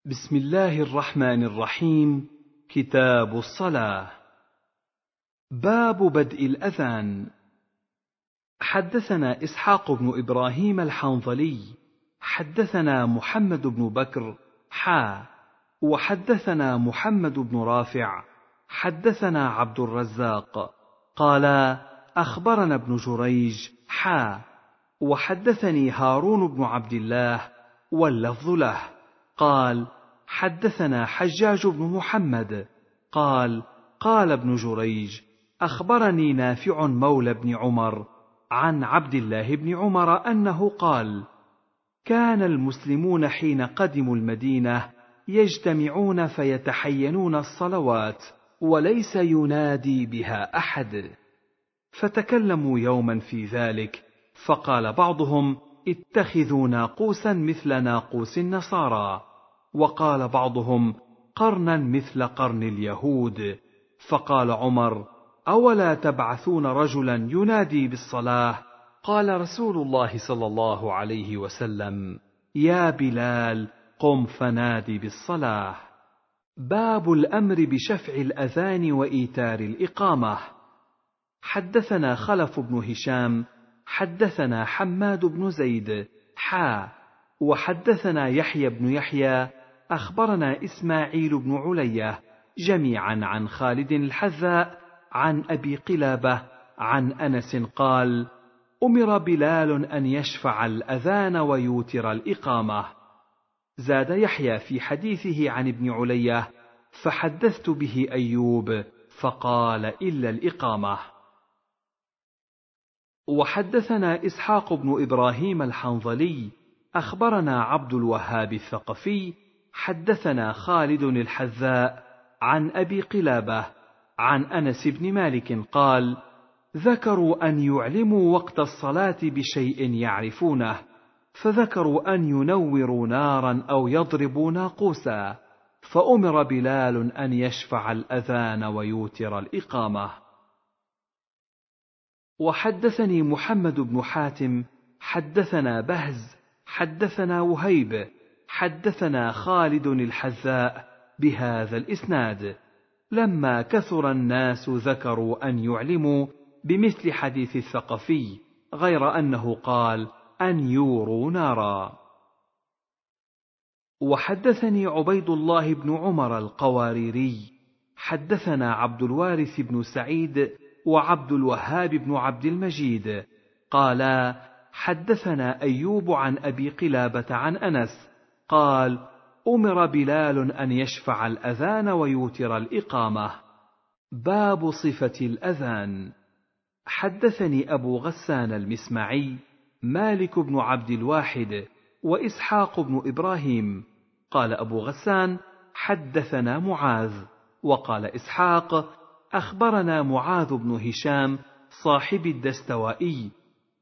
بسم الله الرحمن الرحيم. كتاب الصلاة. باب بدء الأذان. حدثنا إسحاق بن إبراهيم الحنظلي حدثنا محمد بن بكر وحدثنا محمد بن رافع حدثنا عبد الرزاق قال أخبرنا ابن جريج وحدثني هارون بن عبد الله واللفظ له قال حدثنا حجاج بن محمد قال قال ابن جريج أخبرني نافع مولى بن عمر عن عبد الله بن عمر أنه قال كان المسلمون حين قدموا المدينة يجتمعون فيتحينون الصلوات وليس ينادي بها أحد، فتكلموا يوما في ذلك، فقال بعضهم اتخذوا ناقوسا مثل ناقوس النصارى، وقال بعضهم قرنا مثل قرن اليهود، فقال عمر أولا تبعثون رجلا ينادي بالصلاة؟ قال رسول الله صلى الله عليه وسلم يا بلال قم فنادي بالصلاة. باب الأمر بشفع الأذان وإيتار الإقامة. حدثنا خلف بن هشام حدثنا حماد بن زيد وحدثنا يحيى بن يحيى أخبرنا إسماعيل بن علية جميعا عن خالد الحذاء عن أبي قلابة عن أنس قال أمر بلال أن يشفع الأذان ويوتر الإقامة. زاد يحيى في حديثه عن ابن علية فحدثت به أيوب فقال إلا الإقامة. وحدثنا إسحاق بن إبراهيم الحنظلي أخبرنا عبد الوهاب الثقفي حدثنا خالد الحذاء عن أبي قلابة عن أنس بن مالك قال ذكروا أن يعلموا وقت الصلاة بشيء يعرفونه، فذكروا أن ينوروا نارا أو يضربوا ناقوسا، فأمر بلال أن يشفع الأذان ويوتر الإقامة. وحدثني محمد بن حاتم حدثنا بهز حدثنا وهيب حدثنا خالد الحذاء بهذا الإسناد، لما كثر الناس ذكروا أن يعلموا بمثل حديث الثقفي، غير أنه قال أن يوروا نارا. وحدثني عبيد الله بن عمر القواريري حدثنا عبد الوارث بن سعيد وعبد الوهاب بن عبد المجيد قالا حدثنا أيوب عن أبي قلابة عن أنس قال أمر بلال أن يشفع الأذان ويوتر الإقامة. باب صفة الأذان. حدثني أبو غسان المسمعي مالك بن عبد الواحد وإسحاق بن إبراهيم قال أبو غسان حدثنا معاذ، وقال إسحاق أخبرنا معاذ بن هشام صاحب الدستوائي،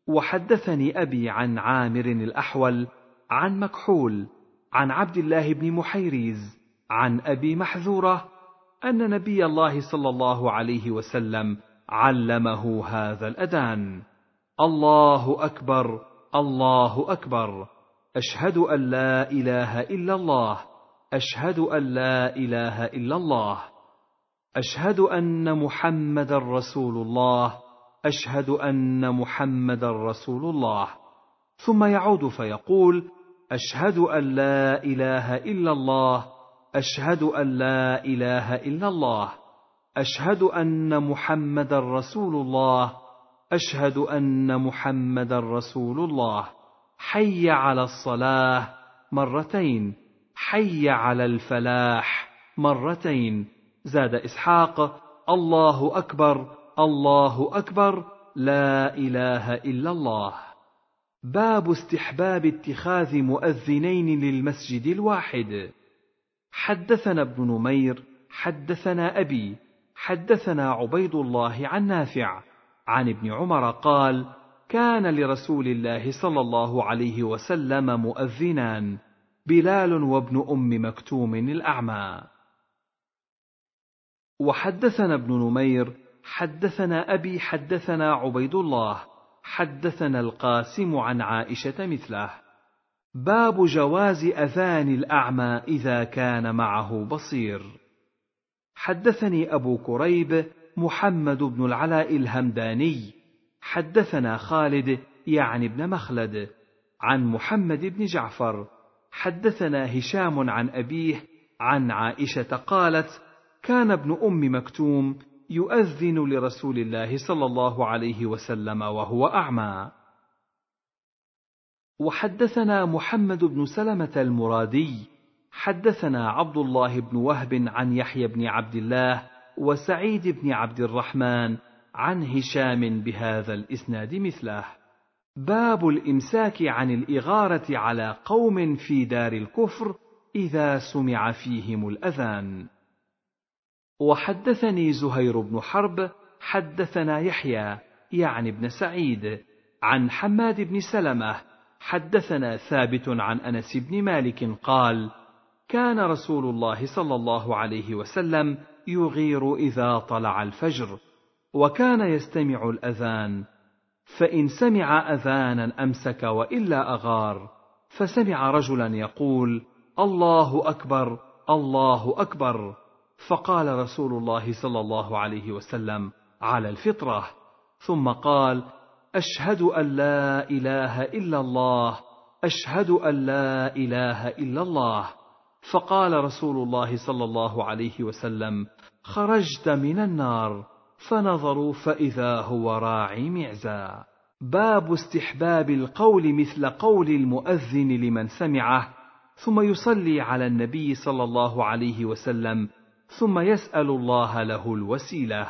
وحدثني أبي عن عامر الأحول عن مكحول عن عبد الله بن محيريز عن أبي محذورة أن نبي الله صلى الله عليه وسلم علمه هذا الأذان: الله أكبر الله أكبر، أشهد أن لا إله إلا الله، أشهد أن لا إله إلا الله، أشهد أن محمدا رسول الله، أشهد أن محمدا رسول الله، ثم يعود فيقول أشهد أن لا إله إلا الله، أشهد أن لا إله إلا الله، أشهد أن محمدا رسول الله، أشهد أن محمدا رسول الله، حي على الصلاة مرتين، حي على الفلاح مرتين. زاد إسحاق الله أكبر الله أكبر لا إله إلا الله. باب استحباب اتخاذ مؤذنين للمسجد الواحد. حدثنا ابن نمير حدثنا أبي حدثنا عبيد الله عن نافع عن ابن عمر قال كان لرسول الله صلى الله عليه وسلم مؤذنان، بلال وابن أم مكتوم الأعمى. وحدثنا ابن نمير حدثنا أبي حدثنا عبيد الله حدثنا القاسم عن عائشة مثله. باب جواز أذان الأعمى إذا كان معه بصير. حدثني أبو كريب محمد بن العلاء الهمداني حدثنا خالد يعني بن مخلد عن محمد بن جعفر حدثنا هشام عن أبيه عن عائشة قالت: كان ابن أم مكتوم يؤذن لرسول الله صلى الله عليه وسلم وهو أعمى. وحدثنا محمد بن سلمة المرادي حدثنا عبد الله بن وهب عن يحيى بن عبد الله وسعيد بن عبد الرحمن عن هشام بهذا الإسناد مثله. باب الإمساك عن الإغارة على قوم في دار الكفر إذا سمع فيهم الأذان. وحدثني زهير بن حرب حدثنا يحيى يعني بن سعيد عن حماد بن سلمة حدثنا ثابت عن أنس بن مالك قال: كان رسول الله صلى الله عليه وسلم يغير إذا طلع الفجر، وكان يستمع الأذان، فإن سمع أذانا أمسك وإلا أغار، فسمع رجلا يقول: الله أكبر الله أكبر، فقال رسول الله صلى الله عليه وسلم: على الفطرة، ثم قال: أشهد أن لا إله إلا الله، أشهد أن لا إله إلا الله، فقال رسول الله صلى الله عليه وسلم: خرجت من النار، فنظروا فإذا هو راعي معزى. باب استحباب القول مثل قول المؤذن لمن سمعه، ثم يصلي على النبي صلى الله عليه وسلم، ثم يسأل الله له الوسيلة.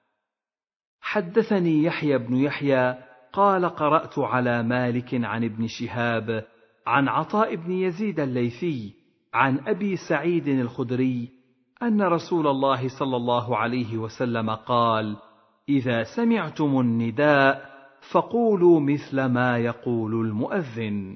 حدثني يحيى بن يحيى قال: قرأت على مالك عن ابن شهاب عن عطاء بن يزيد الليثي عن أبي سعيد الخدري أن رسول الله صلى الله عليه وسلم قال: إذا سمعتم النداء فقولوا مثل ما يقول المؤذن.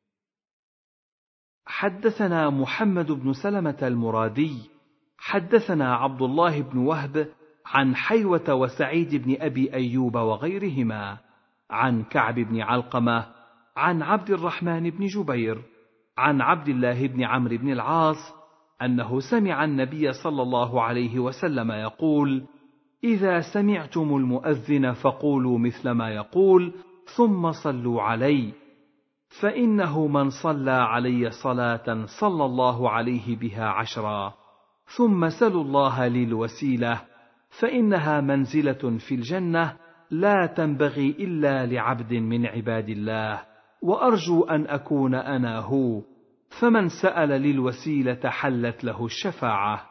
حدثنا محمد بن سلمة المرادي حدثنا عبد الله بن وهب عن حيوة وسعيد بن أبي أيوب وغيرهما عن كعب بن علقمة عن عبد الرحمن بن جبير عن عبد الله بن عمرو بن العاص أنه سمع النبي صلى الله عليه وسلم يقول: إذا سمعتم المؤذن فقولوا مثل ما يقول، ثم صلوا علي، فإنه من صلى علي صلاة صلى الله عليه بها 10، ثم سلوا الله لي الوسيلة، فإنها منزلة في الجنة لا تنبغي إلا لعبد من عباد الله، وأرجو أن أكون أنا هو، فمن سأل للوسيلة حلت له الشفاعة.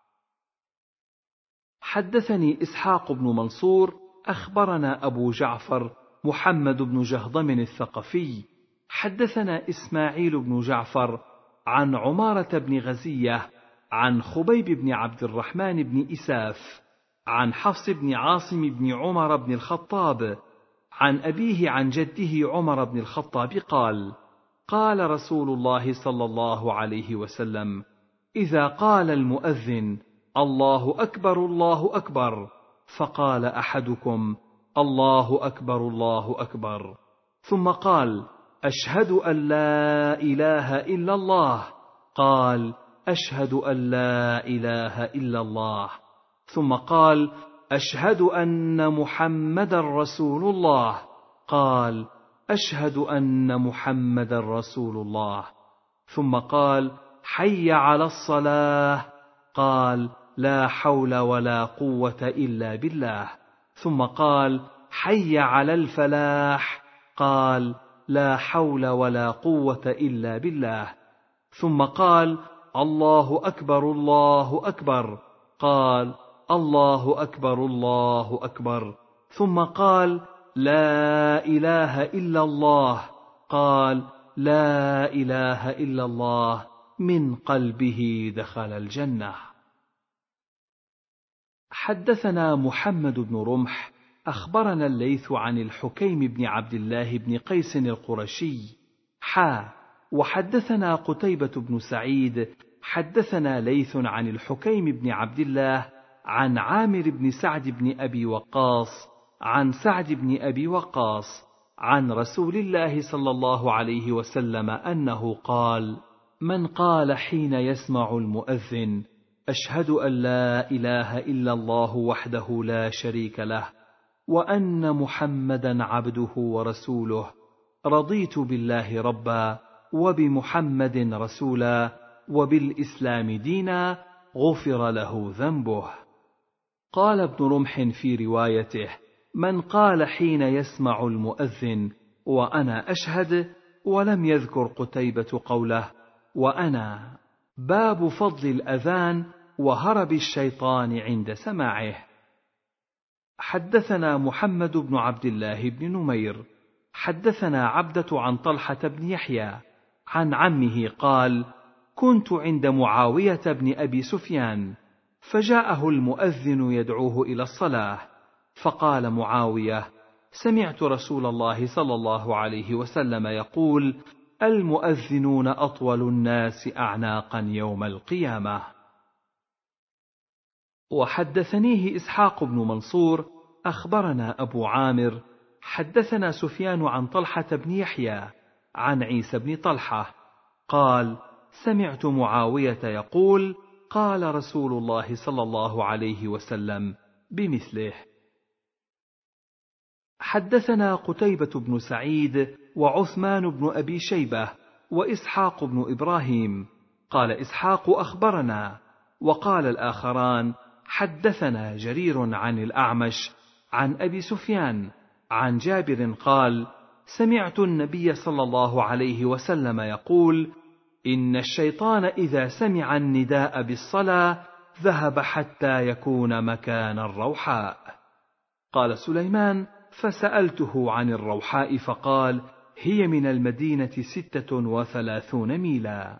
حدثني إسحاق بن منصور أخبرنا أبو جعفر محمد بن جهضم الثقفي حدثنا إسماعيل بن جعفر عن عمارة بن غزية عن خبيب بن عبد الرحمن بن إساف عن حفص بن عاصم بن عمر بن الخطاب عن أبيه عن جده عمر بن الخطاب قال: قال رسول الله صلى الله عليه وسلم: إذا قال المؤذن: الله أكبر الله أكبر، فقال أحدكم: الله أكبر الله أكبر، ثم قال: أشهد أن لا إله إلا الله، قال: أشهد أن لا إله إلا الله، ثم قال: أشهد أن محمدا رسول الله، قال: أشهد أن محمدا رسول الله، ثم قال: حي على الصلاة، قال: لا حول ولا قوة إلا بالله، ثم قال: حي على الفلاح، قال: لا حول ولا قوة إلا بالله، ثم قال: الله أكبر الله أكبر، قال: الله أكبر الله أكبر، ثم قال: لا إله إلا الله، قال: لا إله إلا الله، من قلبه دخل الجنة. حدثنا محمد بن رمح أخبرنا الليث عن الحكيم بن عبد الله بن قيس القرشي وحدثنا قتيبة بن سعيد حدثنا ليث عن الحكيم بن عبد الله عن عامر بن سعد بن أبي وقاص عن سعد بن أبي وقاص عن رسول الله صلى الله عليه وسلم أنه قال: من قال حين يسمع المؤذن: أشهد أن لا إله إلا الله وحده لا شريك له وأن محمدا عبده ورسوله، رضيت بالله ربا وبمحمد رسولا وبالإسلام دينا، غفر له ذنبه. قال ابن رمح في روايته: من قال حين يسمع المؤذن: وأنا أشهد، ولم يذكر قتيبة قوله وأنا. باب فضل الأذان وهرب الشيطان عند سماعه. حدثنا محمد بن عبد الله بن نمير حدثنا عبدة عن طلحة بن يحيى عن عمه قال: كنت عند معاوية بن أبي سفيان، فجاءه المؤذن يدعوه إلى الصلاة، فقال معاوية: سمعت رسول الله صلى الله عليه وسلم يقول: المؤذنون أطول الناس أعناقا يوم القيامة. وحدثنيه إسحاق بن منصور أخبرنا أبو عامر حدثنا سفيان عن طلحة بن يحيى عن عيسى بن طلحة قال: سمعت معاوية يقول: قال رسول الله صلى الله عليه وسلم بمثله. حدثنا قتيبة بن سعيد وعثمان بن أبي شيبة وإسحاق بن إبراهيم. قال إسحاق: أخبرنا. وقال الآخران: حدثنا جرير عن الأعمش عن أبي سفيان عن جابر قال: سمعت النبي صلى الله عليه وسلم يقول: إن الشيطان إذا سمع النداء بالصلاة ذهب حتى يكون مكان الروحاء. قال سليمان: فسألته عن الروحاء فقال: هي من المدينة 36 ميلا.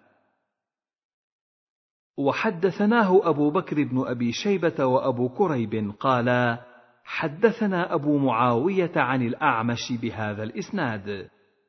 وحدثناه أبو بكر بن أبي شيبة وأبو كريب قالا: حدثنا أبو معاوية عن الأعمش بهذا الإسناد.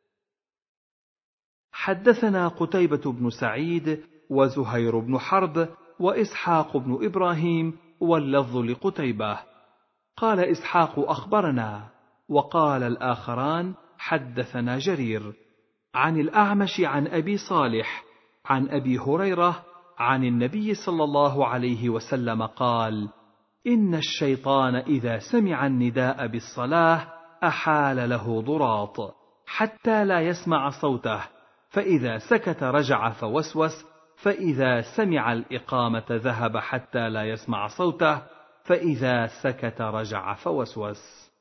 حدثنا قتيبة بن سعيد وزهير بن حرب وإسحاق بن إبراهيم، واللفظ لقتيبة. قال إسحاق: أخبرنا. وقال الآخران: حدثنا جرير عن الأعمش عن أبي صالح عن أبي هريرة عن النبي صلى الله عليه وسلم قال: إن الشيطان إذا سمع النداء بالصلاة أحال له ضراط حتى لا يسمع صوته، فإذا سكت رجع فوسوس، فإذا سمع الإقامة ذهب حتى لا يسمع صوته، فإذا سكت رجع فوسوس.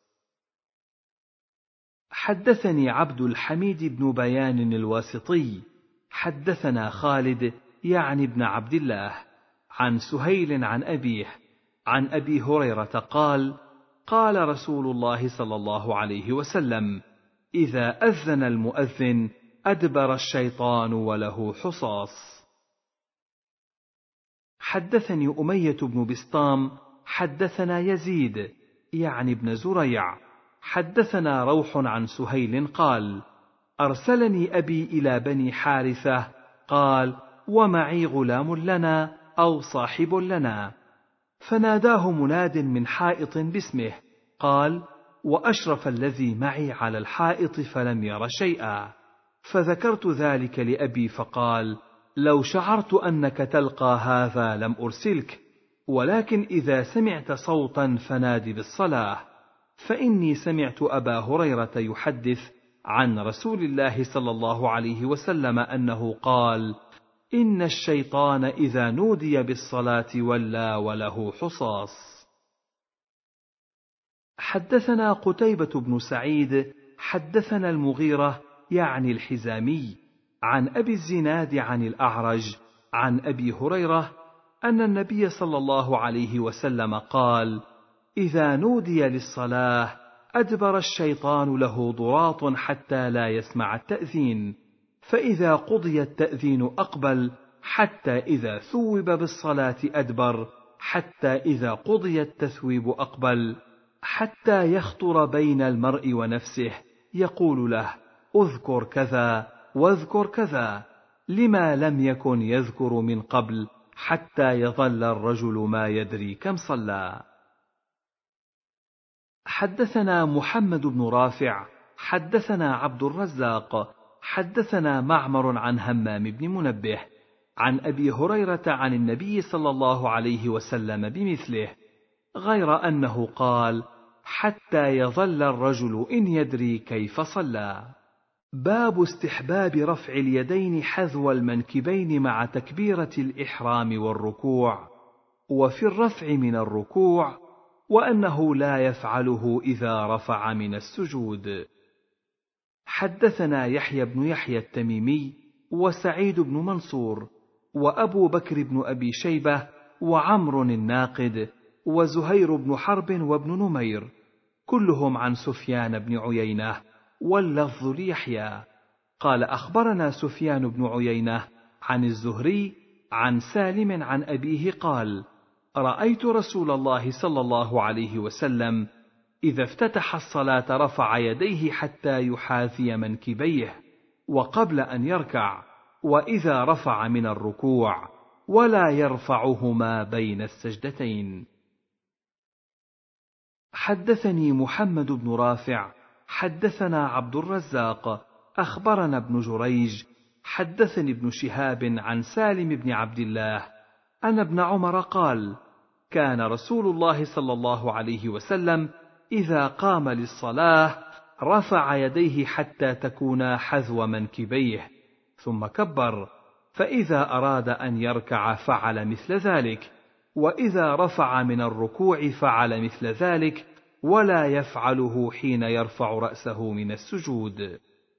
حدثني عبد الحميد بن بيان الواسطي حدثنا خالد يعني ابن عبد الله عن سهيل عن أبيه عن أبي هريرة قال: قال رسول الله صلى الله عليه وسلم: إذا أذن المؤذن أدبر الشيطان وله حصاص. حدثني أمية بن بسطام حدثنا يزيد يعني ابن زريع حدثنا روح عن سهيل قال: أرسلني أبي إلى بني حارثة قال: ومعي غلام لنا أو صاحب لنا، فناداه مناد من حائط باسمه، قال: وأشرف الذي معي على الحائط فلم ير شيئا، فذكرت ذلك لأبي فقال: لو شعرت أنك تلقى هذا لم أرسلك، ولكن إذا سمعت صوتا فناد بالصلاة، فإني سمعت أبا هريرة يحدث عن رسول الله صلى الله عليه وسلم أنه قال: إن الشيطان إذا نودي بالصلاة ولى وله حصاص. حدثنا قتيبة بن سعيد حدثنا المغيرة يعني الحزامي عن أبي الزناد عن الأعرج عن أبي هريرة أن النبي صلى الله عليه وسلم قال: إذا نودي للصلاة أدبر الشيطان له ضراط حتى لا يسمع التأذين، فإذا قضي التأذين أقبل، حتى إذا ثوب بالصلاة أدبر، حتى إذا قضي التثويب أقبل، حتى يخطر بين المرء ونفسه يقول له: اذكر كذا واذكر كذا، لما لم يكن يذكر من قبل، حتى يظل الرجل ما يدري كم صلى. حدثنا محمد بن رافع حدثنا عبد الرزاق حدثنا معمر عن همام بن منبه عن أبي هريرة عن النبي صلى الله عليه وسلم بمثله، غير أنه قال: حتى يظل الرجل إن يدري كيف صلى. باب استحباب رفع اليدين حذو المنكبين مع تكبيرة الإحرام والركوع، وفي الرفع من الركوع، وأنه لا يفعله إذا رفع من السجود. حدثنا يحيى بن يحيى التميمي وسعيد بن منصور وأبو بكر بن أبي شيبة وعمر الناقد وزهير بن حرب وابن نمير، كلهم عن سفيان بن عيينة، واللفظ ليحيى قال: أخبرنا سفيان بن عيينة عن الزهري عن سالم عن أبيه قال: رأيت رسول الله صلى الله عليه وسلم إذا افتتح الصلاة رفع يديه حتى يحاذي منكبيه، وقبل أن يركع، وإذا رفع من الركوع، ولا يرفعهما بين السجدتين. حدثني محمد بن رافع حدثنا عبد الرزاق أخبرنا ابن جريج حدثني ابن شهاب عن سالم بن عبد الله أن ابن عمر قال: كان رسول الله صلى الله عليه وسلم إذا قام للصلاة رفع يديه حتى تكونا حذو منكبيه، ثم كبر، فإذا أراد أن يركع فعل مثل ذلك، وإذا رفع من الركوع فعل مثل ذلك، ولا يفعله حين يرفع رأسه من السجود.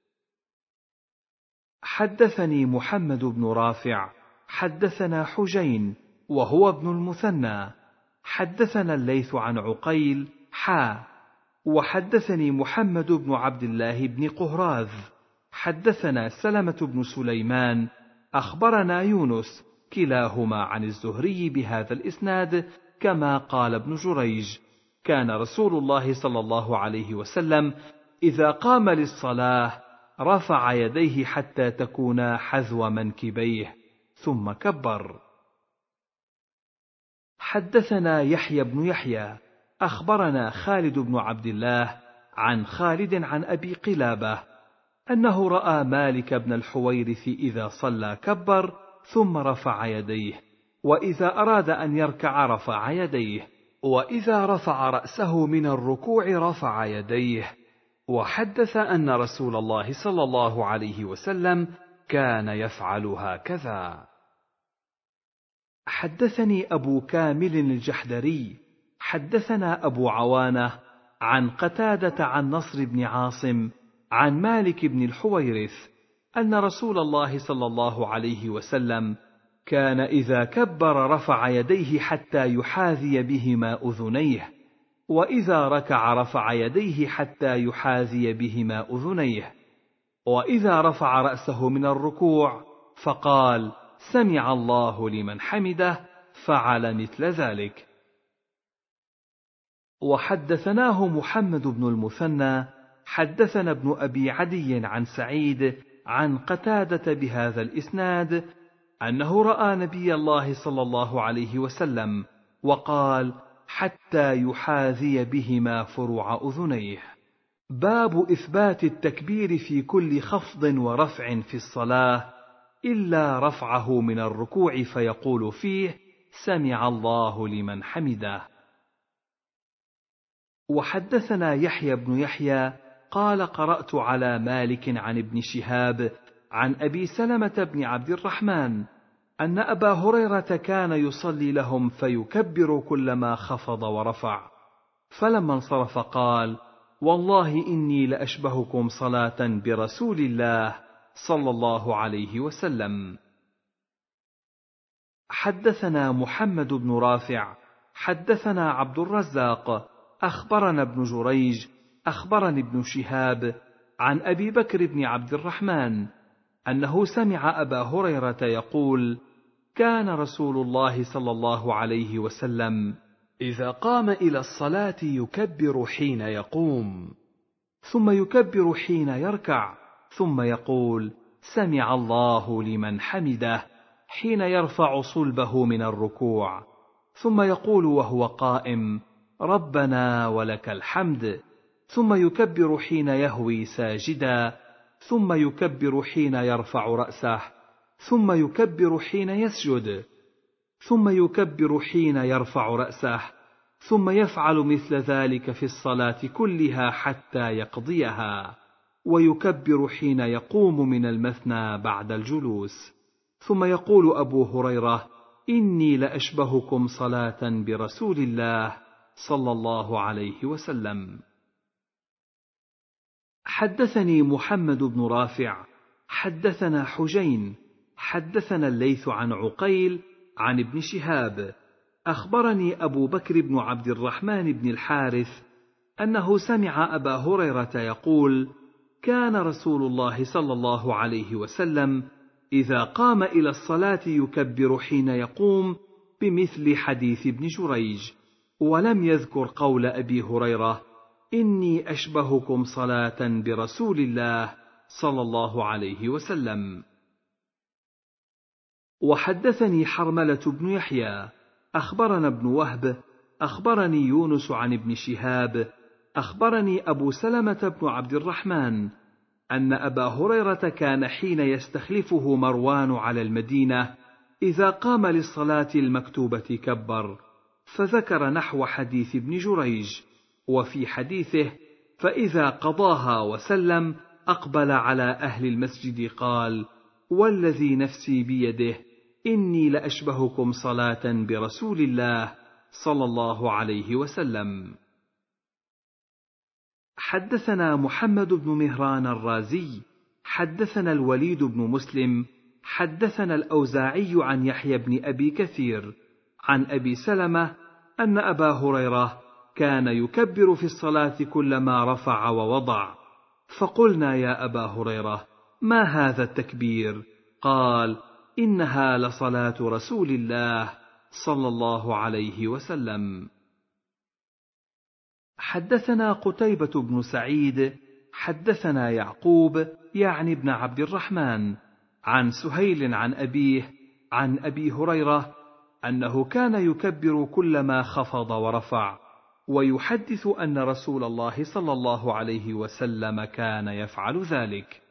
حدثني محمد بن رافع حدثنا حجين وهو ابن المثنى حدثنا الليث عن عقيل وحدثني محمد بن عبد الله بن قهراذ حدثنا سلمة بن سليمان أخبرنا يونس كلاهما عن الزهري بهذا الإسناد كما قال ابن جريج: كان رسول الله صلى الله عليه وسلم إذا قام للصلاة رفع يديه حتى تكونا حذو منكبيه، ثم كبر. حدثنا يحيى بن يحيى أخبرنا خالد بن عبد الله عن خالد عن أبي قلابة أنه رأى مالك بن الحويرث إذا صلى كبر ثم رفع يديه، وإذا أراد أن يركع رفع يديه، وإذا رفع رأسه من الركوع رفع يديه. وحدث أن رسول الله صلى الله عليه وسلم كان يفعل هكذا. حدثني أبو كامل الجحدري حدثنا أبو عوانة عن قتادة عن نصر بن عاصم عن مالك بن الحويرث أن رسول الله صلى الله عليه وسلم كان إذا كبر رفع يديه حتى يحاذي بهما أذنيه، وإذا ركع رفع يديه حتى يحاذي بهما أذنيه، وإذا رفع رأسه من الركوع فقال: سمع الله لمن حمده، فعل مثل ذلك. وحدثناه محمد بن المثنى حدثنا ابن أبي عدي عن سعيد عن قتادة بهذا الإسناد أنه رأى نبي الله صلى الله عليه وسلم وقال: حتى يحاذي بهما فروع أذنيه. باب إثبات التكبير في كل خفض ورفع في الصلاة إلا رفعه من الركوع فيقول فيه: سمع الله لمن حمده. وحدثنا يحيى بن يحيى قال: قرأت على مالك عن ابن شهاب عن أبي سلمة بن عبد الرحمن أن أبا هريرة كان يصلي لهم فيكبر كلما خفض ورفع، فلما انصرف قال: والله إني لأشبهكم صلاة برسول الله صلى الله عليه وسلم. حدثنا محمد بن رافع حدثنا عبد الرزاق أخبرنا ابن جريج أخبرني ابن شهاب عن أبي بكر بن عبد الرحمن أنه سمع أبا هريرة يقول: كان رسول الله صلى الله عليه وسلم إذا قام إلى الصلاة يكبر حين يقوم، ثم يكبر حين يركع، ثم يقول: سمع الله لمن حمده، حين يرفع صلبه من الركوع، ثم يقول وهو قائم: ربنا ولك الحمد، ثم يكبر حين يهوي ساجدا، ثم يكبر حين يرفع رأسه، ثم يكبر حين يسجد، ثم يكبر حين يرفع رأسه، ثم يفعل مثل ذلك في الصلاة كلها حتى يقضيها، ويكبر حين يقوم من المثنى بعد الجلوس. ثم يقول أبو هريرة: إني لأشبهكم صلاة برسول الله صلى الله عليه وسلم. حدثني محمد بن رافع حدثنا حجين حدثنا الليث عن عقيل عن ابن شهاب أخبرني أبو بكر بن عبد الرحمن بن الحارث أنه سمع أبا هريرة يقول: كان رسول الله صلى الله عليه وسلم إذا قام إلى الصلاة يكبر حين يقوم بمثل حديث ابن جريج، ولم يذكر قول أبي هريرة: إني أشبهكم صلاة برسول الله صلى الله عليه وسلم. وحدثني حرملة بن يحيى أخبرنا ابن وهب أخبرني يونس عن ابن شهاب أخبرني أبو سلمة بن عبد الرحمن أن أبا هريرة كان حين يستخلفه مروان على المدينة إذا قام للصلاة المكتوبة كبر، فذكر نحو حديث ابن جريج، وفي حديثه: فإذا قضاها وسلم أقبل على أهل المسجد قال: والذي نفسي بيده إني لأشبهكم صلاة برسول الله صلى الله عليه وسلم. حدثنا محمد بن مهران الرازي حدثنا الوليد بن مسلم حدثنا الأوزاعي عن يحيى بن أبي كثير عن أبي سلمة أن أبا هريرة كان يكبر في الصلاة كلما رفع ووضع، فقلنا: يا أبا هريرة، ما هذا التكبير؟ قال: إنها لصلاة رسول الله صلى الله عليه وسلم. حدثنا قتيبة بن سعيد حدثنا يعقوب يعني ابن عبد الرحمن عن سهيل عن أبيه عن أبي هريرة أنه كان يكبر كلما خفض ورفع، ويحدث أن رسول الله صلى الله عليه وسلم كان يفعل ذلك.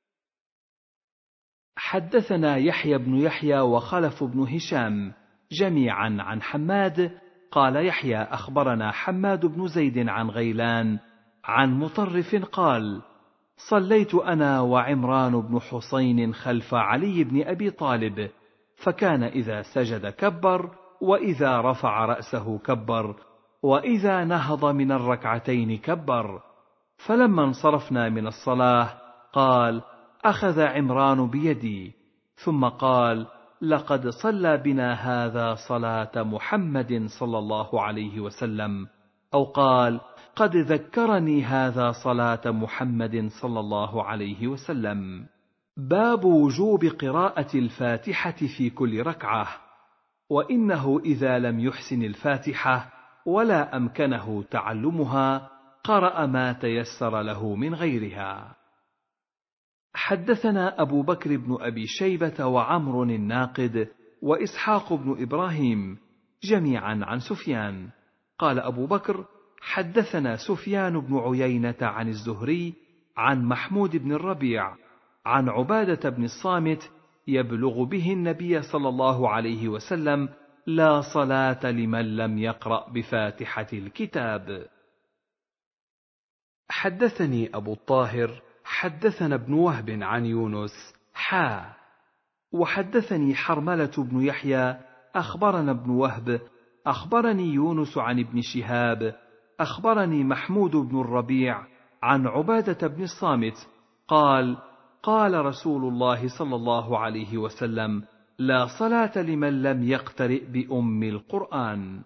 حدثنا يحيى بن يحيى وخلف بن هشام جميعا عن حماد قال يحيى أخبرنا حماد بن زيد عن غيلان عن مطرف قال: صليت أنا وعمران بن حسين خلف علي بن أبي طالب، فكان إذا سجد كبر، وإذا رفع رأسه كبر، وإذا نهض من الركعتين كبر. فلما انصرفنا من الصلاة قال: أخذ عمران بيدي، ثم قال: لقد صلى بنا هذا صلاة محمد صلى الله عليه وسلم، أو قال: قد ذكرني هذا صلاة محمد صلى الله عليه وسلم. باب وجوب قراءة الفاتحة في كل ركعة، وإنه إذا لم يحسن الفاتحة ولا أمكنه تعلمها قرأ ما تيسر له من غيرها. حدثنا أبو بكر بن أبي شيبة وعمر الناقد وإسحاق بن إبراهيم جميعا عن سفيان قال أبو بكر: حدثنا سفيان بن عيينة عن الزهري عن محمود بن الربيع عن عبادة بن الصامت يبلغ به النبي صلى الله عليه وسلم: لا صلاة لمن لم يقرأ بفاتحة الكتاب. حدثني أبو الطاهر حدثنا ابن وهب عن يونس وحدثني حرملة بن يحيى أخبرنا ابن وهب أخبرني يونس عن ابن شهاب أخبرني محمود بن الربيع عن عبادة بن الصامت قال: قال رسول الله صلى الله عليه وسلم: لا صلاة لمن لم يقترئ بأم القرآن.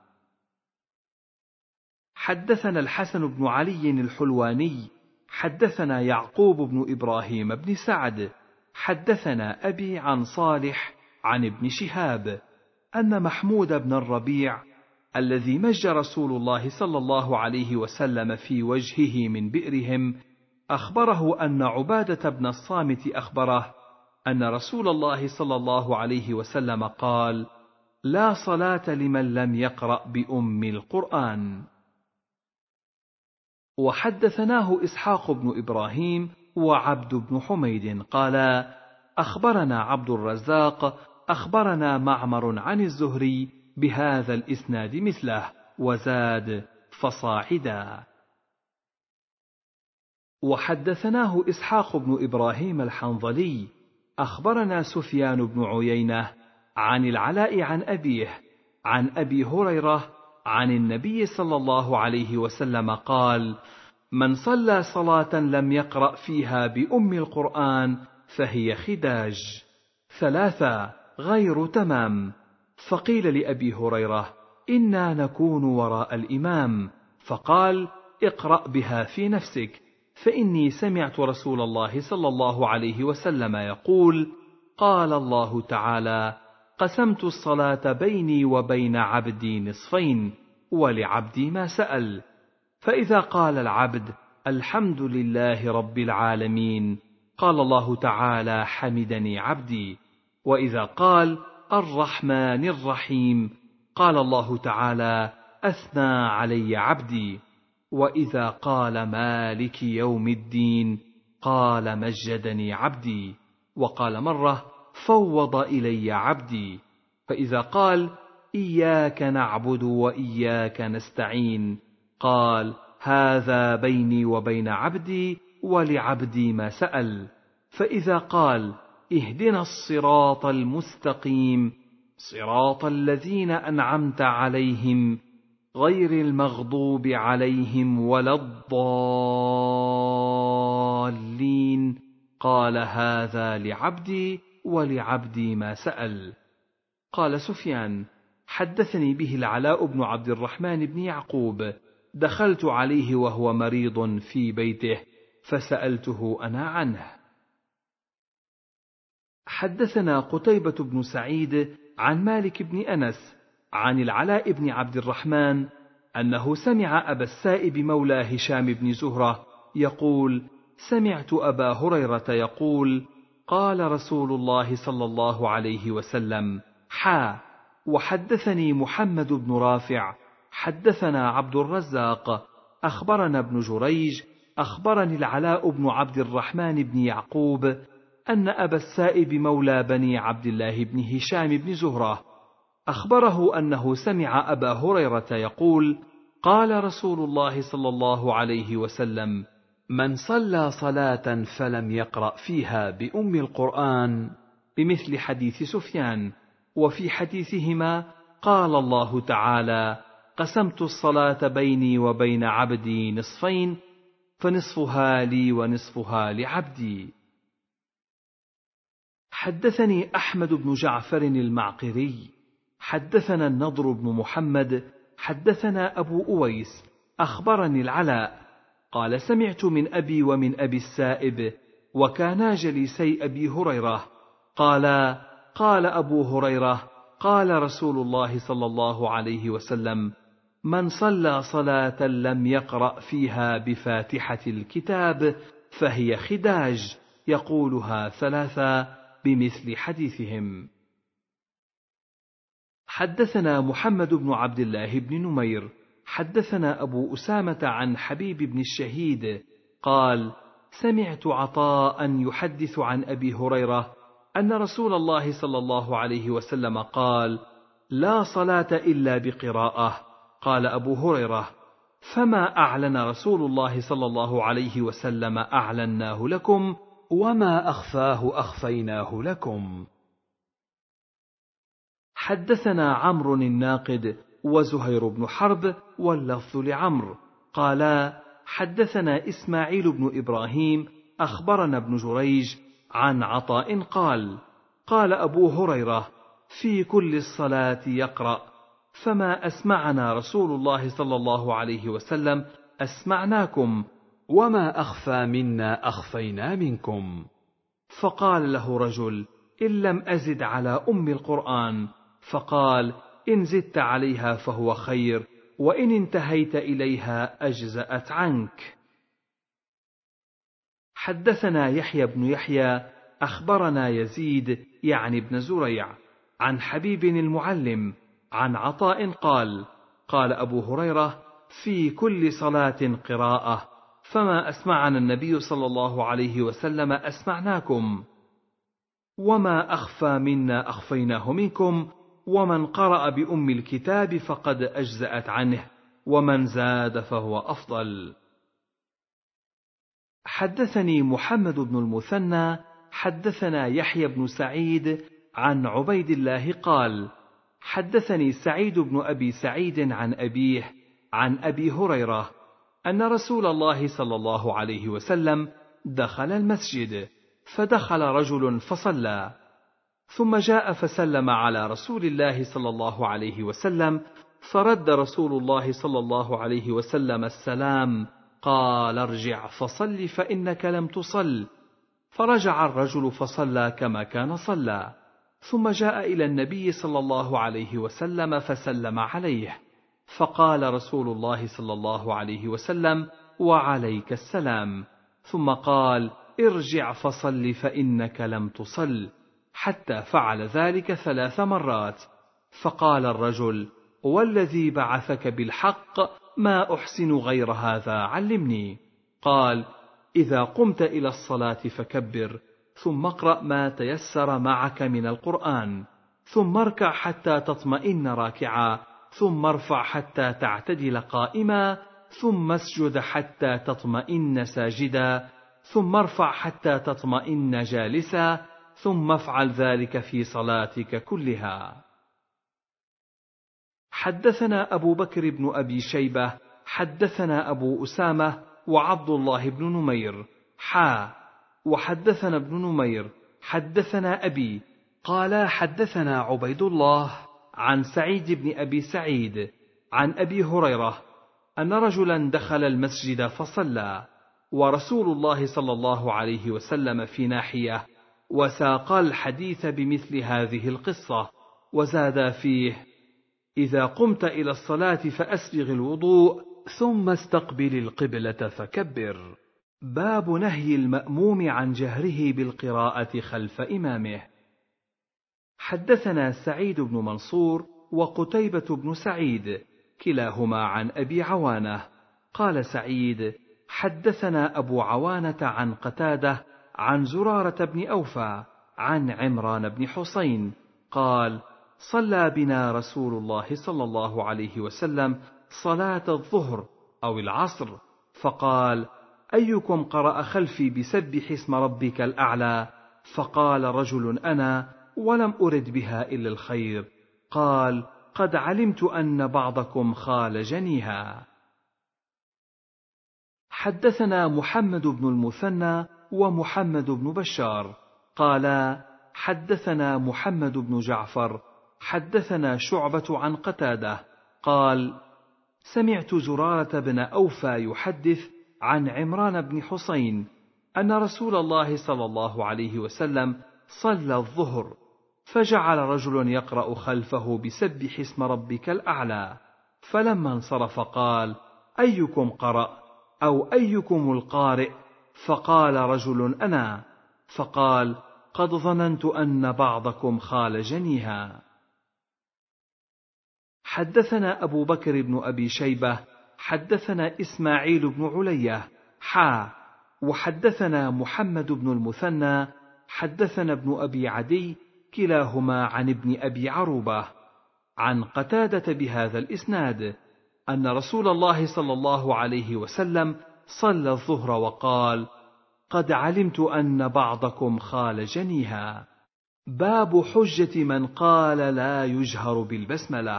حدثنا الحسن بن علي الحلواني حدثنا يعقوب بن إبراهيم بن سعد حدثنا أبي عن صالح عن ابن شهاب أن محمود بن الربيع الذي مج رسول الله صلى الله عليه وسلم في وجهه من بئرهم أخبره أن عبادة بن الصامت أخبره أن رسول الله صلى الله عليه وسلم قال: لا صلاة لمن لم يقرأ بأم القرآن. وحدثناه إسحاق بن إبراهيم وعبد بن حميد قالا: أخبرنا عبد الرزاق أخبرنا معمر عن الزهري بهذا الإسناد مثله، وزاد: فصاعدا. وحدثناه إسحاق بن إبراهيم الحنظلي أخبرنا سفيان بن عيينة عن العلاء عن أبيه عن أبي هريرة عن النبي صلى الله عليه وسلم قال: من صلى صلاة لم يقرأ فيها بأم القرآن فهي خداج 3 غير تمام. فقيل لأبي هريرة: إنا نكون وراء الإمام، فقال: اقرأ بها في نفسك، فإني سمعت رسول الله صلى الله عليه وسلم يقول: قال الله تعالى: قسمت الصلاة بيني وبين عبدي نصفين، ولعبدي ما سأل. فإذا قال العبد: الحمد لله رب العالمين، قال الله تعالى: حمدني عبدي. وإذا قال: الرحمن الرحيم، قال الله تعالى: أثنى علي عبدي. وإذا قال: مالك يوم الدين، قال: مجدني عبدي. وقال مرة: فوض إلي عبدي. فإذا قال: إياك نعبد وإياك نستعين، قال: هذا بيني وبين عبدي، ولعبدي ما سأل. فإذا قال: اهدنا الصراط المستقيم، صراط الذين أنعمت عليهم غير المغضوب عليهم ولا الضالين، قال: هذا لعبدي ولعبدي ما سأل. قال سفيان: حدثني به العلاء بن عبد الرحمن بن يعقوب، دخلت عليه وهو مريض في بيته فسألته أنا عنه. حدثنا قتيبة بن سعيد عن مالك بن أنس عن العلاء بن عبد الرحمن أنه سمع أبا السائب مولى هشام بن زهرة يقول: سمعت أبا هريرة يقول: قال رسول الله صلى الله عليه وسلم: وحدثني محمد بن رافع حدثنا عبد الرزاق أخبرنا ابن جريج أخبرني العلاء بن عبد الرحمن بن يعقوب أن أبا السائب مولى بني عبد الله بن هشام بن زهرة أخبره أنه سمع أبا هريرة يقول: قال رسول الله صلى الله عليه وسلم: من صلى صلاة فلم يقرأ فيها بأم القرآن، بمثل حديث سفيان. وفي حديثهما قال الله تعالى: قسمت الصلاة بيني وبين عبدي نصفين، فنصفها لي ونصفها لعبدي. حدثني أحمد بن جعفر المعقري حدثنا النضر بن محمد حدثنا أبو أويس أخبرني العلاء قال: سمعت من أبي ومن أبي السائب وكانا جليسي أبي هريرة قال أبو هريرة: قال رسول الله صلى الله عليه وسلم: من صلى صلاة لم يقرأ فيها بفاتحة الكتاب فهي خداج، يقولها 3 بمثل حديثهم. حدثنا محمد بن عبد الله بن نمير حدثنا أبو أسامة عن حبيب بن الشهيد قال: سمعت عطاء يحدث عن أبي هريرة أن رسول الله صلى الله عليه وسلم قال: لا صلاة إلا بقراءة. قال أبو هريرة: فما أعلن رسول الله صلى الله عليه وسلم أعلناه لكم، وما أخفاه أخفيناه لكم. حدثنا عمرو الناقد وزهير بن حرب واللفظ لعمرو قالا: حدثنا إسماعيل بن إبراهيم أخبرنا ابن جريج عن عطاء قال أبو هريرة: في كل الصلاة يقرأ، فما أسمعنا رسول الله صلى الله عليه وسلم أسمعناكم، وما أخفى منا أخفينا منكم. فقال له رجل: إن لم أزد على أم القرآن. فقال: إن زدت عليها فهو خير، وإن انتهيت إليها أجزأت عنك. حدثنا يحيى بن يحيى أخبرنا يزيد يعني ابن زريع عن حبيب المعلم عن عطاء قال أبو هريرة: في كل صلاة قراءة، فما أسمعنا النبي صلى الله عليه وسلم أسمعناكم، وما أخفى منا أخفيناه منكم، ومن قرأ بأم الكتاب فقد أجزأت عنه، ومن زاد فهو أفضل. حدثني محمد بن المثنى حدثنا يحيى بن سعيد عن عبيد الله قال: حدثني سعيد بن أبي سعيد عن أبيه عن أبي هريرة أن رسول الله صلى الله عليه وسلم دخل المسجد، فدخل رجل فصلى، ثم جاء فسلم على رسول الله صلى الله عليه وسلم، فرد رسول الله صلى الله عليه وسلم السلام، قال: ارجع فصل فإنك لم تصل. فرجع الرجل فصلى كما كان صلى، ثم جاء إلى النبي صلى الله عليه وسلم فسلم عليه، فقال رسول الله صلى الله عليه وسلم: وعليك السلام. ثم قال: ارجع فصل فإنك لم تصل، حتى فعل ذلك 3 مرات. فقال الرجل: والذي بعثك بالحق ما أحسن غير هذا، علمني. قال: إذا قمت إلى الصلاة فكبر، ثم اقرأ ما تيسر معك من القرآن، ثم اركع حتى تطمئن راكعا، ثم ارفع حتى تعتدل قائما، ثم اسجد حتى تطمئن ساجدا، ثم ارفع حتى تطمئن جالسا، ثم افعل ذلك في صلاتك كلها. حدثنا أبو بكر بن أبي شيبة حدثنا أبو أسامة وعبد الله بن نمير وحدثنا ابن نمير حدثنا أبي قال: حدثنا عبيد الله عن سعيد بن أبي سعيد عن أبي هريرة أن رجلا دخل المسجد فصلى، ورسول الله صلى الله عليه وسلم في ناحية، وساق الحديث بمثل هذه القصة، وزاد فيه: إذا قمت إلى الصلاة فأسبغ الوضوء، ثم استقبل القبلة فكبر. باب نهي المأموم عن جهره بالقراءة خلف إمامه. حدثنا سعيد بن منصور وقتيبة بن سعيد كلاهما عن أبي عوانة قال سعيد: حدثنا أبو عوانة عن قتادة عن زرارة بن أوفى عن عمران بن حسين قال: صلى بنا رسول الله صلى الله عليه وسلم صلاة الظهر أو العصر، فقال: أيكم قرأ خلفي بسبح اسم ربك الأعلى؟ فقال رجل: أنا، ولم أرد بها إلا الخير. قال: قد علمت أن بعضكم خالجنيها. حدثنا محمد بن المثنى ومحمد بن بشار قالا: حدثنا محمد بن جعفر حدثنا شعبة عن قتادة قال: سمعت زرارة بن أوفى يحدث عن عمران بن حسين أن رسول الله صلى الله عليه وسلم صلى الظهر، فجعل رجل يقرأ خلفه بسبح اسم ربك الأعلى، فلما انصرف قال: أيكم قرأ أو أيكم القارئ؟ فقال رجل: أنا. فقال: قد ظننت أن بعضكم خالجنيها. حدثنا أبو بكر بن أبي شيبة حدثنا إسماعيل بن علية وحدثنا محمد بن المثنى حدثنا ابن أبي عدي كلاهما عن ابن أبي عروبة عن قتادة بهذا الإسناد أن رسول الله صلى الله عليه وسلم صلى الظهر وقال: قد علمت أن بعضكم خالجنيها. باب حجة من قال لا يجهر بالبسملة.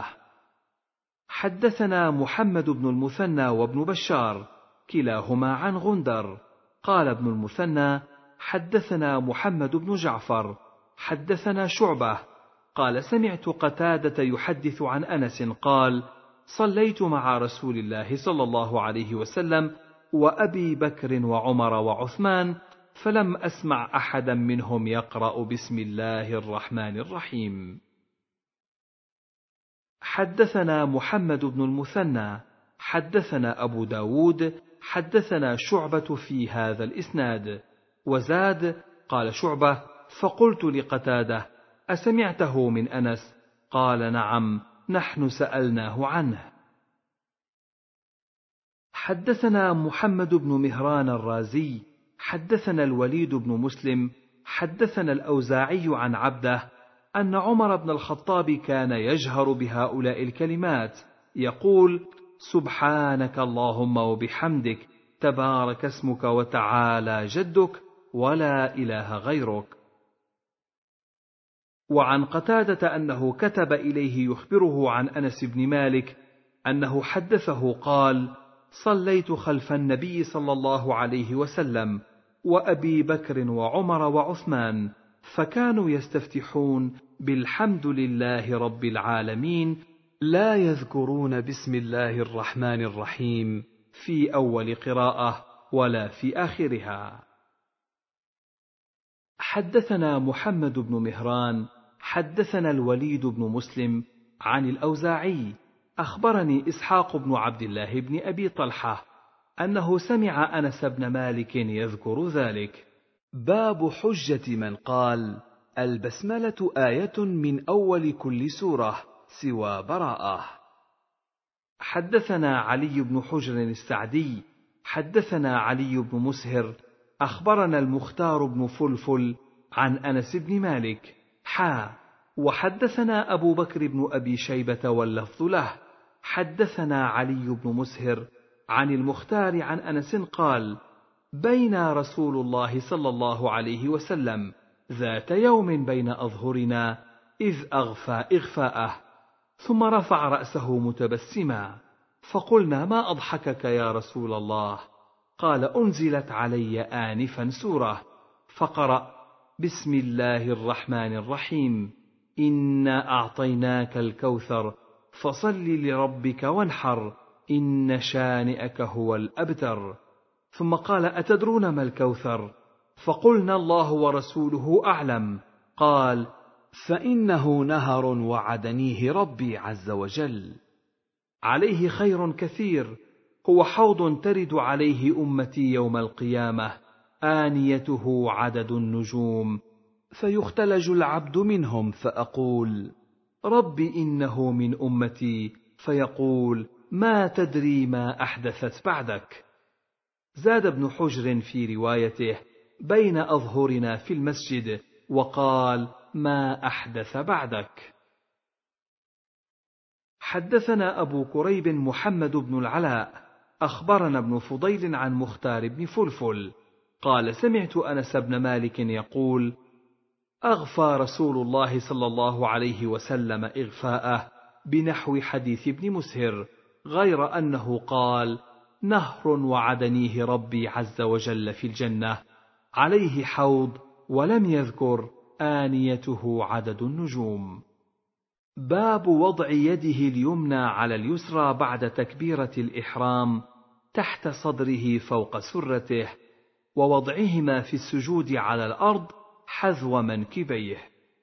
حدثنا محمد بن المثنى وابن بشار كلاهما عن غندر قال ابن المثنى: حدثنا محمد بن جعفر حدثنا شعبة قال: سمعت قتادة يحدث عن أنس قال: صليت مع رسول الله صلى الله عليه وسلم وأبي بكر وعمر وعثمان، فلم أسمع أحدا منهم يقرأ بسم الله الرحمن الرحيم. حدثنا محمد بن المثنى حدثنا أبو داود حدثنا شعبة في هذا الإسناد، وزاد قال شعبة: فقلت لقتادة: أسمعته من أنس؟ قال: نعم، نحن سألناه عنه. حدثنا محمد بن مهران الرازي حدثنا الوليد بن مسلم حدثنا الأوزاعي عن عبده أن عمر بن الخطاب كان يجهر بهؤلاء الكلمات يقول: سبحانك اللهم وبحمدك، تبارك اسمك وتعالى جدك، ولا إله غيرك. وعن قتادة أنه كتب إليه يخبره عن أنس بن مالك أنه حدثه قال: صليت خلف النبي صلى الله عليه وسلم وأبي بكر وعمر وعثمان، فكانوا يستفتحون بالحمد لله رب العالمين، لا يذكرون بسم الله الرحمن الرحيم في أول قراءة ولا في آخرها. حدثنا محمد بن مهران حدثنا الوليد بن مسلم عن الأوزاعي أخبرني إسحاق بن عبد الله بن أبي طلحة أنه سمع أنس بن مالك يذكر ذلك. باب حجة من قال: البسملة آية من أول كل سورة سوى براءة. حدثنا علي بن حجر السعدي حدثنا علي بن مسهر أخبرنا المختار بن فلفل عن أنس بن مالك وحدثنا أبو بكر بن أبي شيبة واللفظ له حدثنا علي بن مسهر عن المختار عن أنس قال: بين رسول الله صلى الله عليه وسلم ذات يوم بين أظهرنا إذ أغفى إغفاءه، ثم رفع رأسه متبسما، فقلنا: ما أضحكك يا رسول الله؟ قال: أنزلت علي آنفا سورة، فقرأ: بسم الله الرحمن الرحيم، إنا أعطيناك الكوثر فصل لربك وانحر، إن شانئك هو الأبتر. ثم قال: أتدرون ما الكوثر؟ فقلنا: الله ورسوله أعلم. قال: فإنه نهر وعدنيه ربي عز وجل، عليه خير كثير، هو حوض ترد عليه أمتي يوم القيامة، آنيته عدد النجوم، فيختلج العبد منهم فأقول: رب إنه من أمتي، فيقول: ما تدري ما أحدثت بعدك. زاد ابن حجر في روايته: بين أظهرنا في المسجد، وقال: ما أحدث بعدك. حدثنا أبو كريب محمد بن العلاء أخبرنا ابن فضيل عن مختار بن فلفل قال: سمعت أنس بن مالك يقول: أغفى رسول الله صلى الله عليه وسلم إغفاءه بنحو حديث ابن مسهر، غير أنه قال: نهر وعدنيه ربي عز وجل في الجنة، عليه حوض، ولم يذكر آنيته عدد النجوم. باب وضع يده اليمنى على اليسرى بعد تكبيرة الإحرام تحت صدره فوق سرته، ووضعهما في السجود على الأرض حذو منكبيه.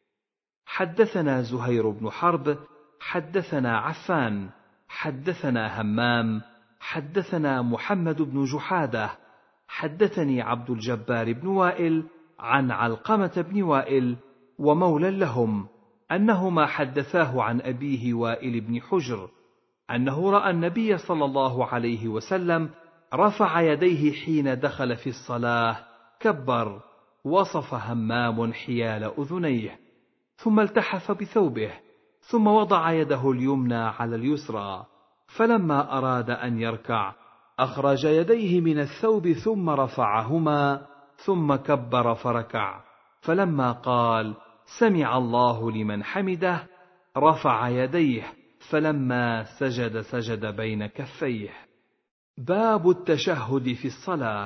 حدثنا زهير بن حرب حدثنا عفان حدثنا همام حدثنا محمد بن جحادة حدثني عبد الجبار بن وائل عن علقمة بن وائل ومولى لهم أنهما حدثاه عن أبيه وائل بن حجر أنه رأى النبي صلى الله عليه وسلم رفع يديه حين دخل في الصلاة، كبر، وصف همام حيال أذنيه، ثم التحف بثوبه، ثم وضع يده اليمنى على اليسرى، فلما أراد أن يركع أخرج يديه من الثوب ثم رفعهما، ثم كبر فركع، فلما قال: سمع الله لمن حمده، رفع يديه، فلما سجد سجد بين كفيه. باب التشهد في الصلاة.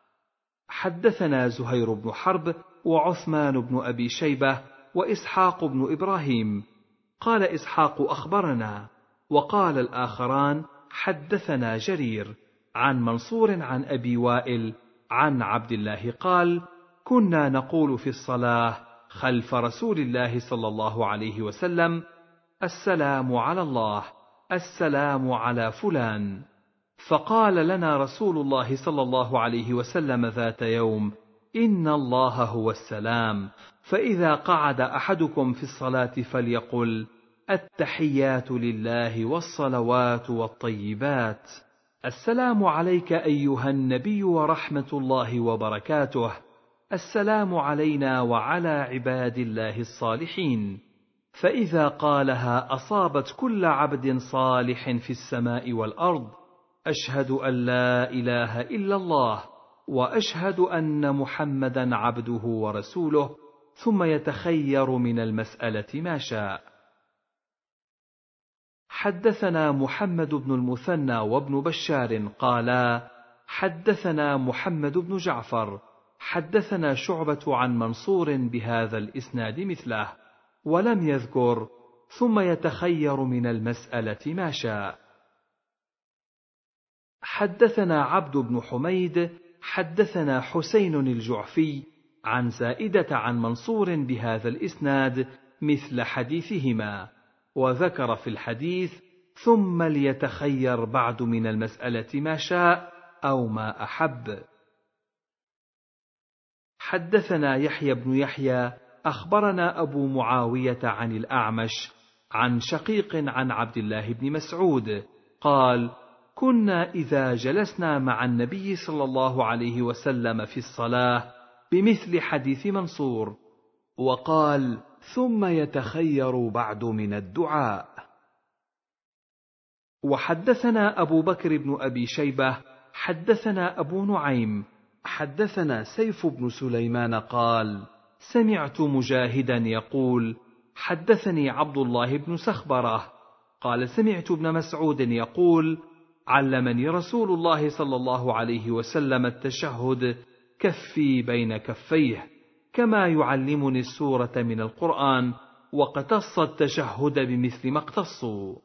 حدثنا زهير بن حرب وعثمان بن أبي شيبة وإسحاق بن إبراهيم. قال إسحاق: أخبرنا، وقال الآخران: حدثنا جرير عن منصور عن أبي وائل عن عبد الله قال: كنا نقول في الصلاة خلف رسول الله صلى الله عليه وسلم: السلام على الله، السلام على فلان. فقال لنا رسول الله صلى الله عليه وسلم ذات يوم: إن الله هو السلام، فإذا قعد أحدكم في الصلاة فليقل: التحيات لله والصلوات والطيبات، السلام عليك أيها النبي ورحمة الله وبركاته. السلام علينا وعلى عباد الله الصالحين. فإذا قالها أصابت كل عبد صالح في السماء والأرض. أشهد أن لا إله إلا الله وأشهد أن محمدا عبده ورسوله، ثم يتخير من المسألة ما شاء. حدثنا محمد بن المثنى وابن بشار قالا حدثنا محمد بن جعفر حدثنا شعبة عن منصور بهذا الإسناد مثله، ولم يذكر ثم يتخير من المسألة ما شاء. حدثنا عبد بن حميد حدثنا حسين الجعفي عن زائدة عن منصور بهذا الإسناد مثل حديثهما، وذكر في الحديث ثم ليتخير بعد من المسألة ما شاء أو ما أحب. حدثنا يحيى بن يحيى أخبرنا أبو معاوية عن الأعمش عن شقيق عن عبد الله بن مسعود قال: كنا إذا جلسنا مع النبي صلى الله عليه وسلم في الصلاة بمثل حديث منصور، وقال: ثم يتخير بعد من الدعاء. وحدثنا أبو بكر بن أبي شيبة حدثنا أبو نعيم حدثنا سيف بن سليمان قال: سمعت مجاهدا يقول: حدثني عبد الله بن سخبرة قال: سمعت ابن مسعود يقول: علمني رسول الله صلى الله عليه وسلم التشهد كفي بين كفيه، كما يعلمني السورة من القرآن، واقتص التشهد بمثل ما اقتصوا.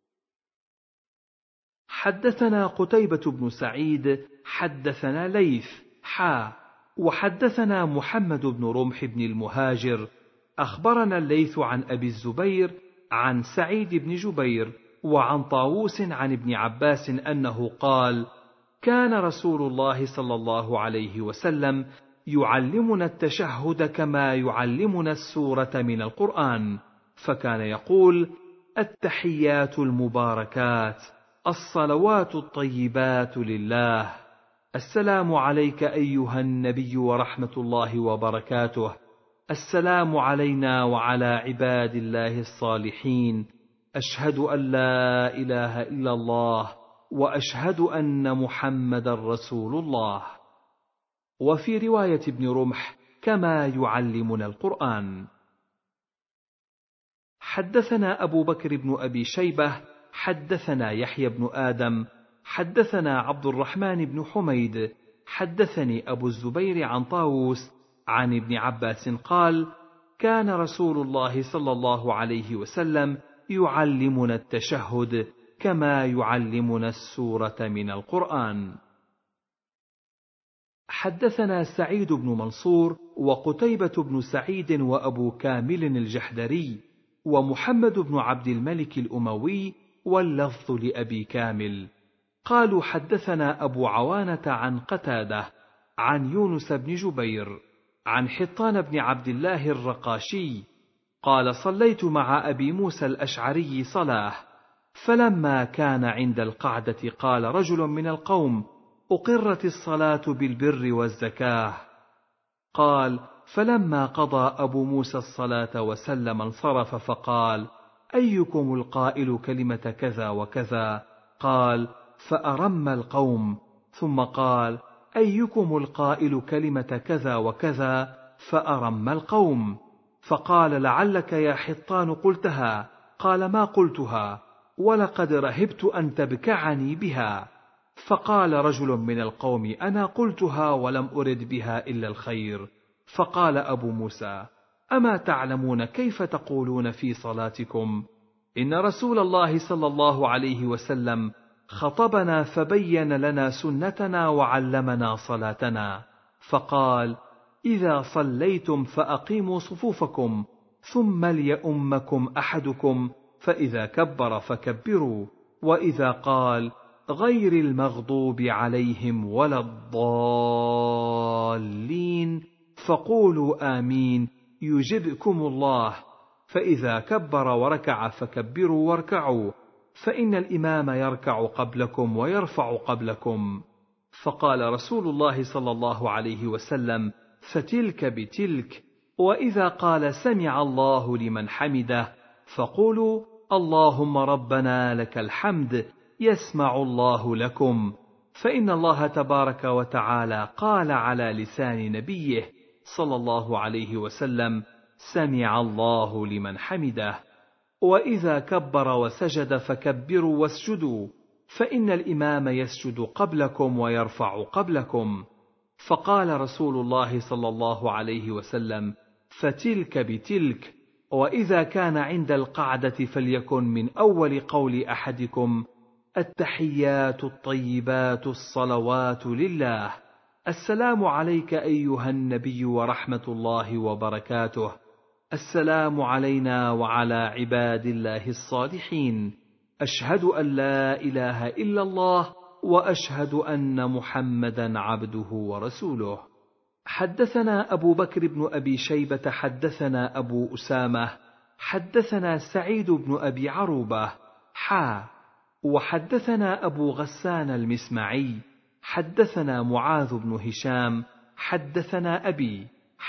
حدثنا قتيبة بن سعيد حدثنا ليث وحدثنا محمد بن رمح بن المهاجر أخبرنا الليث عن أبي الزبير عن سعيد بن جبير وعن طاووس عن ابن عباس أنه قال: كان رسول الله صلى الله عليه وسلم يعلمنا التشهد كما يعلمنا السورة من القرآن، فكان يقول: التحيات المباركات الصلوات الطيبات لله، السلام عليك أيها النبي ورحمة الله وبركاته، السلام علينا وعلى عباد الله الصالحين، أشهد أن لا إله إلا الله وأشهد أن محمدا رسول الله. وفي رواية ابن رمح: كما يعلمنا القرآن. حدثنا أبو بكر بن أبي شيبة حدثنا يحيى بن آدم حدثنا عبد الرحمن بن حميد حدثني أبو الزبير عن طاووس عن ابن عباس قال: كان رسول الله صلى الله عليه وسلم يعلمنا التشهد كما يعلمنا السورة من القرآن. حدثنا سعيد بن منصور وقتيبة بن سعيد وأبو كامل الجحدري ومحمد بن عبد الملك الأموي، واللفظ لأبي كامل، قالوا: حدثنا أبو عوانة عن قتادة عن يونس بن جبير عن حطان بن عبد الله الرقاشي قال: صليت مع أبي موسى الأشعري صلاة، فلما كان عند القعدة قال رجل من القوم: أقرت الصلاة بالبر والزكاة. قال: فلما قضى أبو موسى الصلاة وسلم انصرف فقال: أيكم القائل كلمة كذا وكذا؟ قال: فأرم القوم. ثم قال: أيكم القائل كلمة كذا وكذا؟ فأرم القوم. فقال: لعلك يا حطان قلتها. قال: ما قلتها، ولقد رهبت أن تبكعني بها. فقال رجل من القوم: أنا قلتها ولم أرد بها إلا الخير. فقال أبو موسى: أما تعلمون كيف تقولون في صلاتكم؟ إن رسول الله صلى الله عليه وسلم خطبنا فبين لنا سنتنا وعلمنا صلاتنا، فقال: إذا صليتم فأقيموا صفوفكم، ثم ليؤمكم أحدكم، فإذا كبر فكبروا، وإذا قال: غير المغضوب عليهم ولا الضالين فقولوا آمين يجبكم الله، فإذا كبر وركع فكبروا واركعوا، فإن الإمام يركع قبلكم ويرفع قبلكم. فقال رسول الله صلى الله عليه وسلم: فتلك بتلك. وإذا قال سمع الله لمن حمده فقولوا اللهم ربنا لك الحمد، يسمع الله لكم، فإن الله تبارك وتعالى قال على لسان نبيه صلى الله عليه وسلم: سمع الله لمن حمده. وإذا كبر وسجد فكبروا واسجدوا، فإن الإمام يسجد قبلكم ويرفع قبلكم. فقال رسول الله صلى الله عليه وسلم: فتلك بتلك. وإذا كان عند القعدة فليكن من أول قول أحدكم: التحيات الطيبات الصلوات لله، السلام عليك أيها النبي ورحمة الله وبركاته، السلام علينا وعلى عباد الله الصالحين، أشهد أن لا إله إلا الله وأشهد أن محمدا عبده ورسوله. حدثنا أبو بكر بن أبي شيبة حدثنا أبو أسامة حدثنا سعيد بن أبي عروبة وحدثنا أبو غسان المسمعي حدثنا معاذ بن هشام حدثنا أبي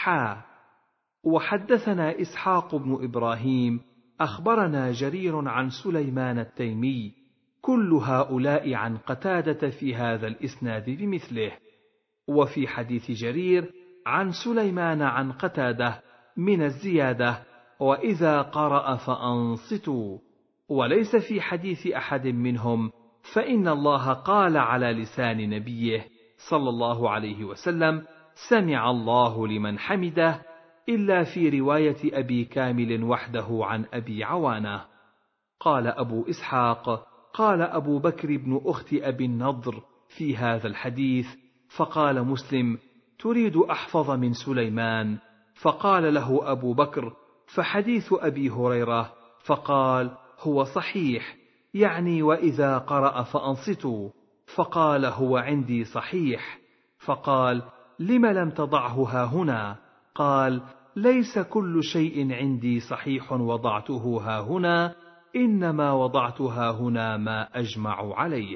وحدثنا إسحاق بن إبراهيم أخبرنا جرير عن سليمان التيمي، كل هؤلاء عن قتادة في هذا الإسناد بمثله. وفي حديث جرير عن سليمان عن قتادة من الزيادة: وإذا قرأ فأنصتوا، وليس في حديث أحد منهم فإن الله قال على لسان نبيه صلى الله عليه وسلم: سمع الله لمن حمده، إلا في رواية أبي كامل وحده عن أبي عوانة. قال أبو إسحاق: قال أبو بكر بن أخت أبي النضر في هذا الحديث، فقال مسلم: تريد أحفظ من سليمان؟ فقال له أبو بكر: فحديث أبي هريرة، فقال: هو صحيح، يعني وإذا قرأ فأنصتوا، فقال: هو عندي صحيح. فقال: لم لم تضعه هاهنا؟ قال: ليس كل شيء عندي صحيح وضعته هاهنا، إنما وضعت هاهنا ما أجمع عليه.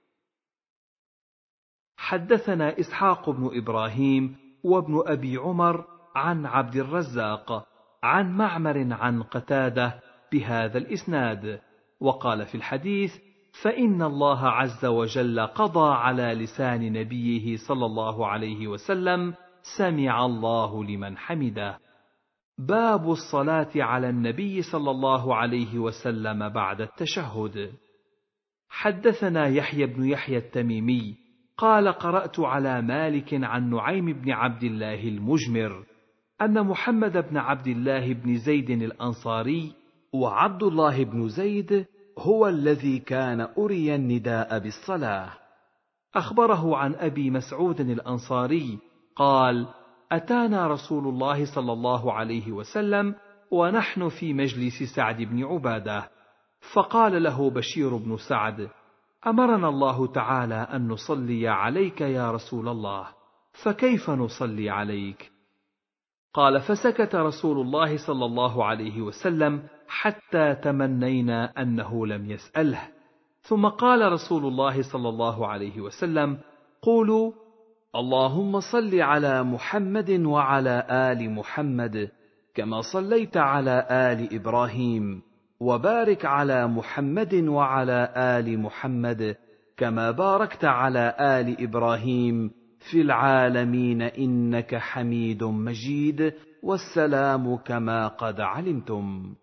حدثنا إسحاق بن إبراهيم وابن أبي عمر عن عبد الرزاق عن معمر عن قتادة بهذا الإسناد، وقال في الحديث: فإن الله عز وجل قضى على لسان نبيه صلى الله عليه وسلم: سمع الله لمن حمده. باب الصلاة على النبي صلى الله عليه وسلم بعد التشهد. حدثنا يحيى بن يحيى التميمي قال: قرأت على مالك عن نعيم بن عبد الله المجمر أن محمد بن عبد الله بن زيد الأنصاري وعبد الله بن زيد هو الذي كان أري النداء بالصلاة، أخبره عن أبي مسعود الأنصاري قال: أتانا رسول الله صلى الله عليه وسلم ونحن في مجلس سعد بن عبادة، فقال له بشير بن سعد: أمرنا الله تعالى أن نصلي عليك يا رسول الله، فكيف نصلي عليك؟ قال: فسكت رسول الله صلى الله عليه وسلم حتى تمنينا أنه لم يسأله، ثم قال رسول الله صلى الله عليه وسلم: قولوا اللهم صل على محمد وعلى آل محمد كما صليت على آل إبراهيم، وبارك على محمد وعلى آل محمد كما باركت على آل إبراهيم في العالمين إنك حميد مجيد، والسلام كما قد علمتم.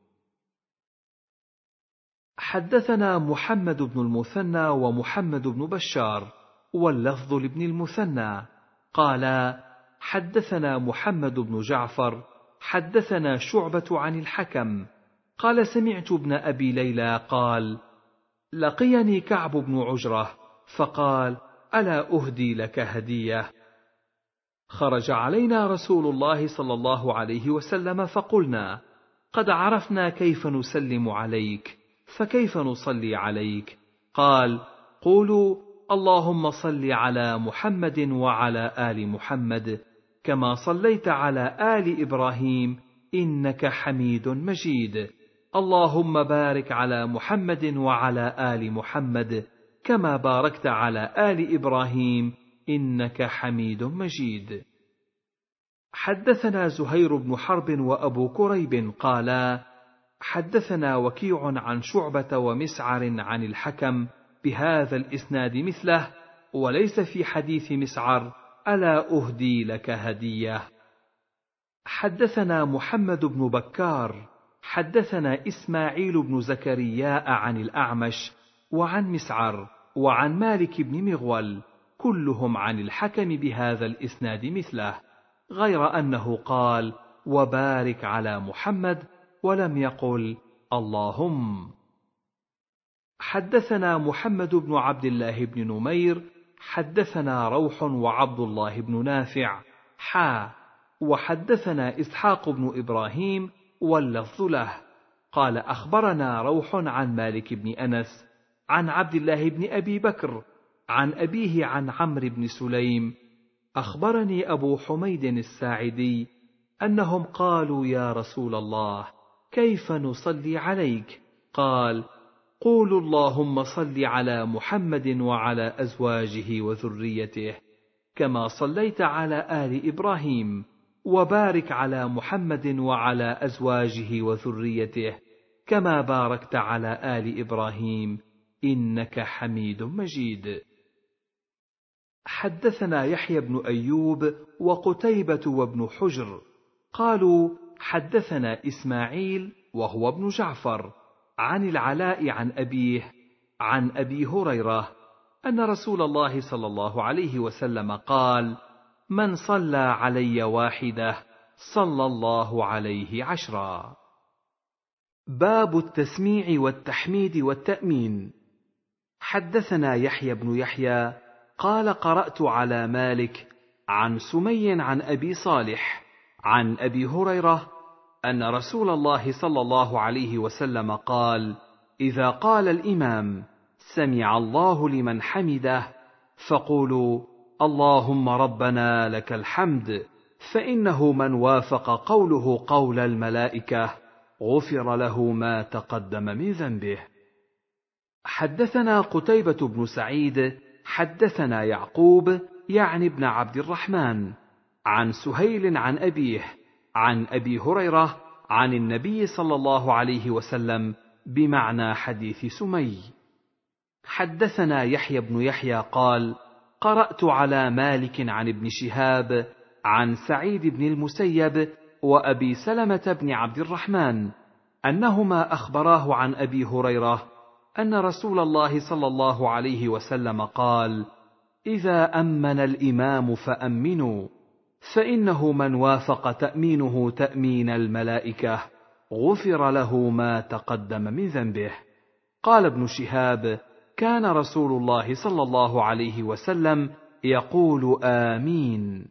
حدثنا محمد بن المثنى ومحمد بن بشار واللفظ لابن المثنى قالا: حدثنا محمد بن جعفر حدثنا شعبة عن الحكم قال: سمعت ابن أبي ليلى قال: لقيني كعب بن عجرة فقال: ألا أهدي لك هدية؟ خرج علينا رسول الله صلى الله عليه وسلم فقلنا: قد عرفنا كيف نسلم عليك، فكيف نصلي عليك؟ قال: قولوا اللهم صل على محمد وعلى آل محمد كما صليت على آل إبراهيم إنك حميد مجيد، اللهم بارك على محمد وعلى آل محمد كما باركت على آل إبراهيم إنك حميد مجيد. حدثنا زهير بن حرب وأبو كريب قالا حدثنا وكيع عن شعبة ومسعر عن الحكم بهذا الإسناد مثله، وليس في حديث مسعر ألا أهدي لك هدية. حدثنا محمد بن بكار حدثنا إسماعيل بن زكرياء عن الأعمش وعن مسعر وعن مالك بن مغول كلهم عن الحكم بهذا الإسناد مثله، غير أنه قال وبارك على محمد ولم يقل اللهم. حدثنا محمد بن عبد الله بن نمير حدثنا روح وعبد الله بن نافع وحدثنا إسحاق بن إبراهيم واللفظ له قال أخبرنا روح عن مالك بن أنس عن عبد الله بن أبي بكر عن أبيه عن عمرو بن سليم أخبرني أبو حميد الساعدي أنهم قالوا يا رسول الله كيف نصلي عليك؟ قال قولوا اللهم صل على محمد وعلى أزواجه وذريته كما صليت على آل إبراهيم، وبارك على محمد وعلى أزواجه وذريته كما باركت على آل إبراهيم إنك حميد مجيد. حدثنا يحيى بن أيوب وقتيبة وابن حجر قالوا حدثنا إسماعيل وهو ابن جعفر عن العلاء عن أبيه عن أبي هريرة أن رسول الله صلى الله عليه وسلم قال من صلى علي واحدة صلى الله عليه 10. باب التسميع والتحميد والتأمين. حدثنا يحيى بن يحيى قال قرأت على مالك عن سمي عن أبي صالح عن أبي هريرة أن رسول الله صلى الله عليه وسلم قال إذا قال الإمام سمع الله لمن حمده فقولوا اللهم ربنا لك الحمد، فإنه من وافق قوله قول الملائكة غفر له ما تقدم من ذنبه. حدثنا قتيبة بن سعيد حدثنا يعقوب يعني ابن عبد الرحمن عن سهيل عن أبيه عن أبي هريرة عن النبي صلى الله عليه وسلم بمعنى حديث سمي. حدثنا يحيى بن يحيى قال قرأت على مالك عن ابن شهاب عن سعيد بن المسيب وأبي سلمة بن عبد الرحمن أنهما أخبراه عن أبي هريرة أن رسول الله صلى الله عليه وسلم قال إذا أمن الإمام فأمنوا، فإنه من وافق تأمينه تأمين الملائكة غفر له ما تقدم من ذنبه. قال ابن شهاب كان رسول الله صلى الله عليه وسلم يقول آمين.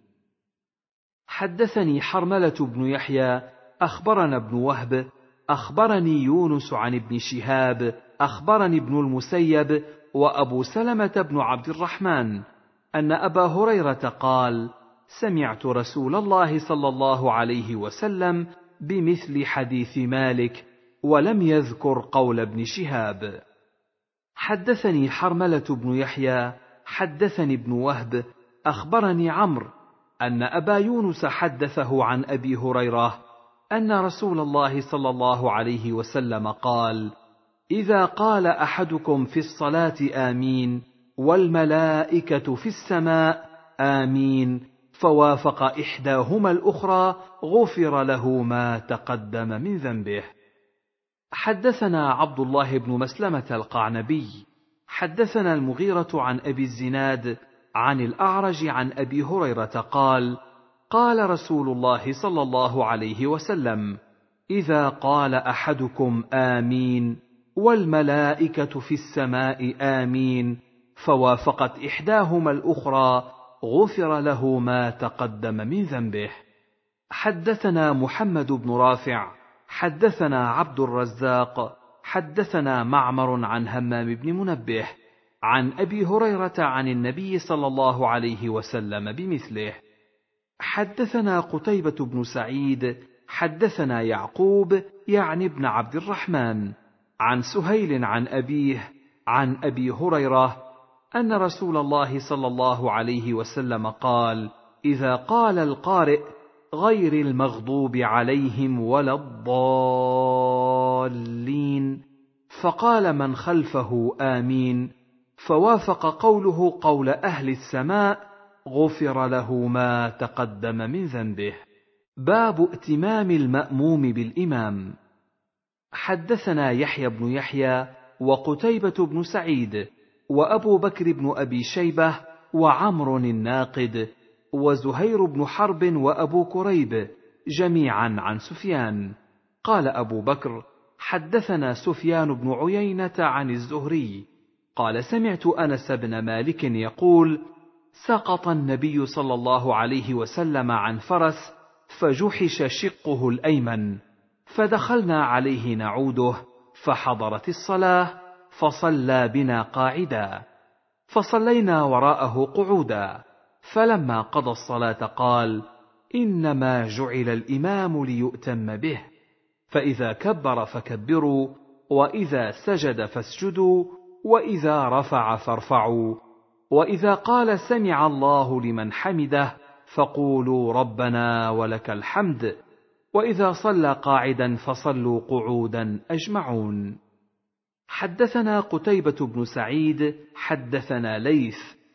حدثني حرملة بن يحيى أخبرنا ابن وهب أخبرني يونس عن ابن شهاب أخبرني ابن المسيب وأبو سلمة بن عبد الرحمن أن أبا هريرة قال سمعت رسول الله صلى الله عليه وسلم بمثل حديث مالك ولم يذكر قول ابن شهاب. حدثني حرملة بن يحيى حدثني ابن وهب أخبرني عمرو أن أبا يونس حدثه عن أبي هريرة أن رسول الله صلى الله عليه وسلم قال إذا قال أحدكم في الصلاة آمين والملائكة في السماء آمين فوافق إحداهما الأخرى غفر له ما تقدم من ذنبه. حدثنا عبد الله بن مسلمة القعنبي حدثنا المغيرة عن أبي الزناد عن الأعرج عن أبي هريرة قال قال رسول الله صلى الله عليه وسلم إذا قال أحدكم آمين والملائكة في السماء آمين فوافقت إحداهما الأخرى غفر له ما تقدم من ذنبه. حدثنا محمد بن رافع حدثنا عبد الرزاق حدثنا معمر عن همام بن منبه عن أبي هريرة عن النبي صلى الله عليه وسلم بمثله. حدثنا قتيبة بن سعيد حدثنا يعقوب يعني ابن عبد الرحمن عن سهيل عن أبيه عن أبي هريرة أن رسول الله صلى الله عليه وسلم قال: إذا قال القارئ غير المغضوب عليهم ولا الضالين فقال من خلفه آمين فوافق قوله قول أهل السماء غفر له ما تقدم من ذنبه. باب ائتمام المأموم بالإمام. حدثنا يحيى بن يحيى وقتيبة بن سعيد وأبو بكر بن أبي شيبة وعمر الناقد وزهير بن حرب وأبو كريب جميعا عن سفيان. قال أبو بكر: حدثنا سفيان بن عيينة عن الزهري قال: سمعت أنس بن مالك يقول: سقط النبي صلى الله عليه وسلم عن فرس فجحش شقه الأيمن، فدخلنا عليه نعوده، فحضرت الصلاة فصلى بنا قاعدا، فصلينا وراءه قعودا، فلما قضى الصلاة قال: إنما جعل الإمام ليؤتم به، فإذا كبر فكبروا، وإذا سجد فاسجدوا، وإذا رفع فارفعوا، وإذا قال سمع الله لمن حمده فقولوا ربنا ولك الحمد، وإذا صلى قاعدا فصلوا قعودا أجمعون. حدثنا قتيبة بن سعيد حدثنا ليث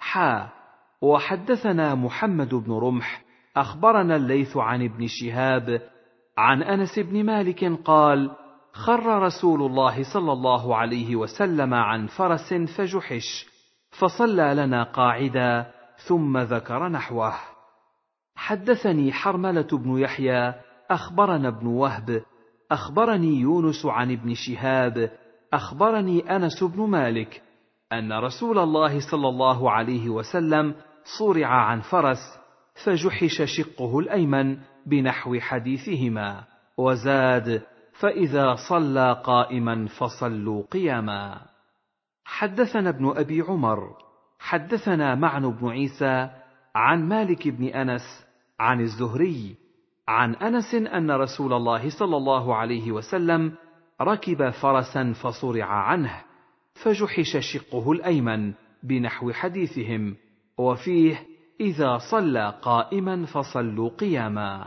وحدثنا محمد بن رمح أخبرنا الليث عن ابن شهاب عن أنس بن مالك قال: خر رسول الله صلى الله عليه وسلم عن فرس فجحش، فصلى لنا قاعدا، ثم ذكر نحوه. حدثني حرملة بن يحيى أخبرنا ابن وهب أخبرني يونس عن ابن شهاب أخبرني أنس بن مالك أن رسول الله صلى الله عليه وسلم صرع عن فرس فجحش شقه الأيمن بنحو حديثهما، وزاد: فإذا صلى قائما فصلوا قياما. حدثنا ابن أبي عمر حدثنا معن بن عيسى عن مالك بن أنس عن الزهري عن أنس أن رسول الله صلى الله عليه وسلم ركب فرسا فصرع عنه فجحش شقه الأيمن بنحو حديثهم، وفيه: إذا صلى قائما فصلوا قياما.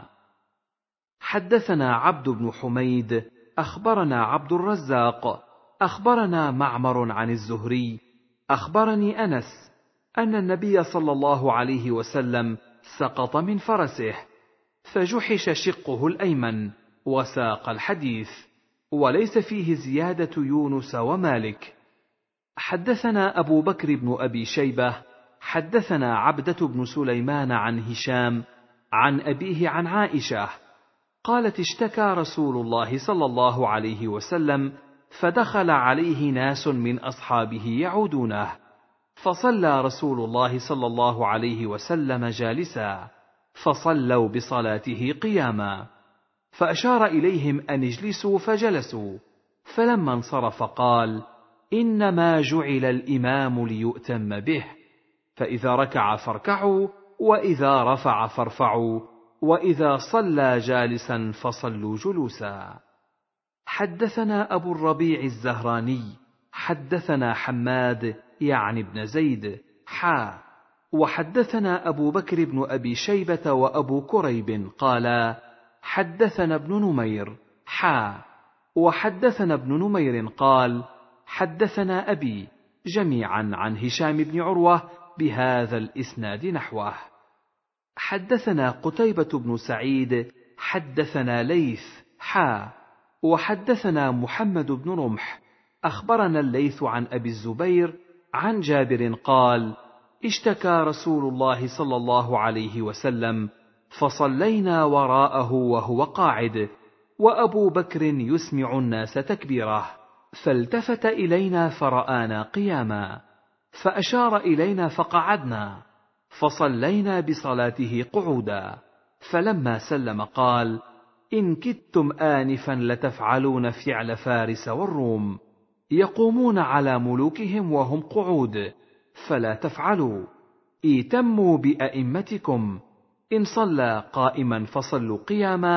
حدثنا عبد بن حميد أخبرنا عبد الرزاق أخبرنا معمر عن الزهري أخبرني أنس أن النبي صلى الله عليه وسلم سقط من فرسه فجحش شقه الأيمن، وساق الحديث، وليس فيه زيادة يونس ومالك. حدثنا أبو بكر بن أبي شيبة حدثنا عبدة بن سليمان عن هشام عن أبيه عن عائشة قالت: اشتكى رسول الله صلى الله عليه وسلم فدخل عليه ناس من أصحابه يعودونه، فصلى رسول الله صلى الله عليه وسلم جالسا، فصلوا بصلاته قياما، فأشار إليهم أن اجلسوا فجلسوا، فلما انصرف قال: إنما جعل الإمام ليؤتم به، فإذا ركع فاركعوا، وإذا رفع فارفعوا، وإذا صلى جالسا فصلوا جلوسا. حدثنا أبو الربيع الزهراني حدثنا حماد يعني ابن زيد وحدثنا أبو بكر بن أبي شيبة وأبو كريب قالا: حدثنا ابن نمير وحدثنا ابن نمير قال: حدثنا أبي، جميعا عن هشام بن عروة بهذا الإسناد نحوه. حدثنا قتيبة بن سعيد حدثنا ليث وحدثنا محمد بن رمح أخبرنا الليث عن أبي الزبير عن جابر قال: اشتكى رسول الله صلى الله عليه وسلم فصلينا وراءه وهو قاعد، وأبو بكر يسمع الناس تكبيره، فالتفت إلينا فرآنا قياما، فأشار إلينا فقعدنا، فصلينا بصلاته قعودا، فلما سلم قال: إن كدتم آنفا لتفعلون فعل فارس والروم، يقومون على ملوكهم وهم قعود، فلا تفعلوا، ائتموا بأئمتكم، إن صلى قائما فصلوا قياما،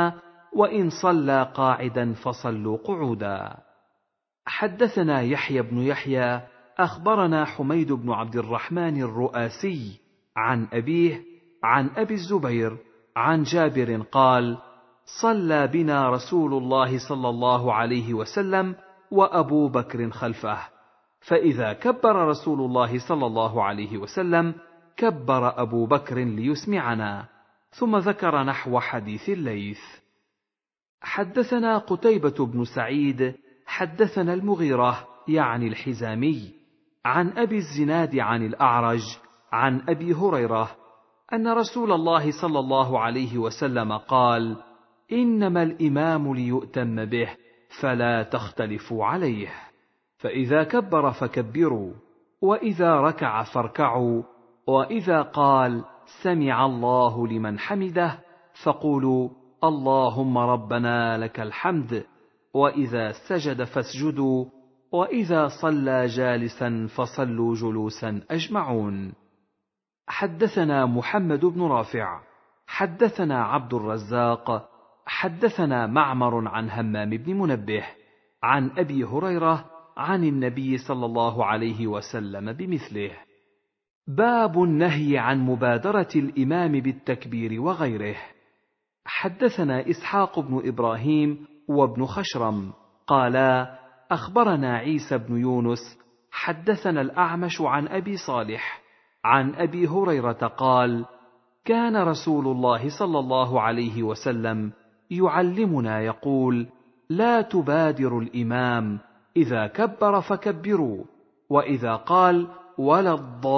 وإن صلى قاعدا فصلوا قعودا. حدثنا يحيى بن يحيى أخبرنا حميد بن عبد الرحمن الرؤاسي عن أبيه عن أبي الزبير عن جابر قال: صلى بنا رسول الله صلى الله عليه وسلم وأبو بكر خلفه، فإذا كبر رسول الله صلى الله عليه وسلم كبر أبو بكر ليسمعنا، ثم ذكر نحو حديث الليث. حدثنا قتيبة بن سعيد حدثنا المغيرة يعني الحزامي عن أبي الزناد عن الأعرج عن أبي هريرة أن رسول الله صلى الله عليه وسلم قال: إنما الإمام ليؤتم به فلا تختلفوا عليه، فإذا كبر فكبروا، وإذا ركع فاركعوا، وإذا قال سمع الله لمن حمده فقولوا اللهم ربنا لك الحمد، وإذا سجد فاسجدوا، وإذا صلى جالسا فصلوا جلوسا أجمعون. حدثنا محمد بن رافع حدثنا عبد الرزاق حدثنا معمر عن همام بن منبه عن أبي هريرة عن النبي صلى الله عليه وسلم بمثله. باب النهي عن مبادرة الإمام بالتكبير وغيره. حدثنا إسحاق بن إبراهيم وابن خشرم قالا: أخبرنا عيسى بن يونس حدثنا الأعمش عن أبي صالح عن أبي هريرة قال: كان رسول الله صلى الله عليه وسلم يعلمنا يقول: لا تبادروا الإمام، إذا كبر فكبروا، وإذا قال ولا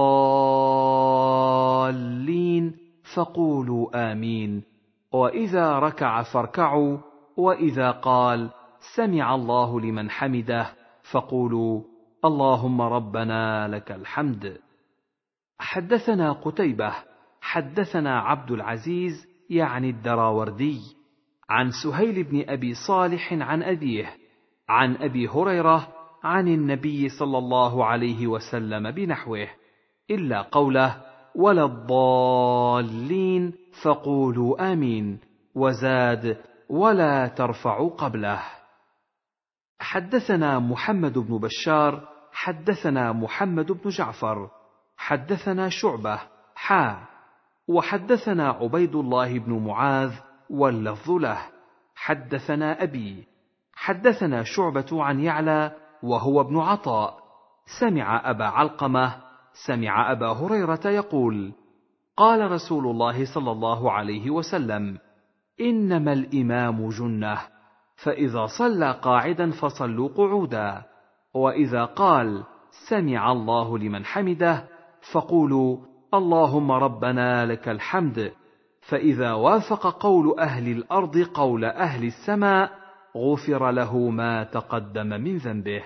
الضالين فقولوا آمين، وإذا ركع فاركعوا، وإذا قال سمع الله لمن حمده فقولوا اللهم ربنا لك الحمد. حدثنا قتيبة حدثنا عبد العزيز يعني الدراوردي عن سهيل بن أبي صالح عن أبيه عن أبي هريرة عن النبي صلى الله عليه وسلم بنحوه، إلا قوله ولا الضالين فقولوا آمين، وزاد ولا ترفعوا قبله. حدثنا محمد بن بشار حدثنا محمد بن جعفر حدثنا شعبة وحدثنا عبيد الله بن معاذ واللفظ له حدثنا أبي حدثنا شعبة عن يعلى وهو ابن عطاء سمع أبا علقمة سمع أبا هريرة يقول: قال رسول الله صلى الله عليه وسلم: إنما الإمام جنة، فإذا صلى قاعدا فصلوا قعودا، وإذا قال سمع الله لمن حمده فقولوا اللهم ربنا لك الحمد، فإذا وافق قول أهل الأرض قول أهل السماء غفر له ما تقدم من ذنبه.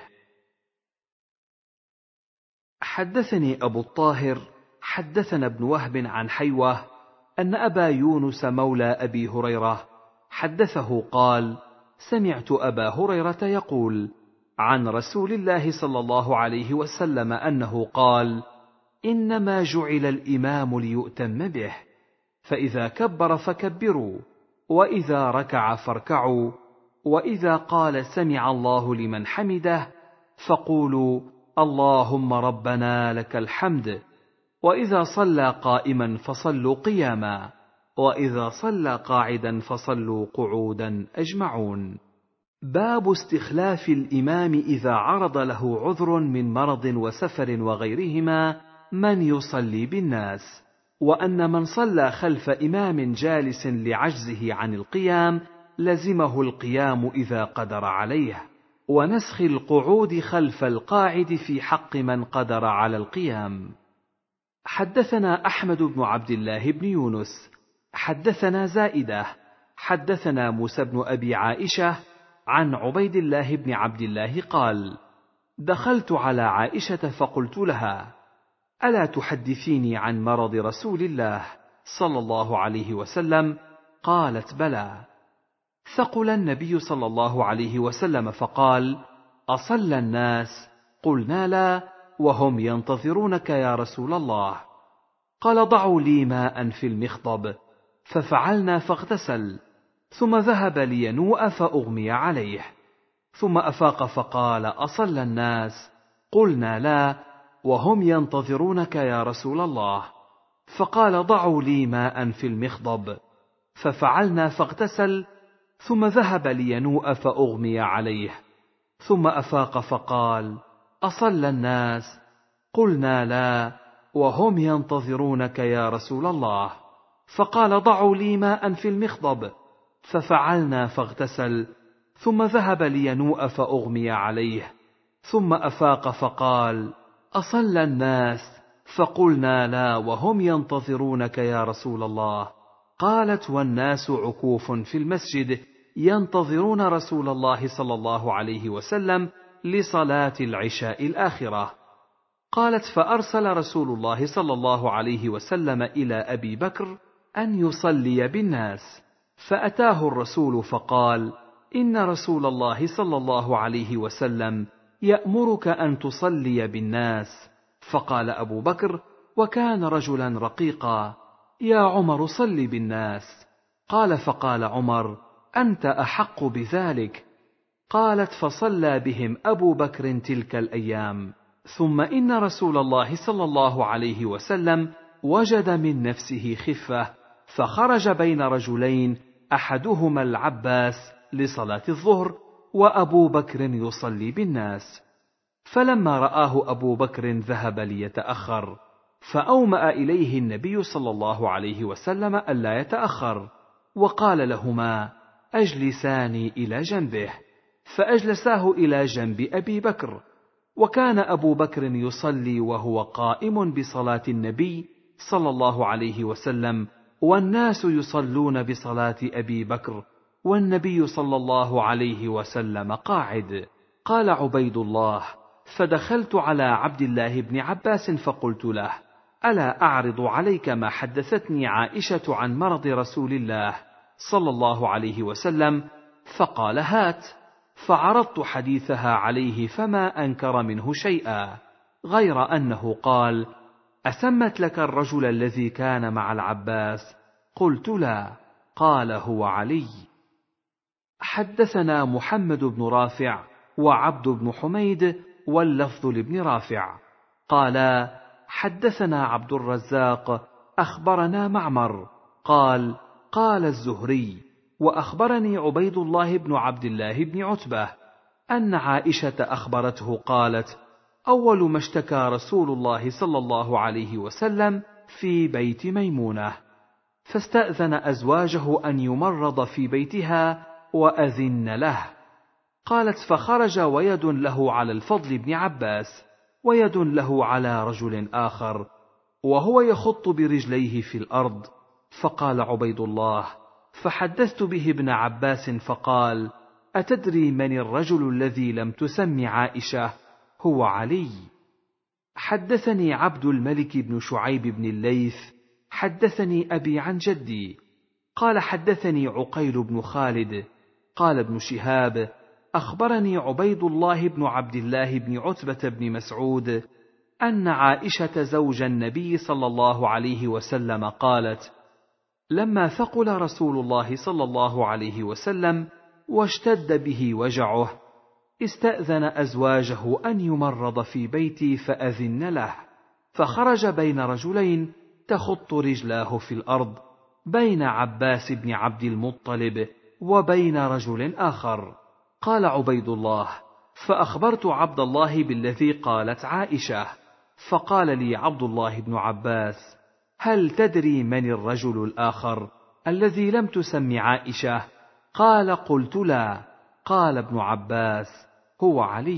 حدثني أبو الطاهر حدثنا ابن وهب عن حيوة أن أبا يونس مولى أبي هريرة حدثه قال: سمعت أبا هريرة يقول عن رسول الله صلى الله عليه وسلم أنه قال: إنما جعل الإمام ليؤتم به، فإذا كبر فكبروا، وإذا ركع فاركعوا، وإذا قال سمع الله لمن حمده فقولوا اللهم ربنا لك الحمد، وإذا صلى قائما فصلوا قياما، وإذا صلى قاعدا فصلوا قعودا أجمعون. باب استخلاف الإمام إذا عرض له عذر من مرض وسفر وغيرهما من يصلي بالناس، وأن من صلى خلف إمام جالس لعجزه عن القيام لزمه القيام إذا قدر عليه، ونسخ القعود خلف القاعد في حق من قدر على القيام. حدثنا أحمد بن عبد الله بن يونس حدثنا زائدة حدثنا موسى بن أبي عائشة عن عبيد الله بن عبد الله قال: دخلت على عائشة فقلت لها: ألا تحدثيني عن مرض رسول الله صلى الله عليه وسلم؟ قالت: بلى. ثقل النبي صلى الله عليه وسلم فقال: أصلى الناس؟ قلنا: لا، وهم ينتظرونك يا رسول الله. قال: ضعوا لي ماء في المخضب، ففعلنا فاغتسل، ثم ذهب لينوء فأغمي عليه، ثم أفاق فقال: أصلى الناس؟ قلنا: لا، وهم ينتظرونك يا رسول الله. فقال: ضعوا لي ماء في المخضب، ففعلنا فاغتسل، ثم ذهب لينوء فأغمي عليه، ثم أفاق فقال: أصلى الناس؟ قلنا: لا، وهم ينتظرونك يا رسول الله. فقال: ضعوا لي ماء في المخضب، ففعلنا فاغتسل، ثم ذهب لينوء فأغمي عليه، ثم أفاق فقال: أصلى الناس؟ فقلنا: لا، وهم ينتظرونك يا رسول الله. قالت: والناس عكوف في المسجد ينتظرون رسول الله صلى الله عليه وسلم لصلاة العشاء الآخرة. قالت: فأرسل رسول الله صلى الله عليه وسلم إلى أبي بكر أن يصلي بالناس، فأتاه الرسول فقال: إن رسول الله صلى الله عليه وسلم يأمرك أن تصلي بالناس. فقال أبو بكر، وكان رجلا رقيقا: يا عمر صل بالناس. قال: فقال عمر: أنت أحق بذلك. قالت: فصلى بهم أبو بكر تلك الأيام. ثم إن رسول الله صلى الله عليه وسلم وجد من نفسه خفة، فخرج بين رجلين، أحدهما العباس لصلاة الظهر، وأبو بكر يصلي بالناس. فلما رآه أبو بكر ذهب ليتأخر، فأومأ إليه النبي صلى الله عليه وسلم ألا يتأخر، وقال لهما: أجلساني إلى جنبه. فأجلساه إلى جنب أبي بكر، وكان أبو بكر يصلي وهو قائم بصلاة النبي صلى الله عليه وسلم، والناس يصلون بصلاة أبي بكر، والنبي صلى الله عليه وسلم قاعد. قال عبيد الله: فدخلت على عبد الله بن عباس فقلت له: ألا أعرض عليك ما حدثتني عائشة عن مرض رسول الله صلى الله عليه وسلم؟ فقال: هات. فعرضت حديثها عليه فما أنكر منه شيئا، غير أنه قال: أسمت لك الرجل الذي كان مع العباس؟ قلت: لا. قال: هو علي. حدثنا محمد بن رافع وعبد بن حميد واللفظ لابن رافع قالا: حدثنا عبد الرزاق أخبرنا معمر قال: قال الزهري: وأخبرني عبيد الله بن عبد الله بن عتبة أن عائشة أخبرته قالت: أول ما اشتكى رسول الله صلى الله عليه وسلم في بيت ميمونة، فاستأذن أزواجه أن يمرض في بيتها وأذن له. قالت: فخرج ويد له على الفضل بن عباس، ويد له على رجل آخر، وهو يخط برجليه في الأرض. فقال عبيد الله: فحدثت به ابن عباس فقال: أتدري من الرجل الذي لم تسم عائشة؟ هو علي. حدثني عبد الملك بن شعيب بن الليث حدثني أبي عن جدي قال: حدثني عقيل بن خالد قال ابن شهاب: أخبرني عبيد الله بن عبد الله بن عتبة بن مسعود أن عائشة زوج النبي صلى الله عليه وسلم قالت: لما ثقل رسول الله صلى الله عليه وسلم واشتد به وجعه، استأذن أزواجه أن يمرض في بيتي فأذن له، فخرج بين رجلين تخط رجلاه في الأرض، بين عباس بن عبد المطلب وبين رجل آخر. قال عبيد الله: فأخبرت عبد الله بالذي قالت عائشة، فقال لي عبد الله بن عباس: هل تدري من الرجل الآخر الذي لم تسم عائشة؟ قال: قلت: لا. قال ابن عباس: هو علي.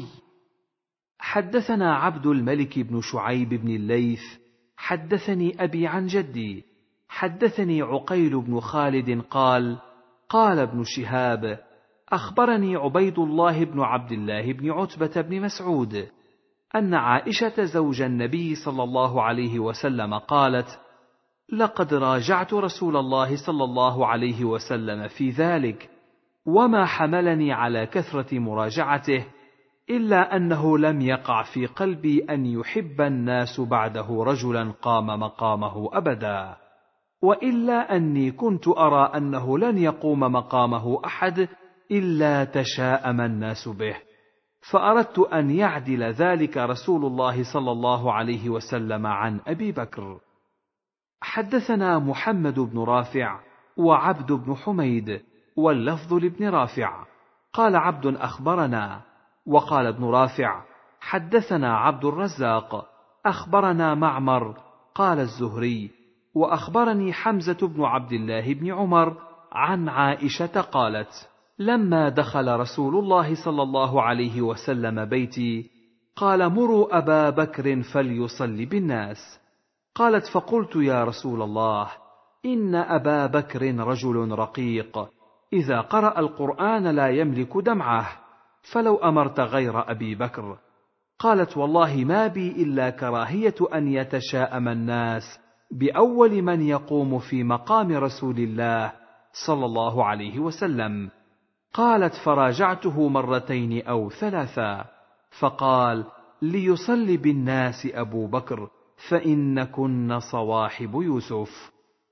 حدثنا عبد الملك بن شعيب بن الليث حدثني أبي عن جدي حدثني عقيل بن خالد قال: قال ابن شهاب: أخبرني عبيد الله بن عبد الله بن عتبة بن مسعود أن عائشة زوج النبي صلى الله عليه وسلم قالت: لقد راجعت رسول الله صلى الله عليه وسلم في ذلك، وما حملني على كثرة مراجعته إلا أنه لم يقع في قلبي أن يحب الناس بعده رجلا قام مقامه أبدا. وإلا أني كنت أرى أنه لن يقوم مقامه أحد إلا تشاءم الناس به، فأردت أن يعدل ذلك رسول الله صلى الله عليه وسلم عن أبي بكر. حدثنا محمد بن رافع وعبد بن حميد، واللفظ لابن رافع. قال عبد أخبرنا، وقال ابن رافع حدثنا عبد الرزاق أخبرنا معمر قال الزهري وأخبرني حمزة بن عبد الله بن عمر عن عائشة قالت: لما دخل رسول الله صلى الله عليه وسلم بيتي قال: مروا أبا بكر فليصلي بالناس. قالت: فقلت: يا رسول الله، إن أبا بكر رجل رقيق، إذا قرأ القرآن لا يملك دمعه، فلو أمرت غير أبي بكر. قالت: والله ما بي إلا كراهية أن يتشاءم الناس بأول من يقوم في مقام رسول الله صلى الله عليه وسلم. قالت: فراجعته مرتين أو ثلاثا، فقال: ليصلي بالناس أبو بكر، فإنكن صواحب يوسف.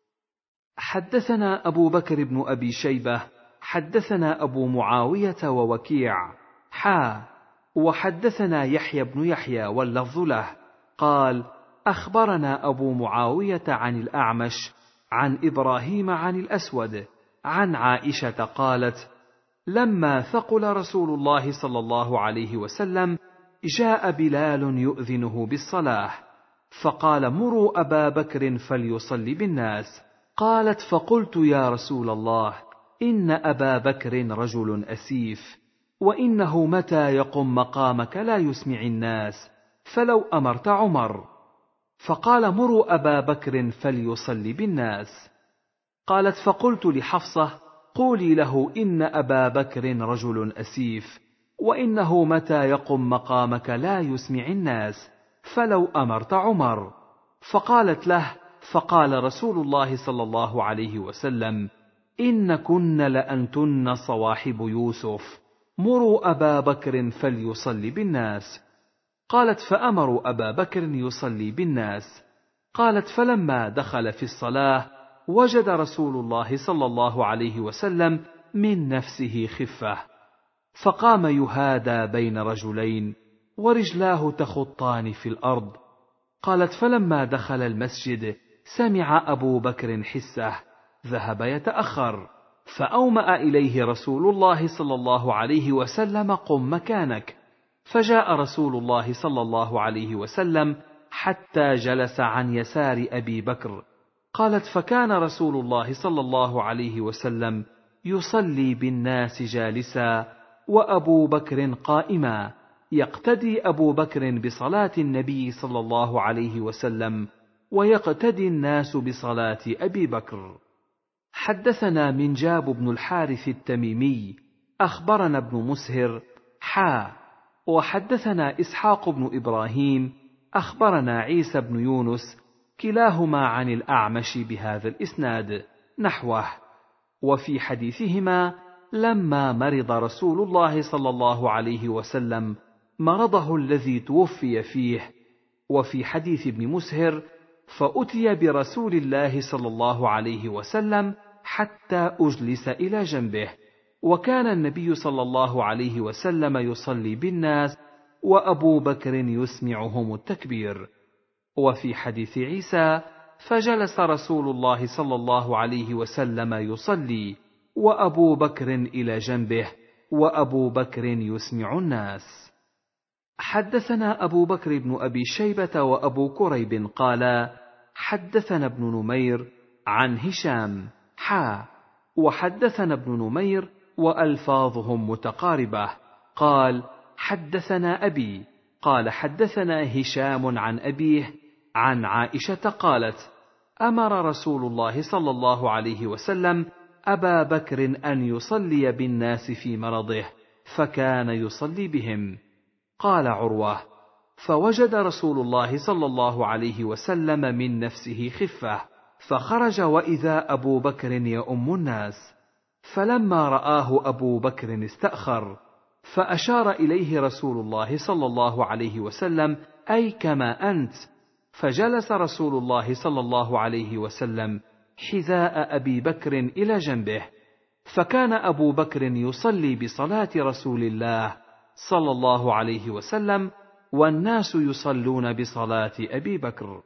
حدثنا أبو بكر بن أبي شيبة حدثنا أبو معاوية ووكيع وحدثنا يحيى بن يحيى واللفظ له قال: أخبرنا أبو معاوية عن الأعمش عن إبراهيم عن الأسود عن عائشة قالت: لما ثقل رسول الله صلى الله عليه وسلم جاء بلال يؤذنه بالصلاة، فقال: مروا أبا بكر فليصلي بالناس. قالت: فقلت: يا رسول الله، إن أبا بكر رجل أسيف، وإنه متى يقم مقامك لا يسمع الناس، فلو أمرت عمر. فقال: مروا أبا بكر فليصلي بالناس. قالت: فقلت لحفصة: قولي له إن أبا بكر رجل أسيف، وإنه متى يقم مقامك لا يسمع الناس، فلو أمرت عمر. فقالت له: فقال رسول الله صلى الله عليه وسلم: إنكن لأنتن صواحب يوسف، مروا أبا بكر فليصلي بالناس. قالت: فأمروا أبا بكر يصلي بالناس. قالت: فلما دخل في الصلاة وجد رسول الله صلى الله عليه وسلم من نفسه خفة، فقام يهادى بين رجلين ورجلاه تخطان في الأرض. قالت: فلما دخل المسجد سمع أبو بكر حسه، ذهب يتأخر، فأومأ إليه رسول الله صلى الله عليه وسلم: قم مكانك. فجاء رسول الله صلى الله عليه وسلم حتى جلس عن يسار أبي بكر. قالت: فكان رسول الله صلى الله عليه وسلم يصلي بالناس جالسا وأبو بكر قائما، يقتدي أبو بكر بصلاة النبي صلى الله عليه وسلم، ويقتدي الناس بصلاة أبي بكر. حدثنا منجاب بن الحارث التميمي أخبرنا ابن مسهر وحدثنا إسحاق بن إبراهيم أخبرنا عيسى بن يونس كلاهما عن الأعمش بهذا الإسناد نحوه. وفي حديثهما: لما مرض رسول الله صلى الله عليه وسلم مرضه الذي توفي فيه. وفي حديث ابن مسهر: فأتي برسول الله صلى الله عليه وسلم حتى أجلس إلى جنبه، وكان النبي صلى الله عليه وسلم يصلي بالناس وأبو بكر يسمعهم التكبير. وفي حديث عيسى: فجلس رسول الله صلى الله عليه وسلم يصلي وأبو بكر إلى جنبه وأبو بكر يسمع الناس. حدثنا أبو بكر بن أبي شيبة وأبو كريب قالا: حدثنا ابن نمير عن هشام وحدثنا ابن نمير وألفاظهم متقاربة قال: حدثنا أبي قال: حدثنا هشام عن أبيه عن عائشة قالت: أمر رسول الله صلى الله عليه وسلم أبا بكر أن يصلي بالناس في مرضه، فكان يصلي بهم. قال عروة: فوجد رسول الله صلى الله عليه وسلم من نفسه خفة، فخرج وإذا أبو بكر يؤم الناس، فلما رآه أبو بكر استأخر، فأشار إليه رسول الله صلى الله عليه وسلم: أي كما أنت. فجلس رسول الله صلى الله عليه وسلم حذاء أبي بكر إلى جنبه، فكان أبو بكر يصلي بصلاة رسول الله صلى الله عليه وسلم، والناس يصلون بصلاة أبي بكر.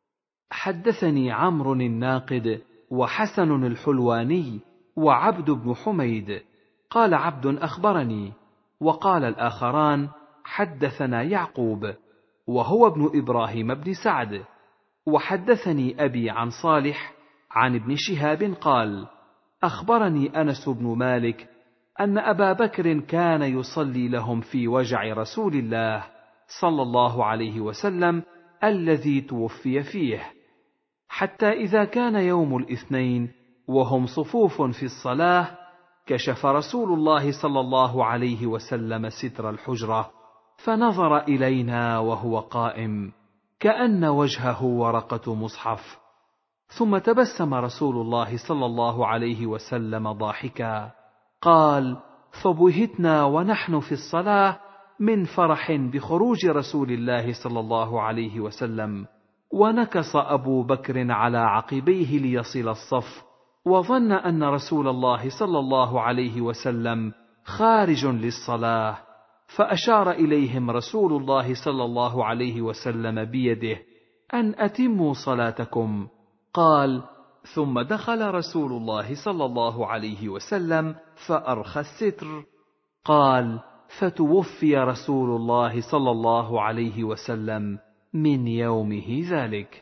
حدثني عمرو الناقد وحسن الحلواني وعبد بن حميد قال عبد أخبرني، وقال الآخران حدثنا يعقوب وهو ابن إبراهيم بن سعد. وحدثني أبي عن صالح عن ابن شهاب قال أخبرني أنس بن مالك أن أبا بكر كان يصلي لهم في وجع رسول الله صلى الله عليه وسلم الذي توفي فيه، حتى إذا كان يوم الاثنين وهم صفوف في الصلاة كشف رسول الله صلى الله عليه وسلم ستر الحجرة فنظر إلينا وهو قائم كأن وجهه ورقة مصحف، ثم تبسم رسول الله صلى الله عليه وسلم ضاحكا قال فبهتنا ونحن في الصلاة من فرح بخروج رسول الله صلى الله عليه وسلم، ونكص أبو بكر على عقبيه ليصل الصف، وظن أن رسول الله صلى الله عليه وسلم خارج للصلاة، فأشار إليهم رسول الله صلى الله عليه وسلم بيده أن أتموا صلاتكم. قال ثم دخل رسول الله صلى الله عليه وسلم فأرخى الستر. قال فتوفي رسول الله صلى الله عليه وسلم من يومه ذلك.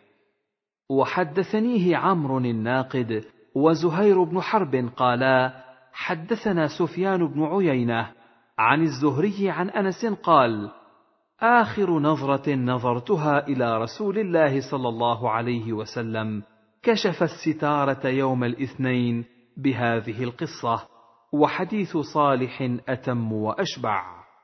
وحدثنيه عمرو الناقد وزهير بن حرب قالا حدثنا سفيان بن عيينة عن الزهري عن أنس قال آخر نظرة نظرتها إلى رسول الله صلى الله عليه وسلم كشف الستارة يوم الاثنين بهذه القصة، وحديث صالح أتم وأشبع.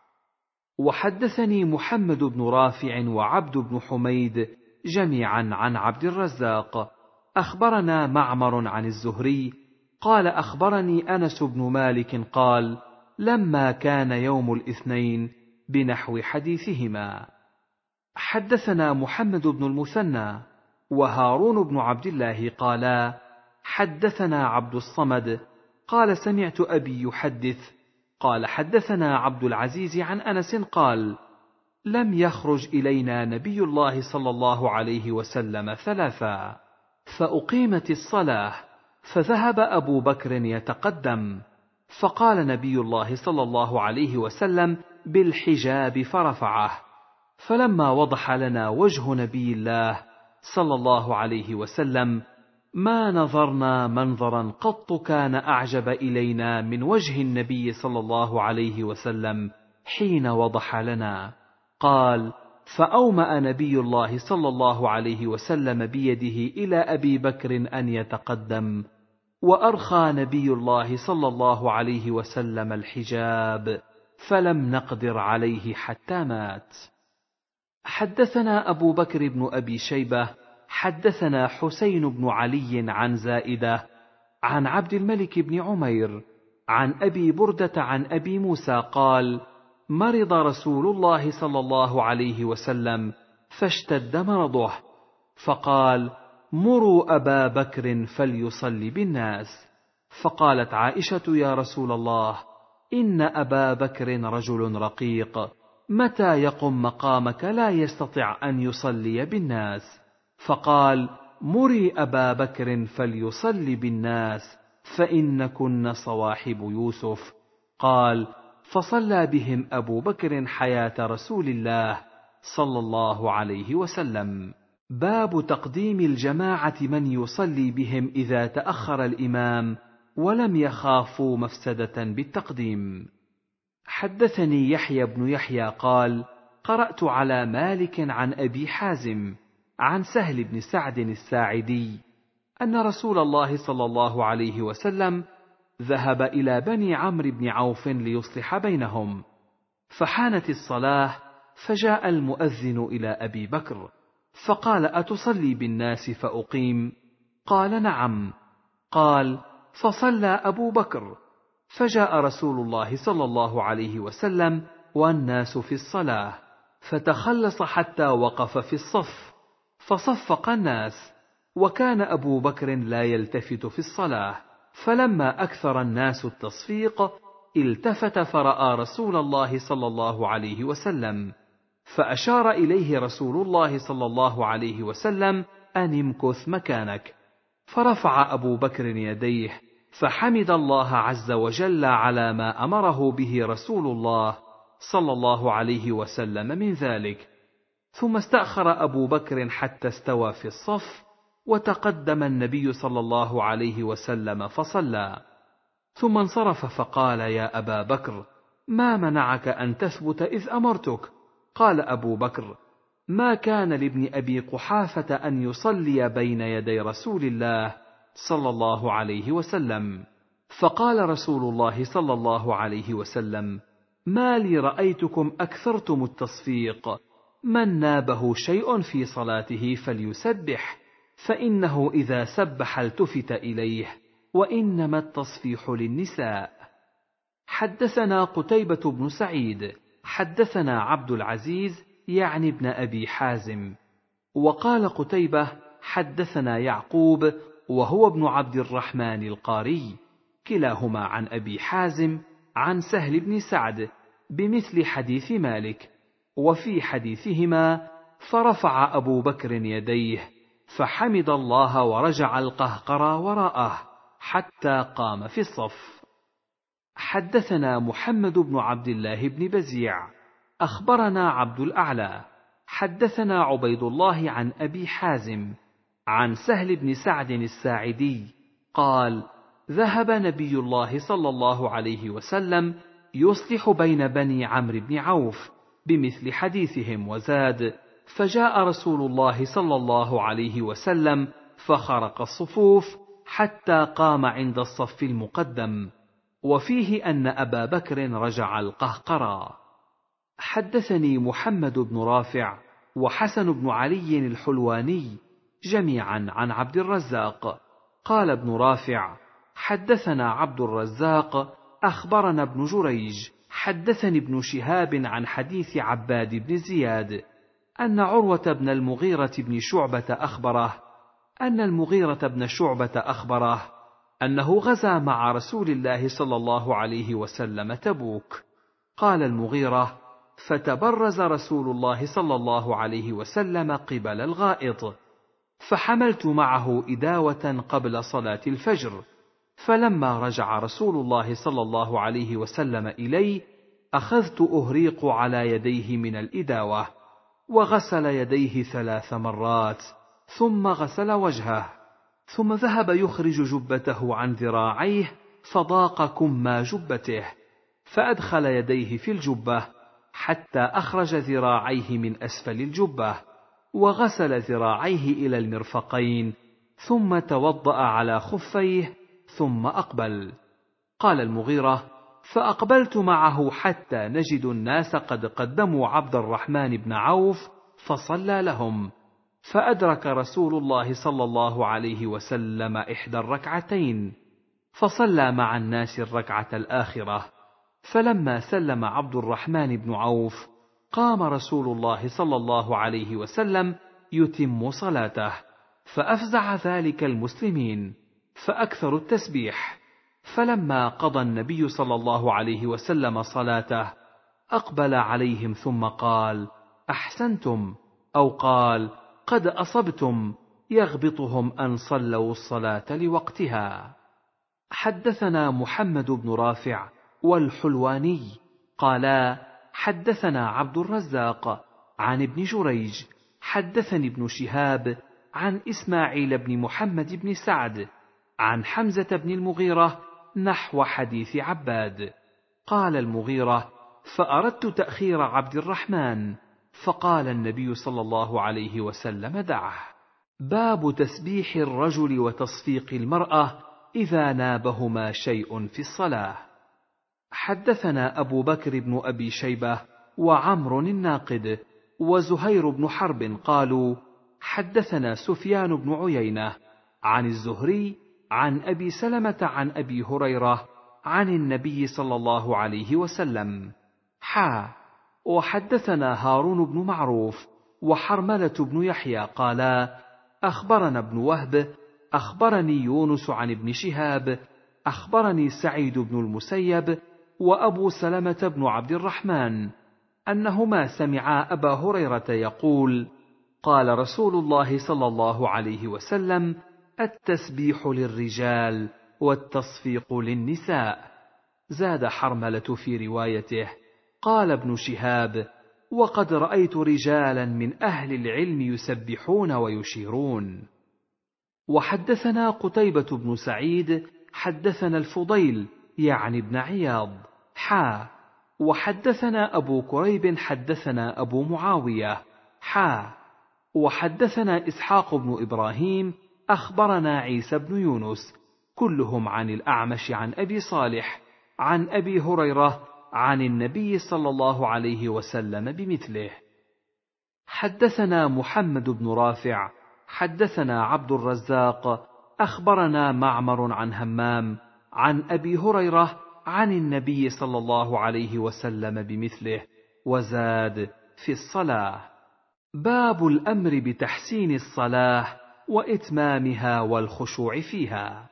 وحدثني محمد بن رافع وعبد بن حميد جميعا عن عبد الرزاق أخبرنا معمر عن الزهري قال أخبرني أنس بن مالك قال لما كان يوم الاثنين بنحو حديثهما. حدثنا محمد بن المثنى وهارون بن عبد الله قالا حدثنا عبد الصمد قال سمعت أبي يحدث قال حدثنا عبد العزيز عن أنس قال لم يخرج إلينا نبي الله صلى الله عليه وسلم ثلاثا، فأقيمت الصلاة فذهب أبو بكر يتقدم، فقال نبي الله صلى الله عليه وسلم بالحجاب فرفعه، فلما وضح لنا وجه نبي الله صلى الله عليه وسلم ما نظرنا منظرا قط كان أعجب إلينا من وجه النبي صلى الله عليه وسلم حين وضح لنا. قال فأومأ نبي الله صلى الله عليه وسلم بيده إلى أبي بكر أن يتقدم، وأرخى نبي الله صلى الله عليه وسلم الحجاب فلم نقدر عليه حتى مات. حدثنا أبو بكر بن أبي شيبة حدثنا حسين بن علي عن زائدة عن عبد الملك بن عمير عن أبي بردة عن أبي موسى قال مرض رسول الله صلى الله عليه وسلم فاشتد مرضه، فقال مروا أبا بكر فليصلي بالناس، فقالت عائشة يا رسول الله إن أبا بكر رجل رقيق متى يقم مقامك لا يستطيع أن يصلي بالناس، فقال مري أبا بكر فليصلي بالناس فإنكن صواحب يوسف. قال فصلى بهم أبو بكر حياة رسول الله صلى الله عليه وسلم. باب تقديم الجماعة من يصلي بهم إذا تأخر الإمام ولم يخافوا مفسدة بالتقديم. حدثني يحيى بن يحيى قال قرأت على مالك عن أبي حازم عن سهل بن سعد الساعدي أن رسول الله صلى الله عليه وسلم ذهب إلى بني عمرو بن عوف ليصلح بينهم، فحانت الصلاة فجاء المؤذن إلى أبي بكر فقال أتصلي بالناس فأقيم؟ قال نعم. قال فصلى أبو بكر، فجاء رسول الله صلى الله عليه وسلم والناس في الصلاة فتخلص حتى وقف في الصف فصفق الناس، وكان أبو بكر لا يلتفت في الصلاة، فلما أكثر الناس التصفيق التفت فرأى رسول الله صلى الله عليه وسلم، فأشار إليه رسول الله صلى الله عليه وسلم أن امكث مكانك، فرفع أبو بكر يديه فحمد الله عز وجل على ما أمره به رسول الله صلى الله عليه وسلم من ذلك، ثم استأخر أبو بكر حتى استوى في الصف، وتقدم النبي صلى الله عليه وسلم فصلى، ثم انصرف فقال: يا أبا بكر، ما منعك أن تثبت إذ أمرتك؟ قال أبو بكر: ما كان لابن أبي قحافة أن يصلي بين يدي رسول الله صلى الله عليه وسلم. فقال رسول الله صلى الله عليه وسلم: ما لي رأيتكم أكثرتم التصفيق، من نابه شيء في صلاته فليسبح، فإنه إذا سبح التفت إليه، وإنما التصفيح للنساء. حدثنا قتيبة بن سعيد حدثنا عبد العزيز يعني ابن أبي حازم، وقال قتيبة: حدثنا يعقوب وهو ابن عبد الرحمن القاري، كلاهما عن أبي حازم عن سهل بن سعد بمثل حديث مالك، وفي حديثهما: فرفع أبو بكر يديه فحمد الله ورجع القهقرى وراءه حتى قام في الصف. حدثنا محمد بن عبد الله بن بزيع أخبرنا عبد الأعلى حدثنا عبيد الله عن أبي حازم عن سهل بن سعد الساعدي قال: ذهب نبي الله صلى الله عليه وسلم يصلح بين بني عمرو بن عوف بمثل حديثهم وزاد: فجاء رسول الله صلى الله عليه وسلم فخرق الصفوف حتى قام عند الصف المقدم، وفيه أن أبا بكر رجع القهقرى. حدثني محمد بن رافع وحسن بن علي الحلواني جميعا عن عبد الرزاق قال ابن رافع: حدثنا عبد الرزاق أخبرنا ابن جريج حدثني ابن شهاب عن حديث عباد بن زياد أن عروة بن المغيرة بن شعبة أخبره أنه غزا مع رسول الله صلى الله عليه وسلم تبوك. قال المغيرة: فتبرز رسول الله صلى الله عليه وسلم قبل الغائط، فحملت معه إداوة قبل صلاة الفجر، فلما رجع رسول الله صلى الله عليه وسلم إلي أخذت أهريق على يديه من الإداوة، وغسل يديه 3 مرات، ثم غسل وجهه، ثم ذهب يخرج جبته عن ذراعيه فضاق كما جبته، فأدخل يديه في الجبة حتى أخرج ذراعيه من أسفل الجبة، وغسل ذراعيه إلى المرفقين، ثم توضأ على خفيه ثم أقبل. قال المغيرة: فأقبلت معه حتى نجد الناس قد قدموا عبد الرحمن بن عوف فصلى لهم، فأدرك رسول الله صلى الله عليه وسلم 1 الركعتين، فصلى مع الناس الركعة الآخرة، فلما سلم عبد الرحمن بن عوف قام رسول الله صلى الله عليه وسلم يتم صلاته، فأفزع ذلك المسلمين فأكثروا التسبيح، فلما قضى النبي صلى الله عليه وسلم صلاته أقبل عليهم ثم قال: أحسنتم، أو قال: قد أصبتم، يغبطهم أن صلوا الصلاة لوقتها. حدثنا محمد بن رافع والحلواني قالا: حدثنا عبد الرزاق عن ابن جريج حدثني ابن شهاب عن إسماعيل بن محمد بن سعد عن حمزة بن المغيرة نحو حديث عباد. قال المغيرة: فأردت تأخير عبد الرحمن، فقال النبي صلى الله عليه وسلم: دعه. باب تسبيح الرجل وتصفيق المرأة إذا نابهما شيء في الصلاة. حدثنا أبو بكر بن أبي شيبة وعمر الناقد وزهير بن حرب قالوا: حدثنا سفيان بن عيينة عن الزهري عن أبي سلمة عن أبي هريرة عن النبي صلى الله عليه وسلم. وحدثنا هارون بن معروف وحرملة بن يحيى قالا: أخبرنا ابن وهب أخبرني يونس عن ابن شهاب أخبرني سعيد بن المسيب وأبو سلمة بن عبد الرحمن أنهما سمعا أبا هريرة يقول: قال رسول الله صلى الله عليه وسلم: التسبيح للرجال والتصفيق للنساء. زاد حرملة في روايته: قال ابن شهاب: وقد رأيت رجالا من أهل العلم يسبحون ويشيرون. وحدثنا قتيبة بن سعيد حدثنا الفضيل يعني ابن عياض وحدثنا أبو كريب حدثنا أبو معاوية وحدثنا إسحاق بن إبراهيم أخبرنا عيسى بن يونس كلهم عن الأعمش عن أبي صالح عن أبي هريرة عن النبي صلى الله عليه وسلم بمثله. حدثنا محمد بن رافع حدثنا عبد الرزاق أخبرنا معمر عن همام عن أبي هريرة عن النبي صلى الله عليه وسلم بمثله، وزاد في الصلاة. باب الأمر بتحسين الصلاة وإتمامها والخشوع فيها.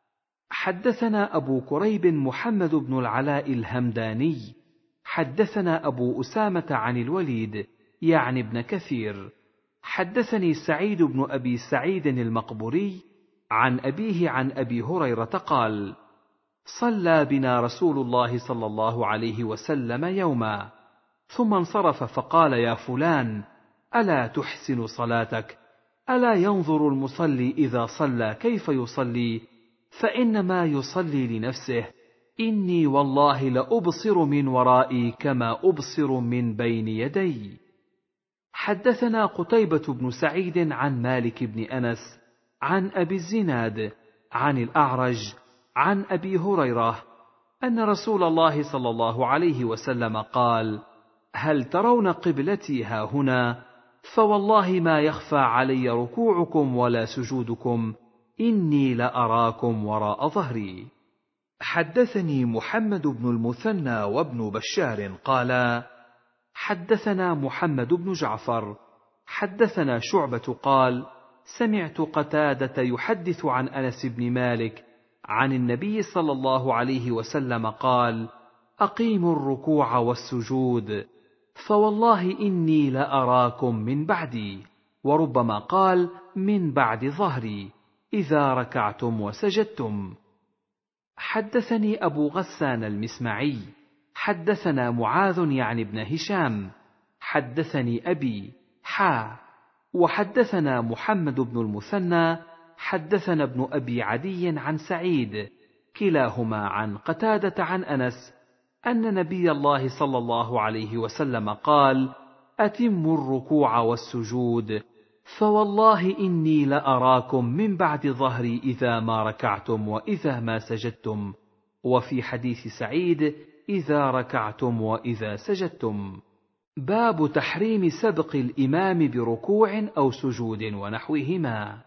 حدثنا أبو كريب محمد بن العلاء الهمداني حدثنا أبو أسامة عن الوليد يعني ابن كثير حدثني سعيد بن أبي سعيد المقبوري عن أبيه عن أبي هريرة قال: صلى بنا رسول الله صلى الله عليه وسلم يوما، ثم انصرف فقال: يا فلان، ألا تحسن صلاتك؟ ألا ينظر المصلي إذا صلى كيف يصلي؟ فإنما يصلي لنفسه، إني والله لأبصر من ورائي كما أبصر من بين يدي. حدثنا قتيبة بن سعيد عن مالك بن أنس عن أبي الزناد عن الأعرج عن أبي هريرة أن رسول الله صلى الله عليه وسلم قال: هل ترون قبلتي هاهنا؟ فوالله ما يخفى علي ركوعكم ولا سجودكم، إني لأراكم وراء ظهري. حدثني محمد بن المثنى وابن بشار قالا: حدثنا محمد بن جعفر حدثنا شعبة قال: سمعت قتادة يحدث عن أنس بن مالك عن النبي صلى الله عليه وسلم قال: أقيموا الركوع والسجود، فوالله إني لأراكم من بعدي، وربما قال من بعد ظهري، إذا ركعتم وسجدتم. حدثني أبو غسان المسمعي حدثنا معاذ يعني ابن هشام حدثني أبي وحدثنا محمد بن المثنى حدثنا ابن أبي عدي عن سعيد كلاهما عن قتادة عن أنس أن نبي الله صلى الله عليه وسلم قال: أتموا الركوع والسجود، فوالله إني لأراكم من بعد ظهري إذا ما ركعتم وإذا ما سجدتم، وفي حديث سعيد: إذا ركعتم وإذا سجدتم. باب تحريم سبق الإمام بركوع أو سجود ونحوهما.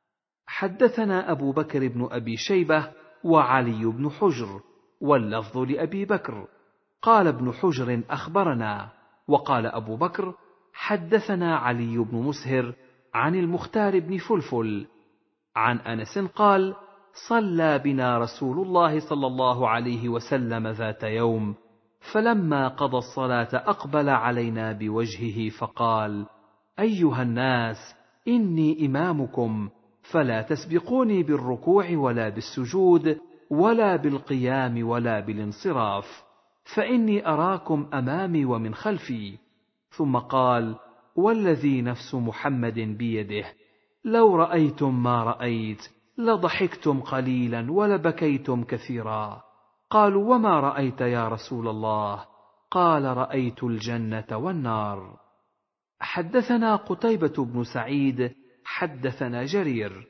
حدثنا أبو بكر بن أبي شيبة وعلي بن حجر، واللفظ لأبي بكر. قال ابن حجر: أخبرنا. وقال أبو بكر: حدثنا علي بن مسهر عن المختار بن فلفل عن أنس قال: صلى بنا رسول الله صلى الله عليه وسلم ذات يوم، فلما قضى الصلاة أقبل علينا بوجهه فقال: أيها الناس، إني إمامكم، فلا تسبقوني بالركوع ولا بالسجود ولا بالقيام ولا بالانصراف، فإني أراكم أمامي ومن خلفي. ثم قال: والذي نفس محمد بيده، لو رأيتم ما رأيت لضحكتم قليلا ولبكيتم كثيرا. قالوا: وما رأيت يا رسول الله؟ قال: رأيت الجنة والنار. حدثنا قتيبة بن سعيد حدثنا جرير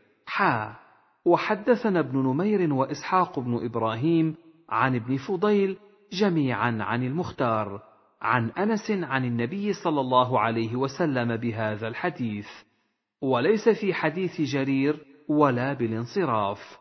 وحدثنا ابن نمير وإسحاق بن إبراهيم عن ابن فضيل جميعا عن المختار عن أنس عن النبي صلى الله عليه وسلم بهذا الحديث، وليس في حديث جرير ولا بالانصراف.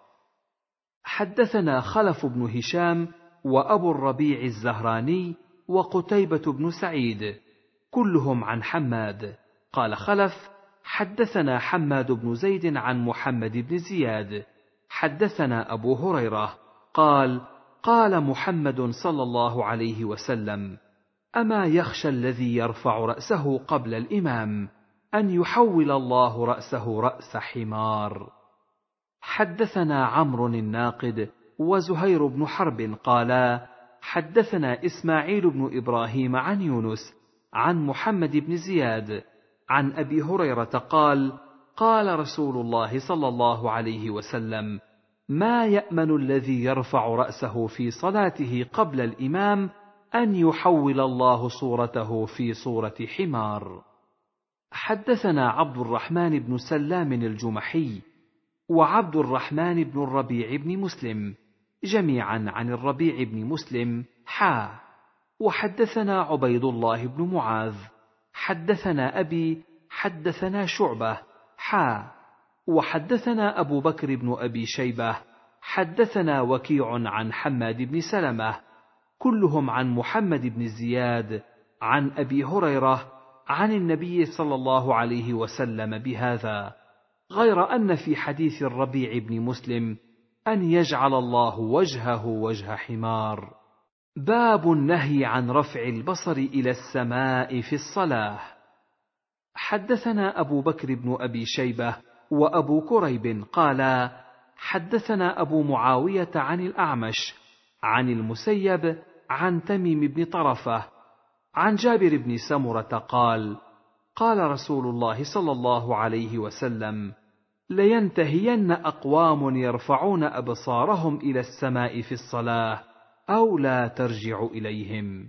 حدثنا خلف بن هشام وأبو الربيع الزهراني وقتيبة بن سعيد كلهم عن حماد. قال خلف: حدثنا حماد بن زيد عن محمد بن زياد حدثنا أبو هريرة قال قال محمد صلى الله عليه وسلم: أما يخشى الذي يرفع رأسه قبل الإمام أن يحول الله رأسه رأس حمار. حدثنا عمرو الناقد وزهير بن حرب قالا حدثنا إسماعيل بن إبراهيم عن يونس عن محمد بن زياد عن أبي هريرة قال قال رسول الله صلى الله عليه وسلم: ما يأمن الذي يرفع رأسه في صلاته قبل الإمام أن يحول الله صورته في صورة حمار. حدثنا عبد الرحمن بن سلام الجمحي وعبد الرحمن بن الربيع بن مسلم جميعا عن الربيع بن مسلم وحدثنا عبيد الله بن معاذ حدثنا أبي حدثنا شعبة وحدثنا أبو بكر بن أبي شيبة حدثنا وكيع عن حماد بن سلمة كلهم عن محمد بن زياد عن أبي هريرة عن النبي صلى الله عليه وسلم بهذا، غير أن في حديث الربيع بن مسلم أن يجعل الله وجهه وجه حمار. باب النهي عن رفع البصر إلى السماء في الصلاة. حدثنا أبو بكر بن أبي شيبة وأبو كريب قالا حدثنا أبو معاوية عن الأعمش عن المسيب عن تميم بن طرفة عن جابر بن سمرة قال قال رسول الله صلى الله عليه وسلم: لينتهين أقوام يرفعون أبصارهم إلى السماء في الصلاة أو لا ترجع إليهم.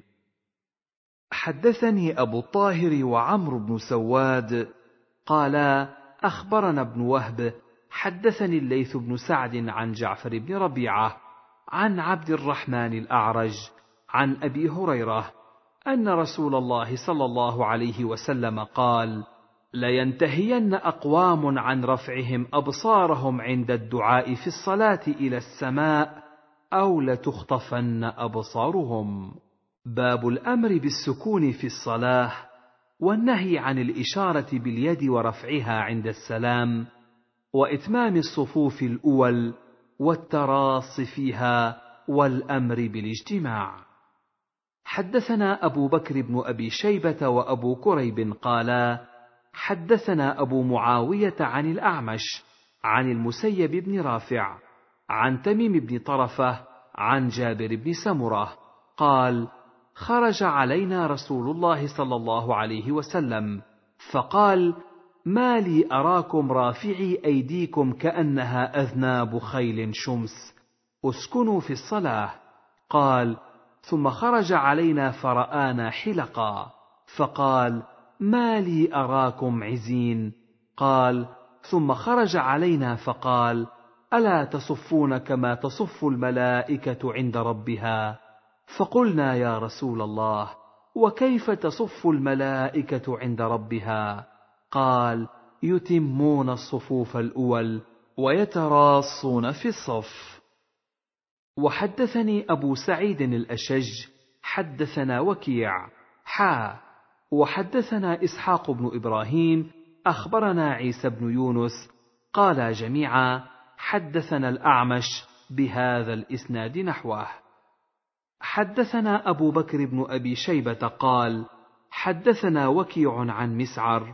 حدثني أبو الطاهر وعمرو بن سواد قالا أخبرنا ابن وهب حدثني الليث بن سعد عن جعفر بن ربيعة عن عبد الرحمن الأعرج عن أبي هريرة أن رسول الله صلى الله عليه وسلم قال: لينتهين أقوام عن رفعهم أبصارهم عند الدعاء في الصلاة إلى السماء أو لتخطفن أبصارهم. باب الأمر بالسكون في الصلاة والنهي عن الإشارة باليد ورفعها عند السلام وإتمام الصفوف الأول والتراص فيها والأمر بالاجتماع. حدثنا أبو بكر بن أبي شيبة وأبو كريب قالا حدثنا أبو معاوية عن الأعمش عن المسيب بن رافع عن تميم بن طرفة عن جابر بن سمرة قال: خرج علينا رسول الله صلى الله عليه وسلم فقال: ما لي أراكم رافعي أيديكم كأنها أذناب خيل شمس، اسكنوا في الصلاة. قال: ثم خرج علينا فرآنا حلقا فقال: ما لي أراكم عزين. قال: ثم خرج علينا فقال: ألا تصفون كما تصف الملائكة عند ربها؟ فقلنا: يا رسول الله، وكيف تصف الملائكة عند ربها؟ قال: يتمون الصفوف الأول ويتراصون في الصف. وحدثني أبو سعيد الأشج حدثنا وكيع وحدثنا إسحاق بن إبراهيم أخبرنا عيسى بن يونس قال جميعا حدثنا الأعمش بهذا الإسناد نحوه. حدثنا أبو بكر بن أبي شيبة قال حدثنا وكيع عن مسعر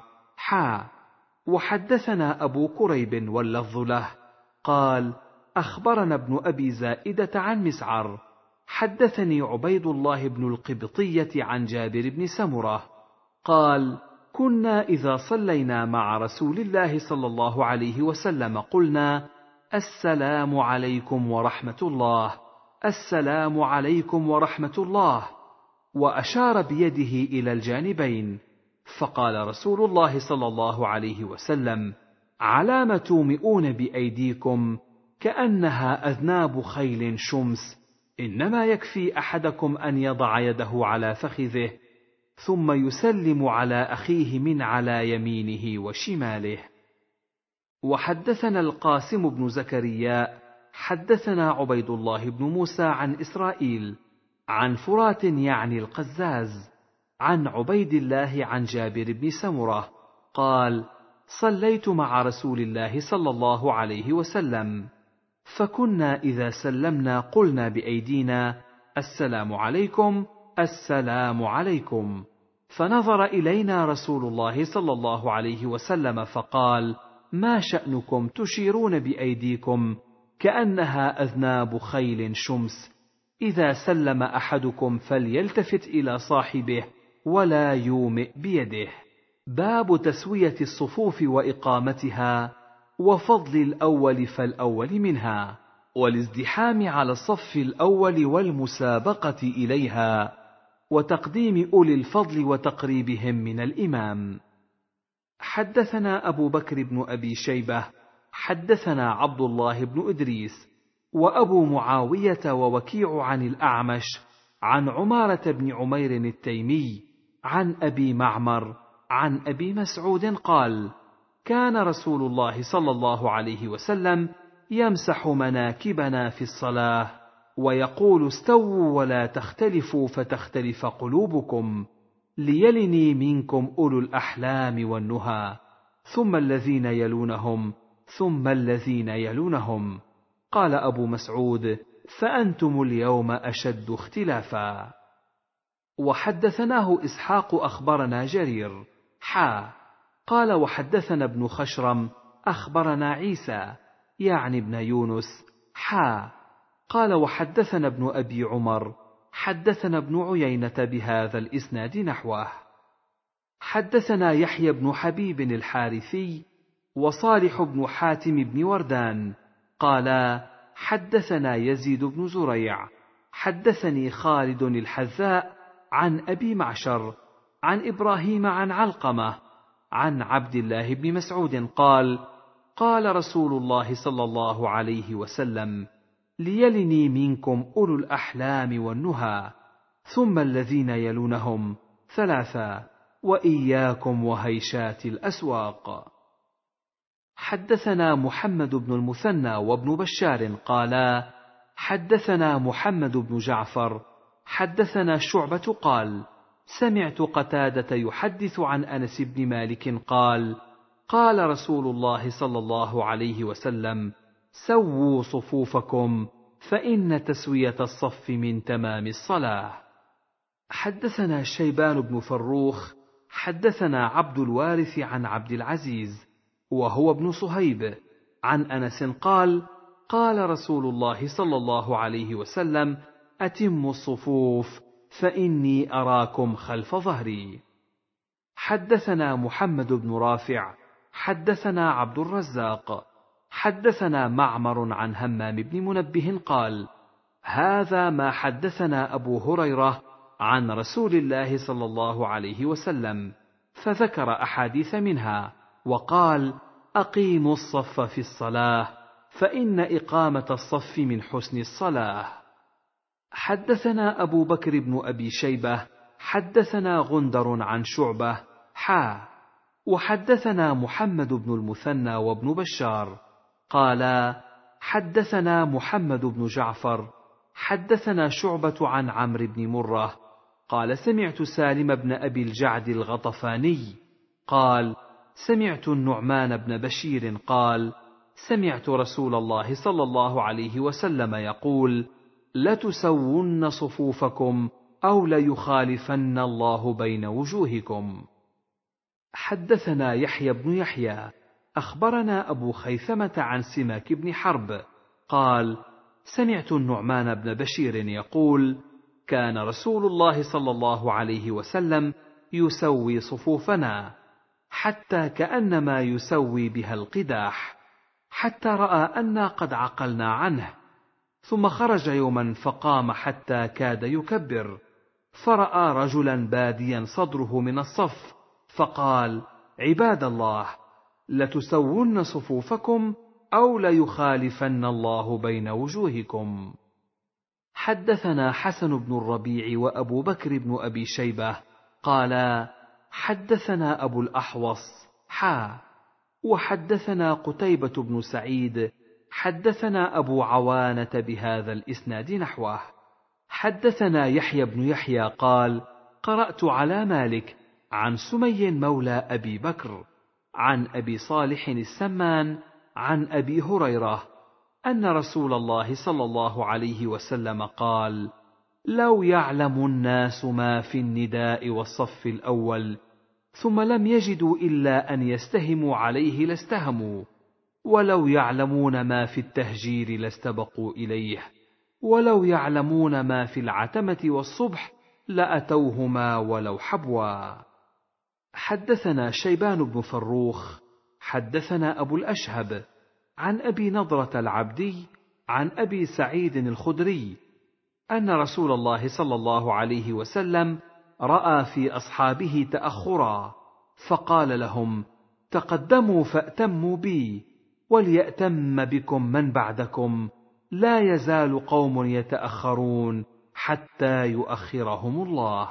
وحدثنا أبو كريب واللفظ له قال أخبرنا ابن أبي زائدة عن مسعر حدثني عبيد الله بن القبطية عن جابر بن سمرة قال: كنا إذا صلينا مع رسول الله صلى الله عليه وسلم قلنا: السلام عليكم ورحمة الله، السلام عليكم ورحمة الله، وأشار بيده إلى الجانبين. فقال رسول الله صلى الله عليه وسلم: علام تومئون بأيديكم كأنها أذناب خيل شمس، إنما يكفي أحدكم أن يضع يده على فخذه ثم يسلم على أخيه من على يمينه وشماله. وحدثنا القاسم بن زكريا حدثنا عبيد الله بن موسى عن إسرائيل عن فرات يعني القزاز عن عبيد الله عن جابر بن سمرة قال: صليت مع رسول الله صلى الله عليه وسلم، فكنا إذا سلمنا قلنا بأيدينا: السلام عليكم، السلام عليكم. فنظر إلينا رسول الله صلى الله عليه وسلم فقال: ما شأنكم تشيرون بأيديكم كأنها أذناب خيل شمس؟ إذا سلم أحدكم فليلتفت إلى صاحبه ولا يومئ بيده. باب تسوية الصفوف وإقامتها، وفضل الأول فالأول منها، والازدحام على الصف الأول والمسابقة إليها، وتقديم أولي الفضل وتقريبهم من الإمام. حدثنا أبو بكر بن أبي شيبة حدثنا عبد الله بن إدريس وأبو معاوية ووكيع عن الأعمش عن عمارة بن عمير التيمي عن أبي معمر عن أبي مسعود قال: كان رسول الله صلى الله عليه وسلم يمسح مناكبنا في الصلاة ويقول: استووا ولا تختلفوا فتختلف قلوبكم، ليلني منكم أولو الأحلام والنهى، ثم الذين يلونهم، ثم الذين يلونهم. قال أبو مسعود: فأنتم اليوم أشد اختلافا. وحدثناه إسحاق أخبرنا جرير قال: وحدثنا ابن خشرم أخبرنا عيسى يعني ابن يونس قال: وحدثنا ابن أبي عمر حدثنا ابن عيينة بهذا الإسناد نحوه. حدثنا يحيى بن حبيب الحارثي وصالح بن حاتم بن وردان قالا: حدثنا يزيد بن زريع حدثني خالد الحذاء عن أبي معشر عن إبراهيم عن علقمة عن عبد الله بن مسعود قال: قال رسول الله صلى الله عليه وسلم: ليلني منكم أولو الأحلام والنهى، ثم الذين يلونهم، ثلاثا، وإياكم وهيشات الأسواق. حدثنا محمد بن المثنى وابن بشار قالا: حدثنا محمد بن جعفر حدثنا شعبة قال: سمعت قتادة يحدث عن أنس بن مالك قال: قال رسول الله صلى الله عليه وسلم: سووا صفوفكم، فإن تسوية الصف من تمام الصلاة. حدثنا شيبان بن فروخ حدثنا عبد الوارث عن عبد العزيز وهو ابن صهيب عن أنس قال: قال رسول الله صلى الله عليه وسلم: أتموا الصفوف، فإني أراكم خلف ظهري. حدثنا محمد بن رافع حدثنا عبد الرزاق حدثنا معمر عن همام بن منبه قال: هذا ما حدثنا أبو هريرة عن رسول الله صلى الله عليه وسلم، فذكر أحاديث منها وقال: أقيموا الصف في الصلاة، فإن إقامة الصف من حسن الصلاة. حدثنا أبو بكر بن أبي شيبة حدثنا غندر عن شعبة وحدثنا محمد بن المثنى وابن بشار قالا: حدثنا محمد بن جعفر حدثنا شعبة عن عمرو بن مرة قال: سمعت سالم بن أبي الجعد الغطفاني قال: سمعت النعمان بن بشير قال: سمعت رسول الله صلى الله عليه وسلم يقول: لتسون صفوفكم أو ليخالفن الله بين وجوهكم. حدثنا يحيى بن يحيى أخبرنا أبو خيثمة عن سماك بن حرب قال: سمعت النعمان بن بشير يقول: كان رسول الله صلى الله عليه وسلم يسوي صفوفنا حتى كأنما يسوي بها القداح، حتى رأى أنا قد عقلنا عنه، ثم خرج يوما فقام حتى كاد يكبر، فرأى رجلا باديا صدره من الصف، فقال: عباد الله، لتسون صفوفكم أو ليخالفن الله بين وجوهكم. حدثنا حسن بن الربيع وأبو بكر بن أبي شيبة قالا: حدثنا أبو الأحوص وحدثنا قتيبة بن سعيد حدثنا أبو عوانة بهذا الإسناد نحوه. حدثنا يحيى بن يحيى قال: قرأت على مالك عن سمي مولى أبي بكر عن أبي صالح السمان عن أبي هريرة أن رسول الله صلى الله عليه وسلم قال: لو يعلم الناس ما في النداء والصف الأول ثم لم يجدوا إلا أن يستهموا عليه لاستهموا، ولو يعلمون ما في التهجير لاستبقوا إليه، ولو يعلمون ما في العتمة والصبح لأتوهما ولو حبوا. حدثنا شيبان بن فروخ حدثنا أبو الأشهب عن أبي نضرة العبدي عن أبي سعيد الخدري أن رسول الله صلى الله عليه وسلم رأى في أصحابه تأخرا، فقال لهم: تقدموا فأتموا بي، وليأتم بكم من بعدكم، لا يزال قوم يتأخرون حتى يؤخرهم الله.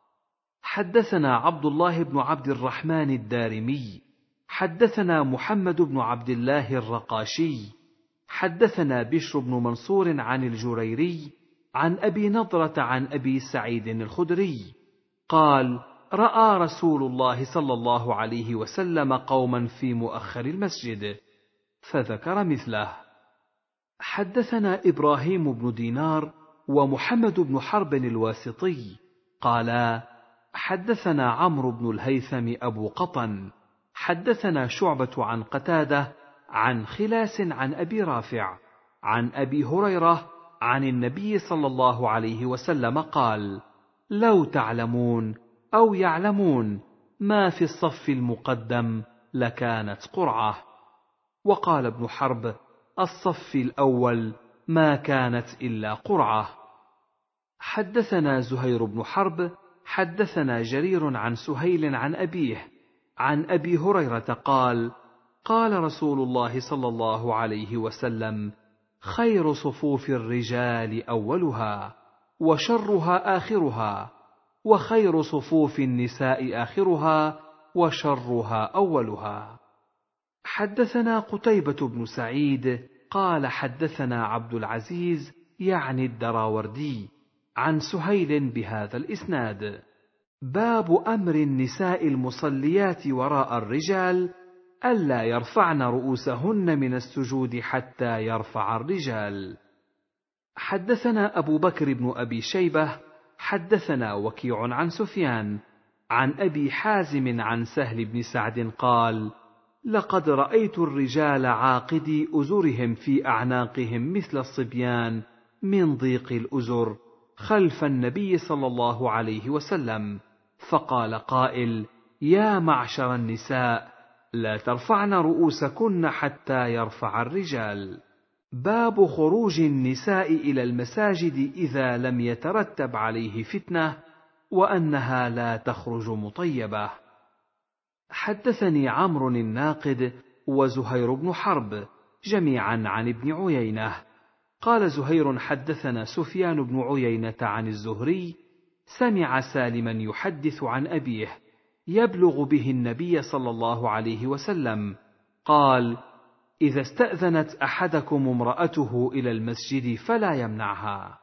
حدثنا عبد الله بن عبد الرحمن الدارمي حدثنا محمد بن عبد الله الرقاشي حدثنا بشر بن منصور عن الجريري عن أبي نضرة عن أبي سعيد الخدري قال: رأى رسول الله صلى الله عليه وسلم قوما في مؤخر المسجد، فذكر مثله. حدثنا إبراهيم بن دينار ومحمد بن حرب الواسطي قالا: حدثنا عمرو بن الهيثم أبو قطن حدثنا شعبة عن قتادة عن خلاس عن أبي رافع عن أبي هريرة عن النبي صلى الله عليه وسلم قال: لو تعلمون أو يعلمون ما في الصف المقدم لكانت قرعة. وقال ابن حرب: الصف الأول ما كانت إلا قرعة. حدثنا زهير بن حرب حدثنا جرير عن سهيل عن أبيه عن أبي هريرة قال: قال رسول الله صلى الله عليه وسلم: خير صفوف الرجال أولها، وشرها آخرها، وخير صفوف النساء آخرها، وشرها أولها. حدثنا قتيبة بن سعيد قال: حدثنا عبد العزيز يعني الدراوردي عن سهيل بهذا الإسناد. باب أمر النساء المصليات وراء الرجال ألا يرفعن رؤوسهن من السجود حتى يرفع الرجال. حدثنا أبو بكر بن أبي شيبة حدثنا وكيع عن سفيان عن أبي حازم عن سهل بن سعد قال: لقد رأيت الرجال عاقدي أزرهم في أعناقهم مثل الصبيان من ضيق الأزر خلف النبي صلى الله عليه وسلم، فقال قائل: يا معشر النساء، لا ترفعن رؤوسكن حتى يرفع الرجال. باب خروج النساء إلى المساجد إذا لم يترتب عليه فتنة، وأنها لا تخرج مطيبة. حدثني عمرو الناقد وزهير بن حرب جميعا عن ابن عيينة قال زهير: حدثنا سفيان بن عيينة عن الزهري سمع سالما يحدث عن أبيه يبلغ به النبي صلى الله عليه وسلم قال: إذا استأذنت أحدكم امرأته إلى المسجد فلا يمنعها.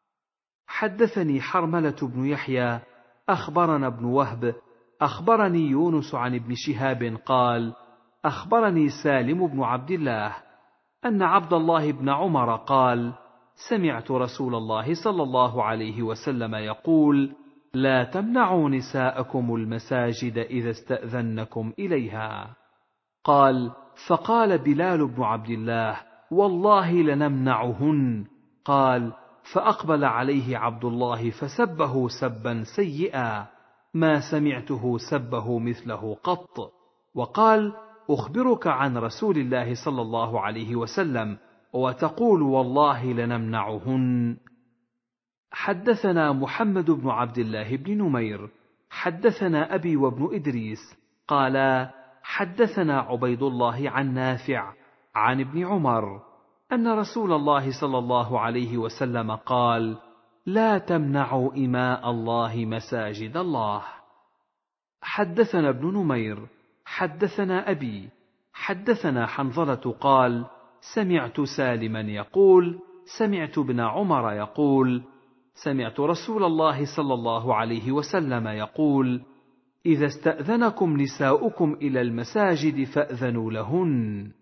حدثني حرملة بن يحيى أخبرنا ابن وهب أخبرني يونس عن ابن شهاب قال: أخبرني سالم بن عبد الله أن عبد الله بن عمر قال: سمعت رسول الله صلى الله عليه وسلم يقول: لا تمنعوا نساءكم المساجد إذا استأذنكم إليها. قال: فقال بلال بن عبد الله: والله لنمنعهن. قال: فأقبل عليه عبد الله فسبه سبا سيئا ما سمعته سبه مثله قط، وقال: أخبرك عن رسول الله صلى الله عليه وسلم وتقول والله لنمنعهن. حدثنا محمد بن عبد الله بن نمير حدثنا أبي وابن إدريس قالا: حدثنا عبيد الله عن نافع عن ابن عمر أن رسول الله صلى الله عليه وسلم قال: لا تمنعوا إماء الله مساجد الله. حدثنا ابن نمير حدثنا أبي حدثنا حنظلة قال: سمعت سالما يقول: سمعت ابن عمر يقول: سمعت رسول الله صلى الله عليه وسلم يقول: إذا استأذنكم نساؤكم إلى المساجد فأذنوا لهن.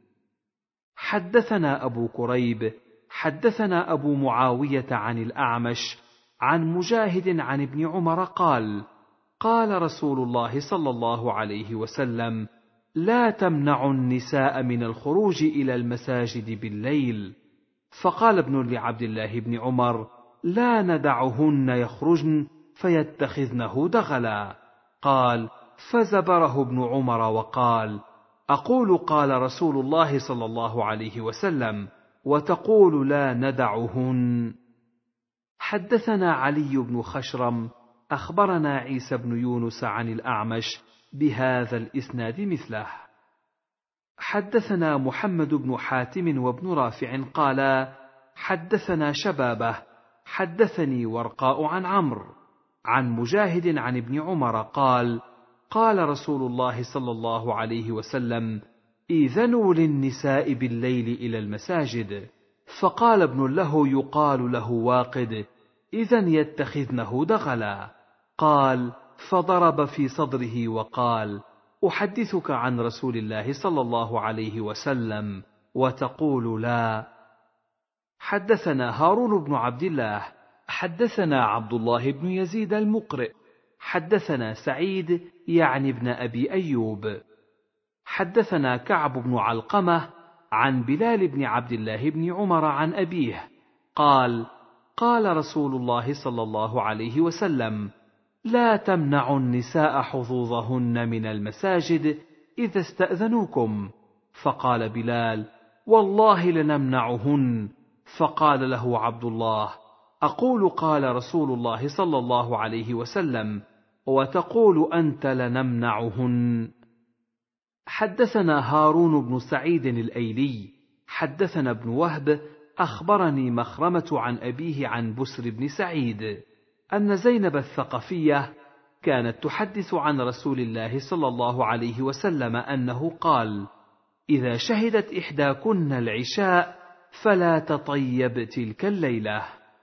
حدثنا أبو كريب حدثنا أبو معاوية عن الأعمش عن مجاهد عن ابن عمر قال: قال رسول الله صلى الله عليه وسلم: لا تمنعوا النساء من الخروج إلى المساجد بالليل. فقال ابن لعبد الله بن عمر: لا ندعهن يخرجن فيتخذنه دغلا. قال: فزبره ابن عمر وقال: أقول قال رسول الله صلى الله عليه وسلم وتقول لا ندعهن. حدثنا علي بن خشرم أخبرنا عيسى بن يونس عن الأعمش بهذا الإسناد مثله. حدثنا محمد بن حاتم وابن رافع قالا: حدثنا شبابه حدثني ورقاء عن عمرو عن مجاهد عن ابن عمر قال: قال رسول الله صلى الله عليه وسلم: إذنوا للنساء بالليل إلى المساجد. فقال ابن له يقال له واقد: إذن يتخذنه دغلا. قال: فضرب في صدره وقال: أحدثك عن رسول الله صلى الله عليه وسلم وتقول لا. حدثنا هارون بن عبد الله حدثنا عبد الله بن يزيد المقرئ حدثنا سعيد يعني ابن أبي أيوب حدثنا كعب بن علقمة عن بلال بن عبد الله بن عمر عن أبيه قال: قال رسول الله صلى الله عليه وسلم: لا تمنعوا النساء حظوظهن من المساجد إذا استأذنوكم. فقال بلال: والله لنمنعهن. فقال له عبد الله: أقول قال رسول الله صلى الله عليه وسلم وتقول أنت لنمنعهن. حدثنا هارون بن سعيد الأيلي حدثنا ابن وهب أخبرني مخرمة عن أبيه عن بسر بن سعيد أن زينب الثقفية كانت تحدث عن رسول الله صلى الله عليه وسلم أنه قال: إذا شهدت إحداكن العشاء فلا تطيب تلك الليلة.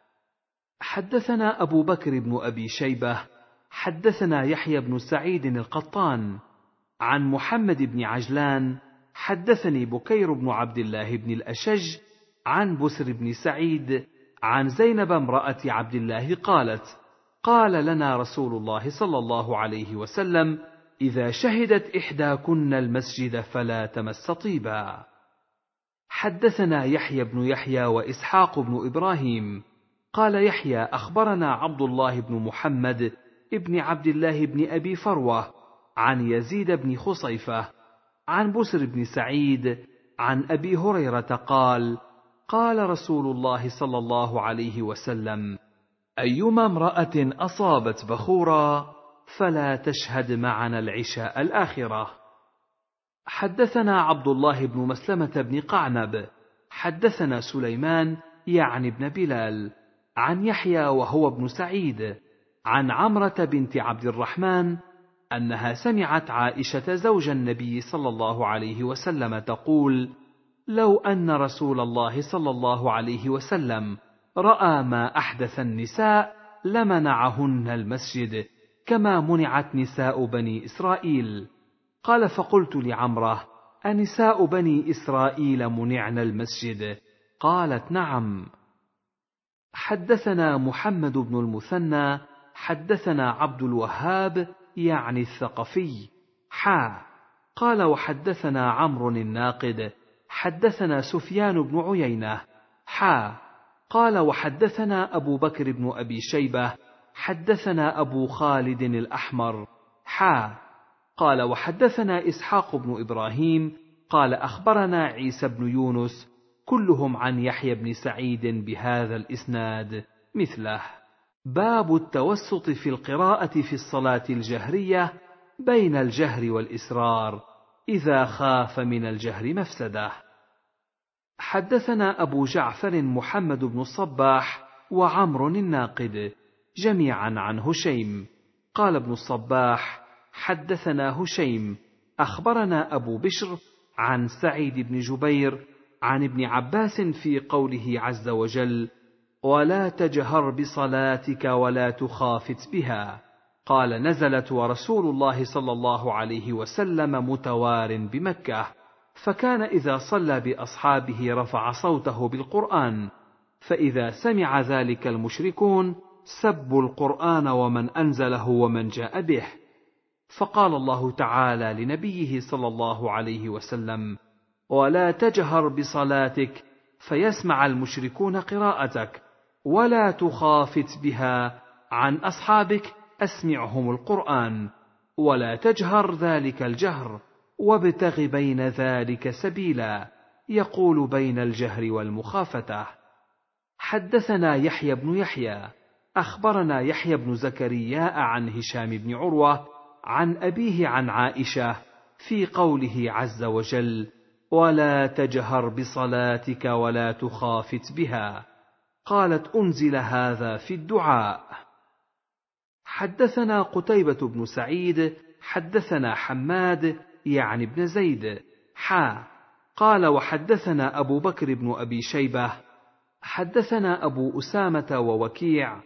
حدثنا أبو بكر بن أبي شيبة حدثنا يحيى بن سعيد القطان عن محمد بن عجلان حدثني بكير بن عبد الله بن الأشج عن بسر بن سعيد عن زينب امرأة عبد الله قالت: قال لنا رسول الله صلى الله عليه وسلم: إذا شهدت إحداكن المسجد فلا تمس طيبا. حدثنا يحيى بن يحيى وإسحاق بن إبراهيم قال يحيى: أخبرنا عبد الله بن محمد ابن عبد الله بن أبي فروة عن يزيد بن خصيفة عن بسر بن سعيد عن أبي هريرة قال: قال رسول الله صلى الله عليه وسلم: أيما امرأة أصابت بخورا فلا تشهد معنا العشاء الآخرة. حدثنا عبد الله بن مسلمة بن قعنب حدثنا سليمان يعني ابن بلال عن يحيى وهو ابن سعيد عن عمرة بنت عبد الرحمن أنها سمعت عائشة زوج النبي صلى الله عليه وسلم تقول: لو أن رسول الله صلى الله عليه وسلم رأى ما أحدث النساء لمنعهن المسجد كما منعت نساء بني إسرائيل. قال: فقلت لعمرة: أنساء بني إسرائيل منعن المسجد؟ قالت: نعم. حدثنا محمد بن المثنى حدثنا عبد الوهاب يعني الثقفي قال: وحدثنا عمرو الناقد حدثنا سفيان بن عيينة قال: وحدثنا أبو بكر بن أبي شيبة حدثنا أبو خالد الأحمر قال: وحدثنا إسحاق بن إبراهيم قال: أخبرنا عيسى بن يونس كلهم عن يحيى بن سعيد بهذا الإسناد مثله. باب التوسط في القراءة في الصلاة الجهرية بين الجهر والإسرار إذا خاف من الجهر مفسدة. حدثنا أبو جعفر محمد بن الصباح وعمرو الناقد جميعا عن هشيم قال ابن الصباح: حدثنا هشيم أخبرنا أبو بشر عن سعيد بن جبير عن ابن عباس في قوله عز وجل: ولا تجهر بصلاتك ولا تخافت بها، قال: نزلت ورسول الله صلى الله عليه وسلم متوار بمكة، فكان إذا صلى بأصحابه رفع صوته بالقرآن، فإذا سمع ذلك المشركون سبوا القرآن ومن أنزله ومن جاء به. فقال الله تعالى لنبيه صلى الله عليه وسلم: ولا تجهر بصلاتك فيسمع المشركون قراءتك، ولا تخافت بها عن أصحابك أسمعهم القرآن، ولا تجهر ذلك الجهر، وابتغ بين ذلك سبيلا، يقول بين الجهر والمخافة. حدثنا يحيى بن يحيى أخبرنا يحيى بن زكرياء عن هشام بن عروة عن أبيه عن عائشة في قوله عز وجل: ولا تجهر بصلاتك ولا تخافت بها، قالت: أنزل هذا في الدعاء. حدثنا قتيبة بن سعيد حدثنا حماد يعني بن زيد قال: وحدثنا أبو بكر بن أبي شيبة حدثنا أبو أسامة ووكيع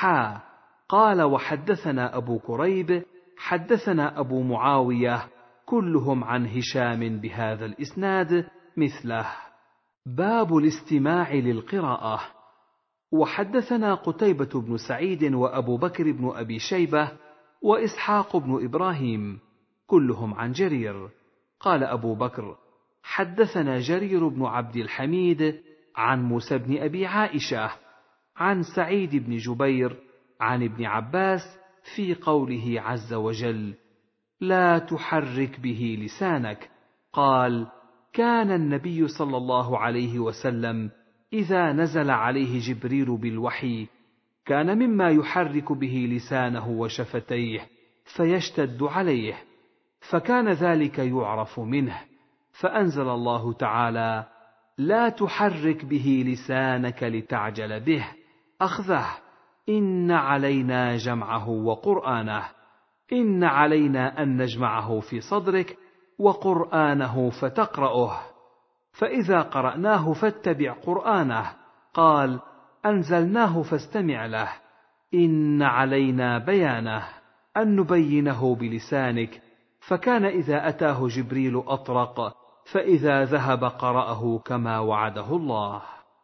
قال: وحدثنا أبو كريب حدثنا أبو معاوية كلهم عن هشام بهذا الإسناد مثله. باب الاستماع للقراءة. وحدثنا قتيبة بن سعيد وأبو بكر بن أبي شيبة وإسحاق بن إبراهيم كلهم عن جرير. قال أبو بكر: حدثنا جرير بن عبد الحميد عن موسى بن أبي عائشة عن سعيد بن جبير عن ابن عباس في قوله عز وجل: لا تحرك به لسانك. قال: كان النبي صلى الله عليه وسلم إذا نزل عليه جبريل بالوحي كان مما يحرك به لسانه وشفتيه فيشتد عليه، فكان ذلك يعرف منه، فأنزل الله تعالى: لا تحرك به لسانك لتعجل به، أخذه، إن علينا جمعه وقرآنه، إن علينا أن نجمعه في صدرك وقرآنه فتقرأه، فإذا قرأناه فاتبع قرآنه. قال: أنزلناه فاستمع له، إن علينا بيانه، أن نبينه بلسانك، فكان إذا أتاه جبريل أطرق، فإذا ذهب قرأه كما وعده الله.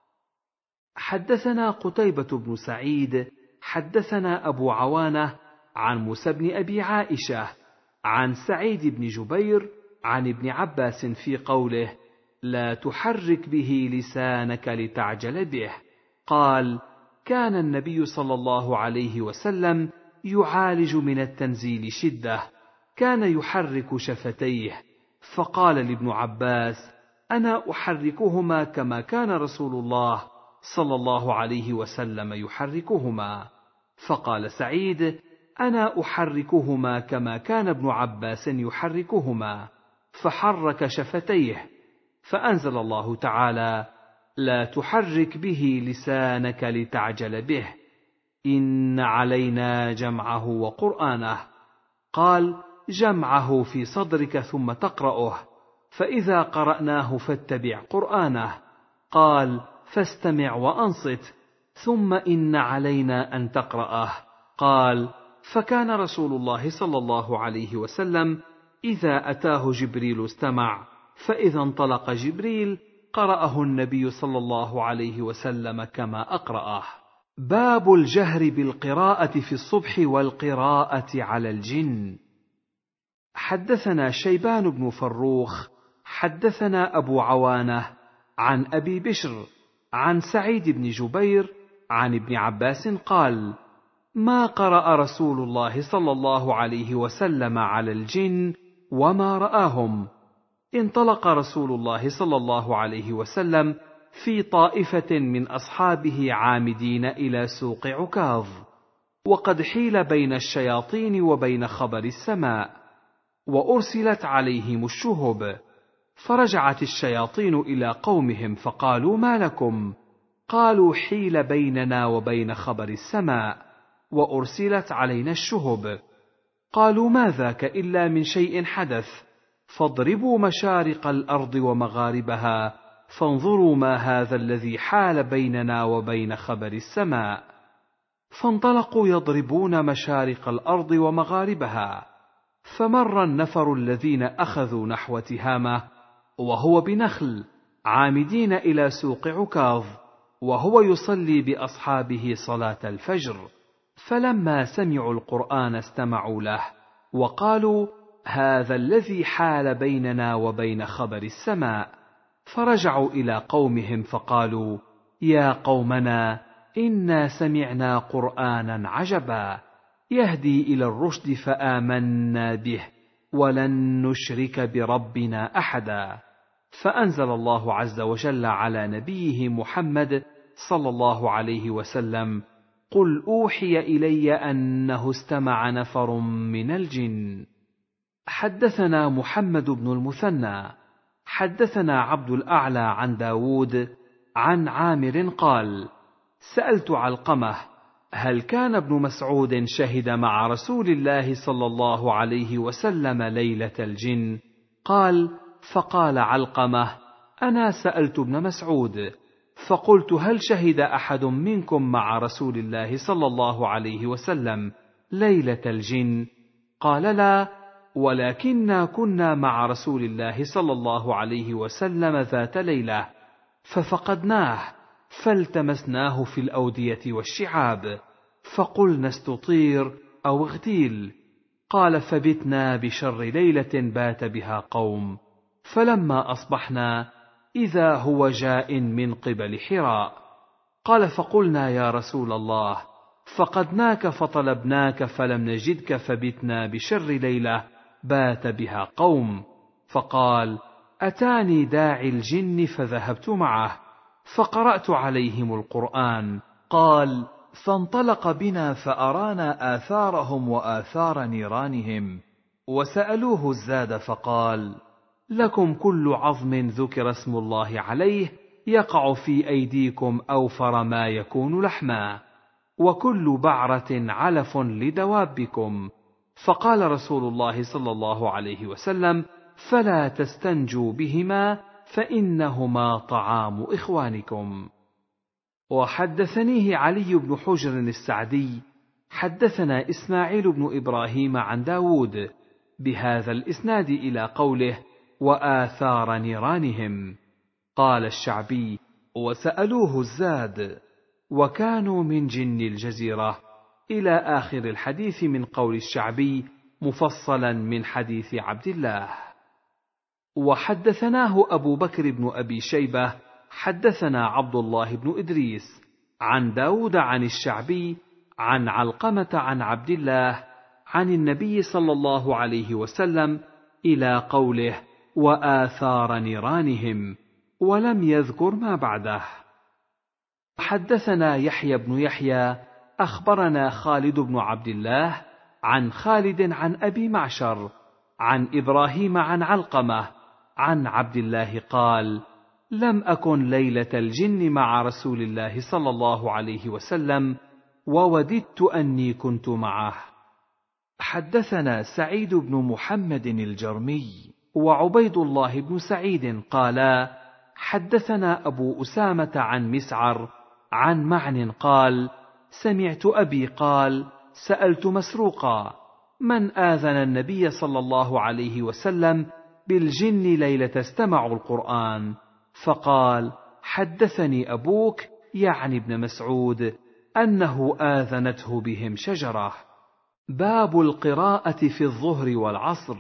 حدثنا قتيبة بن سعيد حدثنا أبو عوانة عن موسى بن أبي عائشة عن سعيد بن جبير عن ابن عباس في قوله: لا تحرك به لسانك لتعجل به. قال: كان النبي صلى الله عليه وسلم يعالج من التنزيل شدة، كان يحرك شفتيه، فقال لابن عباس: أنا أحركهما كما كان رسول الله صلى الله عليه وسلم يحركهما. فقال سعيد: أنا أحركهما كما كان ابن عباس يحركهما، فحرك شفتيه، فأنزل الله تعالى: لا تحرك به لسانك لتعجل به، إن علينا جمعه وقرآنه. قال: جمعه في صدرك ثم تقرأه، فإذا قرأناه فاتبع قرآنه. قال: فاستمع وأنصت، ثم إن علينا أن تقرأه. قال: فكان رسول الله صلى الله عليه وسلم إذا أتاه جبريل استمع، فإذا انطلق جبريل قرأه النبي صلى الله عليه وسلم كما أقرأه. باب الجهر بالقراءة في الصبح والقراءة على الجن. حدثنا شيبان بن فروخ حدثنا أبو عوانة عن أبي بشر عن سعيد بن جبير عن ابن عباس قال: ما قرأ رسول الله صلى الله عليه وسلم على الجن وما رآهم. انطلق رسول الله صلى الله عليه وسلم في طائفة من أصحابه عامدين إلى سوق عكاظ، وقد حيل بين الشياطين وبين خبر السماء، وأرسلت عليهم الشهب، فرجعت الشياطين إلى قومهم فقالوا: ما لكم؟ قالوا: حيل بيننا وبين خبر السماء، وأرسلت علينا الشهب. قالوا: ما ذاك إلا من شيء حدث، فاضربوا مشارق الأرض ومغاربها فانظروا ما هذا الذي حال بيننا وبين خبر السماء. فانطلقوا يضربون مشارق الأرض ومغاربها، فمر النفر الذين أخذوا نحو تهامة وهو بنخل عامدين إلى سوق عكاظ، وهو يصلي بأصحابه صلاة الفجر، فلما سمعوا القرآن استمعوا له وقالوا: هذا الذي حال بيننا وبين خبر السماء. فرجعوا إلى قومهم فقالوا: يا قومنا إنا سمعنا قرآنا عجبا يهدي إلى الرشد فآمنا به ولن نشرك بربنا أحدا. فأنزل الله عز وجل على نبيه محمد صلى الله عليه وسلم: قل أوحي إلي أنه استمع نفر من الجن. حدثنا محمد بن المثنى حدثنا عبد الأعلى عن داود عن عامر قال: سألت علقمة: هل كان ابن مسعود شهد مع رسول الله صلى الله عليه وسلم ليلة الجن؟ قال: فقال علقمة: أنا سألت ابن مسعود فقلت: هل شهد أحد منكم مع رسول الله صلى الله عليه وسلم ليلة الجن؟ قال: لا، ولكننا كنا مع رسول الله صلى الله عليه وسلم ذات ليلة ففقدناه، فالتمسناه في الأودية والشعاب، فقلنا استطير أو اغتيل. قال: فبتنا بشر ليلة بات بها قوم، فلما أصبحنا إذا هو جاء من قبل حراء. قال: فقلنا: يا رسول الله، فقدناك فطلبناك فلم نجدك، فبتنا بشر ليلة بات بها قوم. فقال: أتاني داعي الجن فذهبت معه فقرأت عليهم القرآن. قال: فانطلق بنا فأرانا آثارهم وآثار نيرانهم، وسألوه الزاد فقال: لكم كل عظم ذكر اسم الله عليه يقع في أيديكم أوفر ما يكون لحما، وكل بعرة علف لدوابكم. فقال رسول الله صلى الله عليه وسلم: فلا تستنجوا بهما فإنهما طعام إخوانكم. وحدثنيه علي بن حجر السعدي حدثنا إسماعيل بن إبراهيم عن داود بهذا الإسناد إلى قوله: وآثار نيرانهم. قال الشعبي: وسألوه الزاد، وكانوا من جن الجزيرة، إلى آخر الحديث من قول الشعبي مفصلا من حديث عبد الله. وحدثناه أبو بكر بن أبي شيبة حدثنا عبد الله بن إدريس عن داود عن الشعبي عن علقمة عن عبد الله عن النبي صلى الله عليه وسلم إلى قوله: وآثار نيرانهم، ولم يذكر ما بعده. حدثنا يحيى بن يحيى أخبرنا خالد بن عبد الله عن خالد عن أبي معشر عن إبراهيم عن علقمة عن عبد الله قال: لم أكن ليلة الجن مع رسول الله صلى الله عليه وسلم، ووددت أني كنت معه. حدثنا سعيد بن محمد الجرمي وعبيد الله بن سعيد قالا: حدثنا أبو أسامة عن مسعر عن معن قال: سمعت أبي قال: سألت مسروقا: من آذن النبي صلى الله عليه وسلم بالجن ليلة استمعوا القرآن؟ فقال: حدثني أبوك، يعني ابن مسعود، أنه آذنته بهم شجرة. باب القراءة في الظهر والعصر.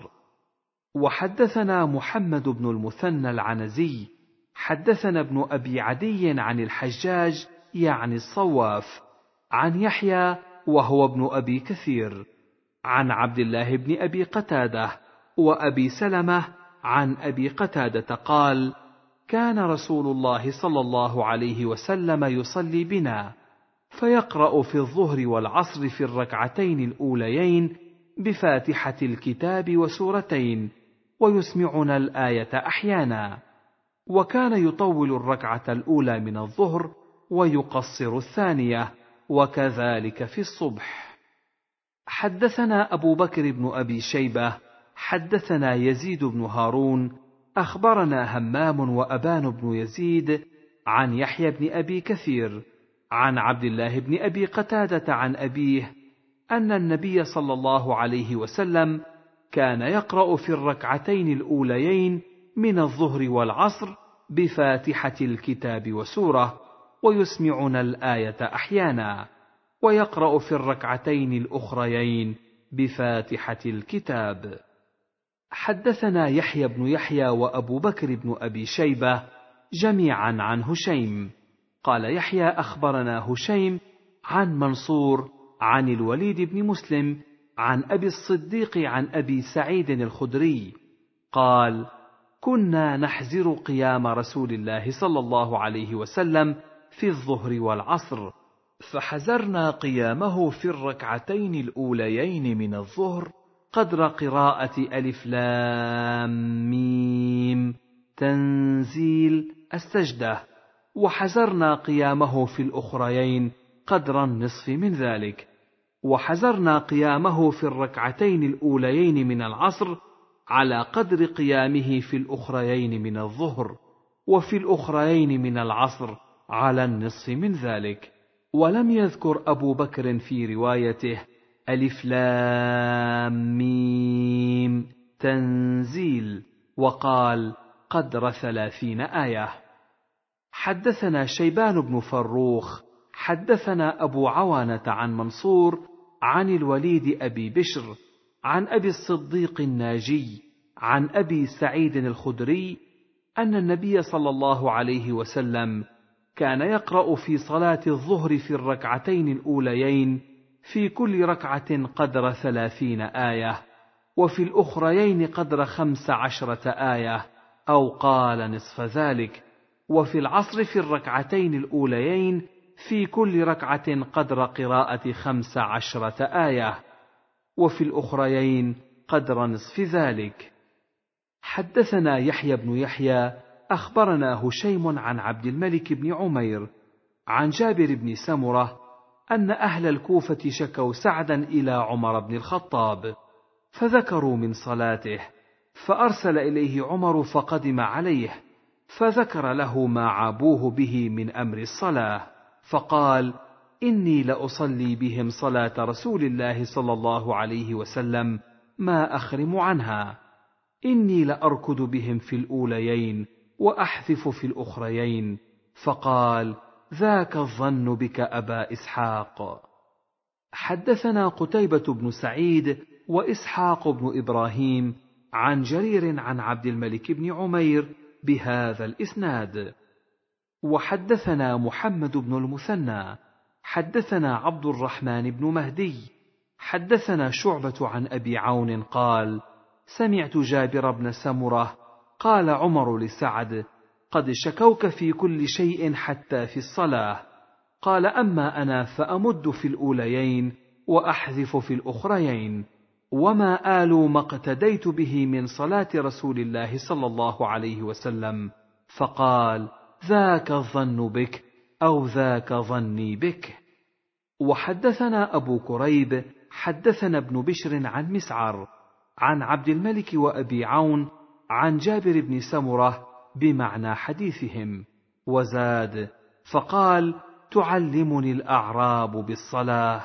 وحدثنا محمد بن المثنى العنزي حدثنا ابن أبي عدي عن الحجاج، يعني الصواف، عن يحيى وهو ابن أبي كثير، عن عبد الله بن أبي قتادة وأبي سلمة عن أبي قتادة قال: كان رسول الله صلى الله عليه وسلم يصلي بنا، فيقرأ في الظهر والعصر في الركعتين الأوليين بفاتحة الكتاب وسورتين، ويسمعنا الآية أحيانا، وكان يطول الركعة الأولى من الظهر ويقصر الثانية، وكذلك في الصبح. حدثنا أبو بكر بن أبي شيبة حدثنا يزيد بن هارون أخبرنا همام وأبان بن يزيد عن يحيى بن أبي كثير عن عبد الله بن أبي قتادة عن أبيه أن النبي صلى الله عليه وسلم كان يقرأ في الركعتين الأوليين من الظهر والعصر بفاتحة الكتاب وسورة، ويسمعنا الآية أحيانا، ويقرأ في الركعتين الأخريين بفاتحة الكتاب. حدثنا يحيى بن يحيى وأبو بكر بن أبي شيبة جميعا عن هشيم قال يحيى أخبرنا هشيم عن منصور عن الوليد بن مسلم عن أبي الصديق عن أبي سعيد الخدري قال: كنا نحزر قيام رسول الله صلى الله عليه وسلم في الظهر والعصر، فحزرنا قيامه في الركعتين الأوليين من الظهر قدر قراءة ألف لام ميم تنزيل السجدة، وحزرنا قيامه في الأخريين قدر النصف من ذلك، وحزرنا قيامه في الركعتين الأوليين من العصر على قدر قيامه في الأخريين من الظهر، وفي الأخريين من العصر على النصف من ذلك. ولم يذكر أبو بكر في روايته ألف لام ميم تنزيل، وقال قدر 30 آية. حدثنا شيبان بن فروخ حدثنا أبو عوانة عن منصور عن الوليد أبي بشر عن أبي الصديق الناجي عن أبي سعيد الخدري أن النبي صلى الله عليه وسلم كان يقرأ في صلاة الظهر في الركعتين الأوليين في كل ركعة قدر 30 آية، وفي الأخريين قدر 15 آية، أو قال نصف ذلك، وفي العصر في الركعتين الأوليين في كل ركعة قدر قراءة 15 آية، وفي الأخريين قدر نصف ذلك. حدثنا يحيى بن يحيى أخبرنا هشيم عن عبد الملك بن عمير عن جابر بن سمرة أن أهل الكوفة شكوا سعدا إلى عمر بن الخطاب، فذكروا من صلاته، فأرسل إليه عمر فقدم عليه، فذكر له ما عابوه به من أمر الصلاة، فقال: إني لأصلي بهم صلاة رسول الله صلى الله عليه وسلم ما أخرم عنها، إني لأركض بهم في الأوليين وأحذف في الأخريين. فقال: ذاك الظن بك أبا إسحاق. حدثنا قتيبة بن سعيد وإسحاق بن إبراهيم عن جرير عن عبد الملك بن عمير بهذا الإسناد. وحدثنا محمد بن المثنى حدثنا عبد الرحمن بن مهدي حدثنا شعبة عن أبي عون قال: سمعت جابر بن سمرة قال عمر لسعد: قد شكوك في كل شيء حتى في الصلاة. قال: أما أنا فأمد في الأوليين وأحذف في الأخريين، وما آل ما اقتديت به من صلاة رسول الله صلى الله عليه وسلم. فقال: ذاك الظن بك، أو ذاك ظني بك. وحدثنا أبو كريب حدثنا ابن بشر عن مسعر عن عبد الملك وأبي عون عن جابر بن سمرة بمعنى حديثهم، وزاد: فقال: تعلمني الأعراب بالصلاة.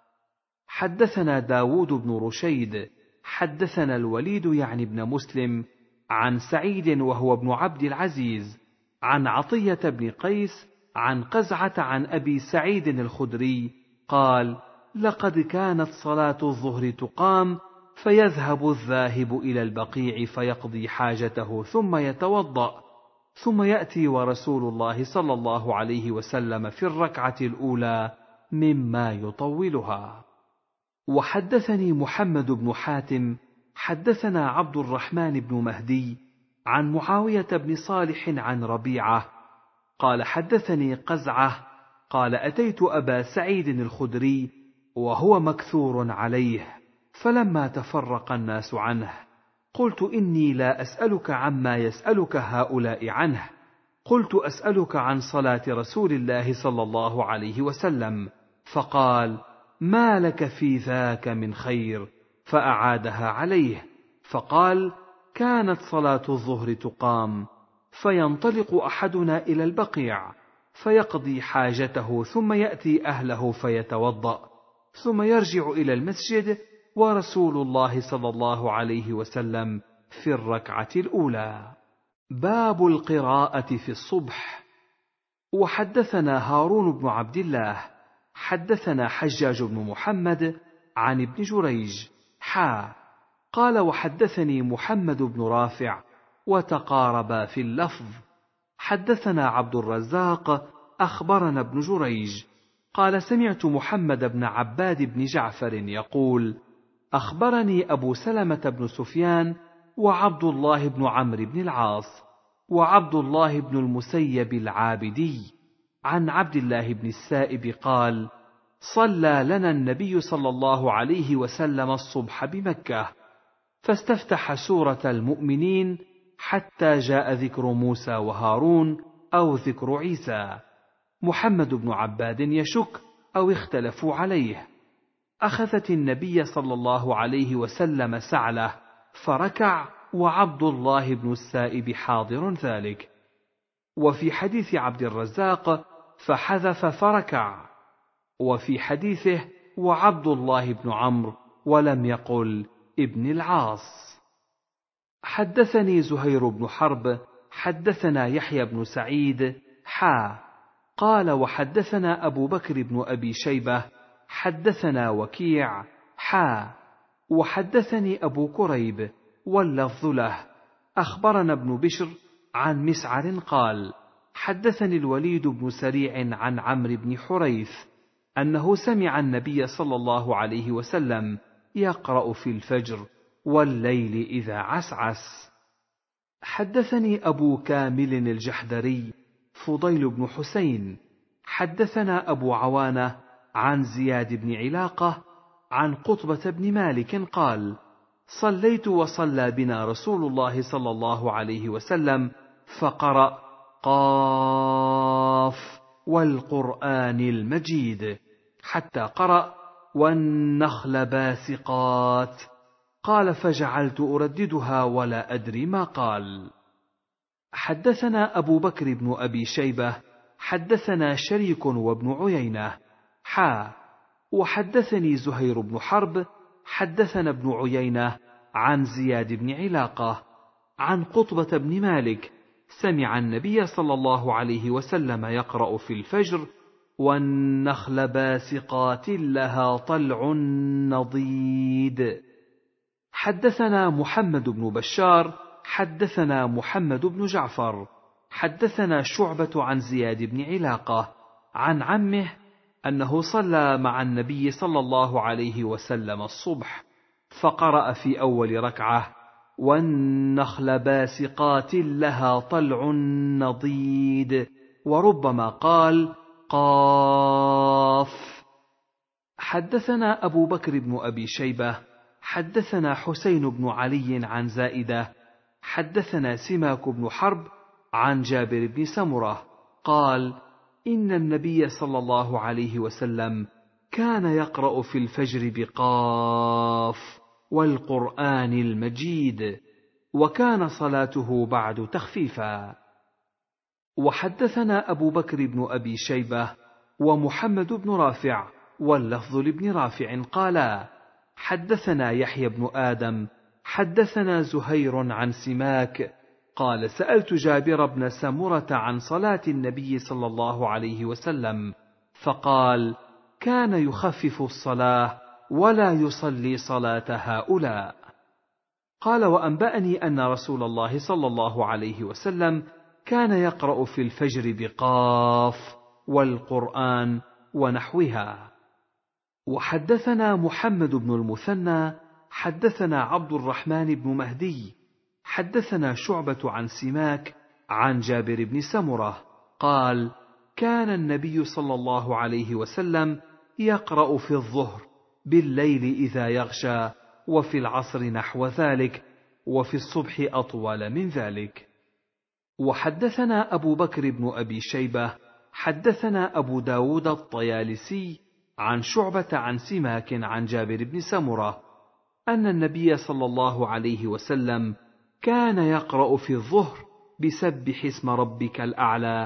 حدثنا داود بن رشيد حدثنا الوليد يعني ابن مسلم عن سعيد وهو ابن عبد العزيز عن عطية بن قيس عن قزعة عن أبي سعيد الخدري قال: لقد كانت صلاة الظهر تقام، فيذهب الذاهب إلى البقيع فيقضي حاجته ثم يتوضأ، ثم يأتي ورسول الله صلى الله عليه وسلم في الركعة الأولى مما يطولها. وحدثني محمد بن حاتم حدثنا عبد الرحمن بن مهدي عن معاوية بن صالح عن ربيعة قال: حدثني قزعة قال: أتيت أبا سعيد الخدري وهو مكثور عليه، فلما تفرق الناس عنه قلت: إني لا أسألك عما يسألك هؤلاء عنه، قلت: أسألك عن صلاة رسول الله صلى الله عليه وسلم. فقال: ما لك في ذاك من خير، فأعادها عليه، فقال: كانت صلاة الظهر تقام، فينطلق أحدنا إلى البقيع، فيقضي حاجته ثم يأتي أهله فيتوضأ، ثم يرجع إلى المسجد ورسول الله صلى الله عليه وسلم في الركعة الأولى. باب القراءة في الصبح. وحدثنا هارون بن عبد الله حدثنا حجاج بن محمد عن ابن جريج قال وحدثني محمد بن رافع وتقاربا في اللفظ. حدثنا عبد الرزاق أخبرنا ابن جريج قال سمعت محمد بن عباد بن جعفر يقول أخبرني أبو سلمة بن سفيان وعبد الله بن عمرو بن العاص وعبد الله بن المسيب العابدي عن عبد الله بن السائب قال صلى لنا النبي صلى الله عليه وسلم الصبح بمكة، فاستفتح سورة المؤمنين حتى جاء ذكر موسى وهارون أو ذكر عيسى. محمد بن عباد يشك أو اختلفوا عليه. أخذت النبي صلى الله عليه وسلم سعله فركع وعبد الله بن السائب حاضر ذلك. وفي حديث عبد الرزاق فحذف فركع، وفي حديثه وعبد الله بن عمرو ولم يقل ابن العاص. حدثني زهير بن حرب حدثنا يحيى بن سعيد قال وحدثنا أبو بكر بن أبي شيبة حدثنا وكيع وحدثني أبو كريب واللفظ له أخبرنا ابن بشر عن مسعر قال حدثني الوليد بن سريع عن عمرو بن حريث أنه سمع النبي صلى الله عليه وسلم يقرأ في الفجر والليل إذا عسعس. حدثني أبو كامل الجحدري فضيل بن حسين حدثنا أبو عوانة عن زياد بن علاقة عن قطبة بن مالك قال صليت وصلى بنا رسول الله صلى الله عليه وسلم فقرأ قاف والقرآن المجيد حتى قرأ والنخل باسقات قال فجعلت أرددها ولا أدري ما قال. حدثنا أبو بكر بن أبي شيبة حدثنا شريك وابن عيينة وحدثني زهير بن حرب حدثنا ابن عيينة عن زياد بن علاقة عن قطبة بن مالك سمع النبي صلى الله عليه وسلم يقرأ في الفجر والنخل باسقات لها طلع نضيد. حدثنا محمد بن بشار حدثنا محمد بن جعفر حدثنا شعبة عن زياد بن علاقة عن عمه أنه صلى مع النبي صلى الله عليه وسلم الصبح فقرأ في أول ركعة والنخل باسقات لها طلع نضيد وربما قال قاف. حدثنا أبو بكر بن أبي شيبة حدثنا حسين بن علي عن زائدة حدثنا سماك بن حرب عن جابر بن سمرة قال إن النبي صلى الله عليه وسلم كان يقرأ في الفجر بقاف والقرآن المجيد وكان صلاته بعد تخفيفا. وحدثنا أبو بكر بن أبي شيبة ومحمد بن رافع واللفظ لابن رافع قالا حدثنا يحيى بن آدم حدثنا زهير عن سماك قال سألت جابر بن سمرة عن صلاة النبي صلى الله عليه وسلم فقال كان يخفف الصلاة ولا يصلي صلاة هؤلاء. قال وأنبأني أن رسول الله صلى الله عليه وسلم كان يقرأ في الفجر بقاف والقرآن ونحوها. وحدثنا محمد بن المثنى حدثنا عبد الرحمن بن مهدي حدثنا شعبة عن سماك عن جابر بن سمرة قال كان النبي صلى الله عليه وسلم يقرأ في الظهر بالليل إذا يغشى وفي العصر نحو ذلك وفي الصبح أطول من ذلك. وحدثنا أبو بكر بن أبي شيبة حدثنا أبو داود الطيالسي عن شعبة عن سماك عن جابر بن سمرة أن النبي صلى الله عليه وسلم كان يقرأ في الظهر بسبح اسم ربك الأعلى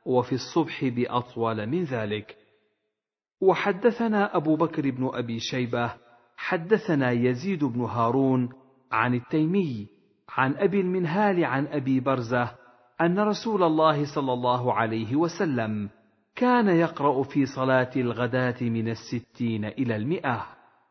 وفي الصبح بأطول من ذلك. وحدثنا أبو بكر بن أبي شيبة حدثنا يزيد بن هارون عن التيمي عن أبي المنهال عن أبي برزة أن رسول الله صلى الله عليه وسلم كان يقرأ في صلاة الغداة من 60 إلى 100.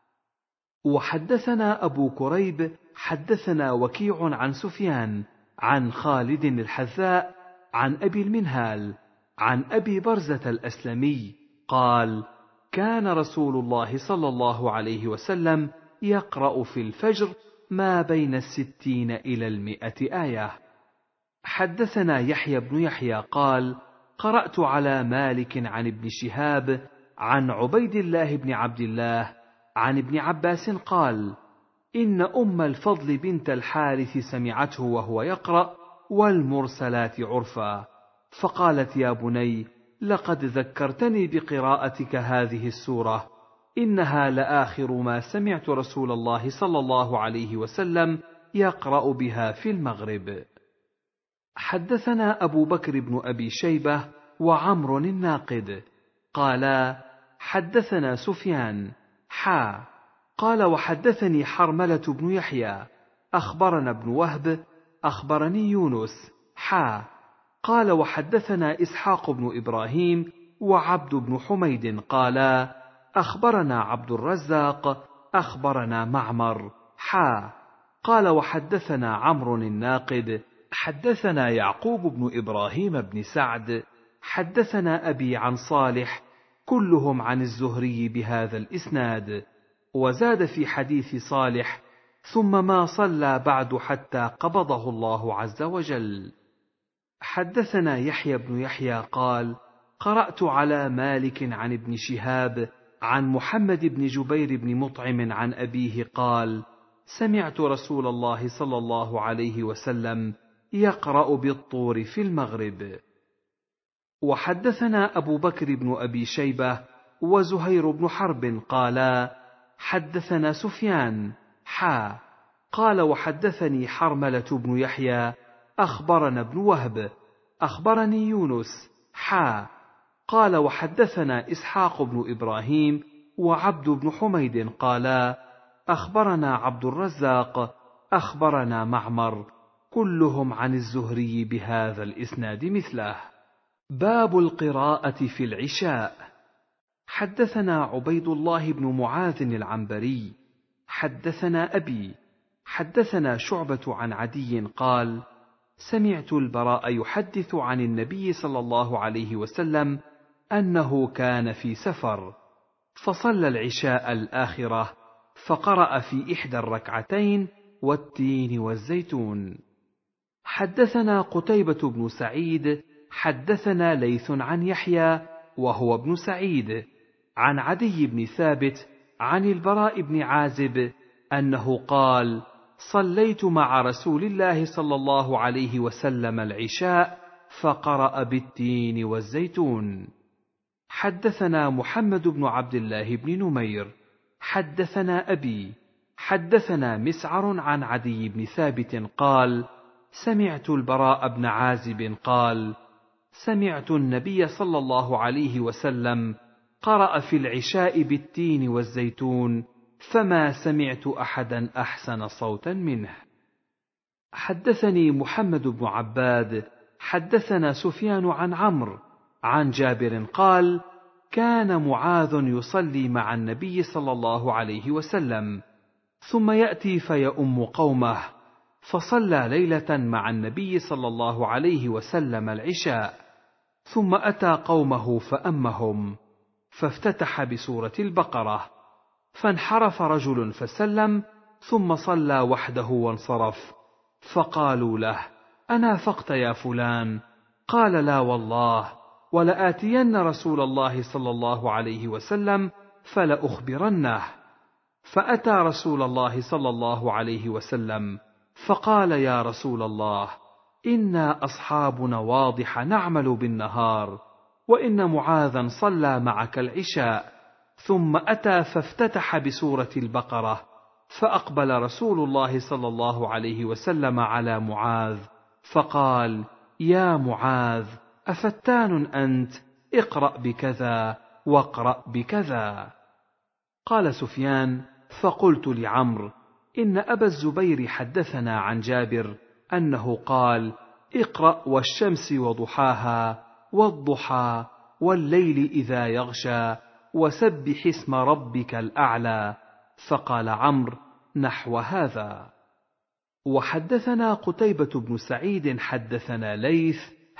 وحدثنا أبو كريب حدثنا وكيع عن سفيان عن خالد الحذاء عن أبي المنهال عن أبي برزة الأسلمي قال: كان رسول الله صلى الله عليه وسلم يقرأ في الفجر ما بين 60 إلى 100 آية. حدثنا يحيى بن يحيى قال: قرأت على مالك عن ابن شهاب عن عبيد الله بن عبد الله عن ابن عباس قال: إن أم الفضل بنت الحارث سمعته وهو يقرأ والمرسلات عرفا، فقالت: يا بني، لقد ذكرتني بقراءتك هذه السورة، إنها لآخر ما سمعت رسول الله صلى الله عليه وسلم يقرأ بها في المغرب. حدثنا أبو بكر بن أبي شيبة وعمر الناقد قالا: حدثنا سفيان قال: وحدثني حرملة بن يحيى أخبرنا ابن وهب أخبرني يونس قال: وحدثنا إسحاق بن إبراهيم وعبد بن حميد قالا: أخبرنا عبد الرزاق أخبرنا معمر قال: وحدثنا عمرو الناقد حدثنا يعقوب بن إبراهيم بن سعد حدثنا أبي عن صالح كلهم عن الزهري بهذا الإسناد، وزاد في حديث صالح: ثم ما صلى بعد حتى قبضه الله عز وجل. حدثنا يحيى بن يحيى قال: قرأت على مالك عن ابن شهاب عن محمد بن جبير بن مطعم عن أبيه قال: سمعت رسول الله صلى الله عليه وسلم يقرأ بالطور في المغرب. وحدثنا أبو بكر بن أبي شيبة وزهير بن حرب قالا: حدثنا سفيان قال: وحدثني حرملة بن يحيى أخبرنا ابن وهب أخبرني يونس قال: وحدثنا إسحاق بن إبراهيم وعبد بن حميد قالا: أخبرنا عبد الرزاق أخبرنا معمر كلهم عن الزهري بهذا الإسناد مثله. باب القراءة في العشاء. حدثنا عبيد الله بن معاذ العنبري حدثنا أبي حدثنا شعبة عن عدي قال: سمعت البراء يحدث عن النبي صلى الله عليه وسلم أنه كان في سفر، فصلى العشاء الآخرة، فقرأ في إحدى الركعتين والتين والزيتون. حدثنا قتيبة بن سعيد حدثنا ليث عن يحيى وهو ابن سعيد عن عدي بن ثابت عن البراء بن عازب أنه قال: صليت مع رسول الله صلى الله عليه وسلم العشاء فقرأ بالتين والزيتون. حدثنا محمد بن عبد الله بن نمير حدثنا أبي حدثنا مسعر عن عدي بن ثابت قال: سمعت البراء بن عازب قال: سمعت النبي صلى الله عليه وسلم قرأ في العشاء بالتين والزيتون، فما سمعت أحدا أحسن صوتا منه. حدثني محمد بن عباد حدثنا سفيان عن عمرو عن جابر قال: كان معاذ يصلي مع النبي صلى الله عليه وسلم، ثم يأتي فيؤم قومه، فصلى ليلة مع النبي صلى الله عليه وسلم العشاء، ثم أتى قومه فأمهم، فافتتح بسورة البقرة، فانحرف رجل فسلم، ثم صلى وحده وانصرف، فقالوا له: أنافقت يا فلان؟ قال: لا والله، ولآتين رسول الله صلى الله عليه وسلم فلأخبرنه. فأتى رسول الله صلى الله عليه وسلم فقال: يا رسول الله، إنا أصحاب نواضح نعمل بالنهار، وإن معاذا صلى معك العشاء، ثم أتى فافتتح بسورة البقرة، فأقبل رسول الله صلى الله عليه وسلم على معاذ فقال: يا معاذ، أفتان أنت؟ اقرأ بكذا واقرأ بكذا. قال سفيان: فقلت لعمرو: إن أبا الزبير حدثنا عن جابر أنه قال: اقرأ والشمس وضحاها والضحى والليل إذا يغشى وسبح اسم ربك الأعلى. فقال عمرو: نحو هذا. وحدثنا قتيبة بن سعيد حدثنا ليث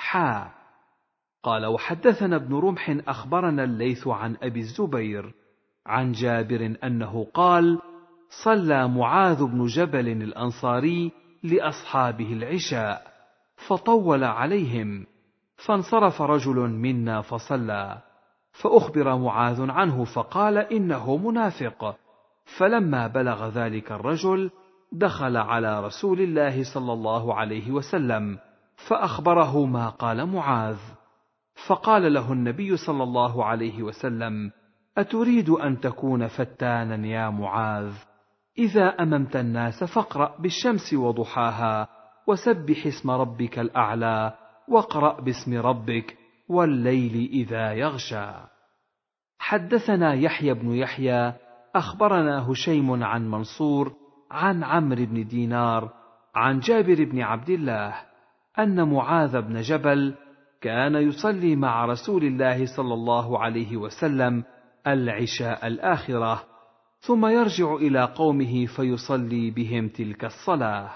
قال وحدثنا ابن رمح أخبرنا الليث عن أبي الزبير عن جابر أنه قال: صلى معاذ بن جبل الأنصاري لأصحابه العشاء فطول عليهم، فانصرف رجل منا فصلى، فأخبر معاذ عنه فقال: إنه منافق. فلما بلغ ذلك الرجل دخل على رسول الله صلى الله عليه وسلم فأخبره ما قال معاذ، فقال له النبي صلى الله عليه وسلم: أتريد أن تكون فتانا يا معاذ؟ إذا أممت الناس فاقرأ بالشمس وضحاها وسبح اسم ربك الأعلى واقرأ باسم ربك والليل إذا يغشى. حدثنا يحيى بن يحيى أخبرنا هشيم عن منصور عن عمرو بن دينار عن جابر بن عبد الله أن معاذ بن جبل كان يصلي مع رسول الله صلى الله عليه وسلم العشاء الآخرة، ثم يرجع إلى قومه فيصلي بهم تلك الصلاة.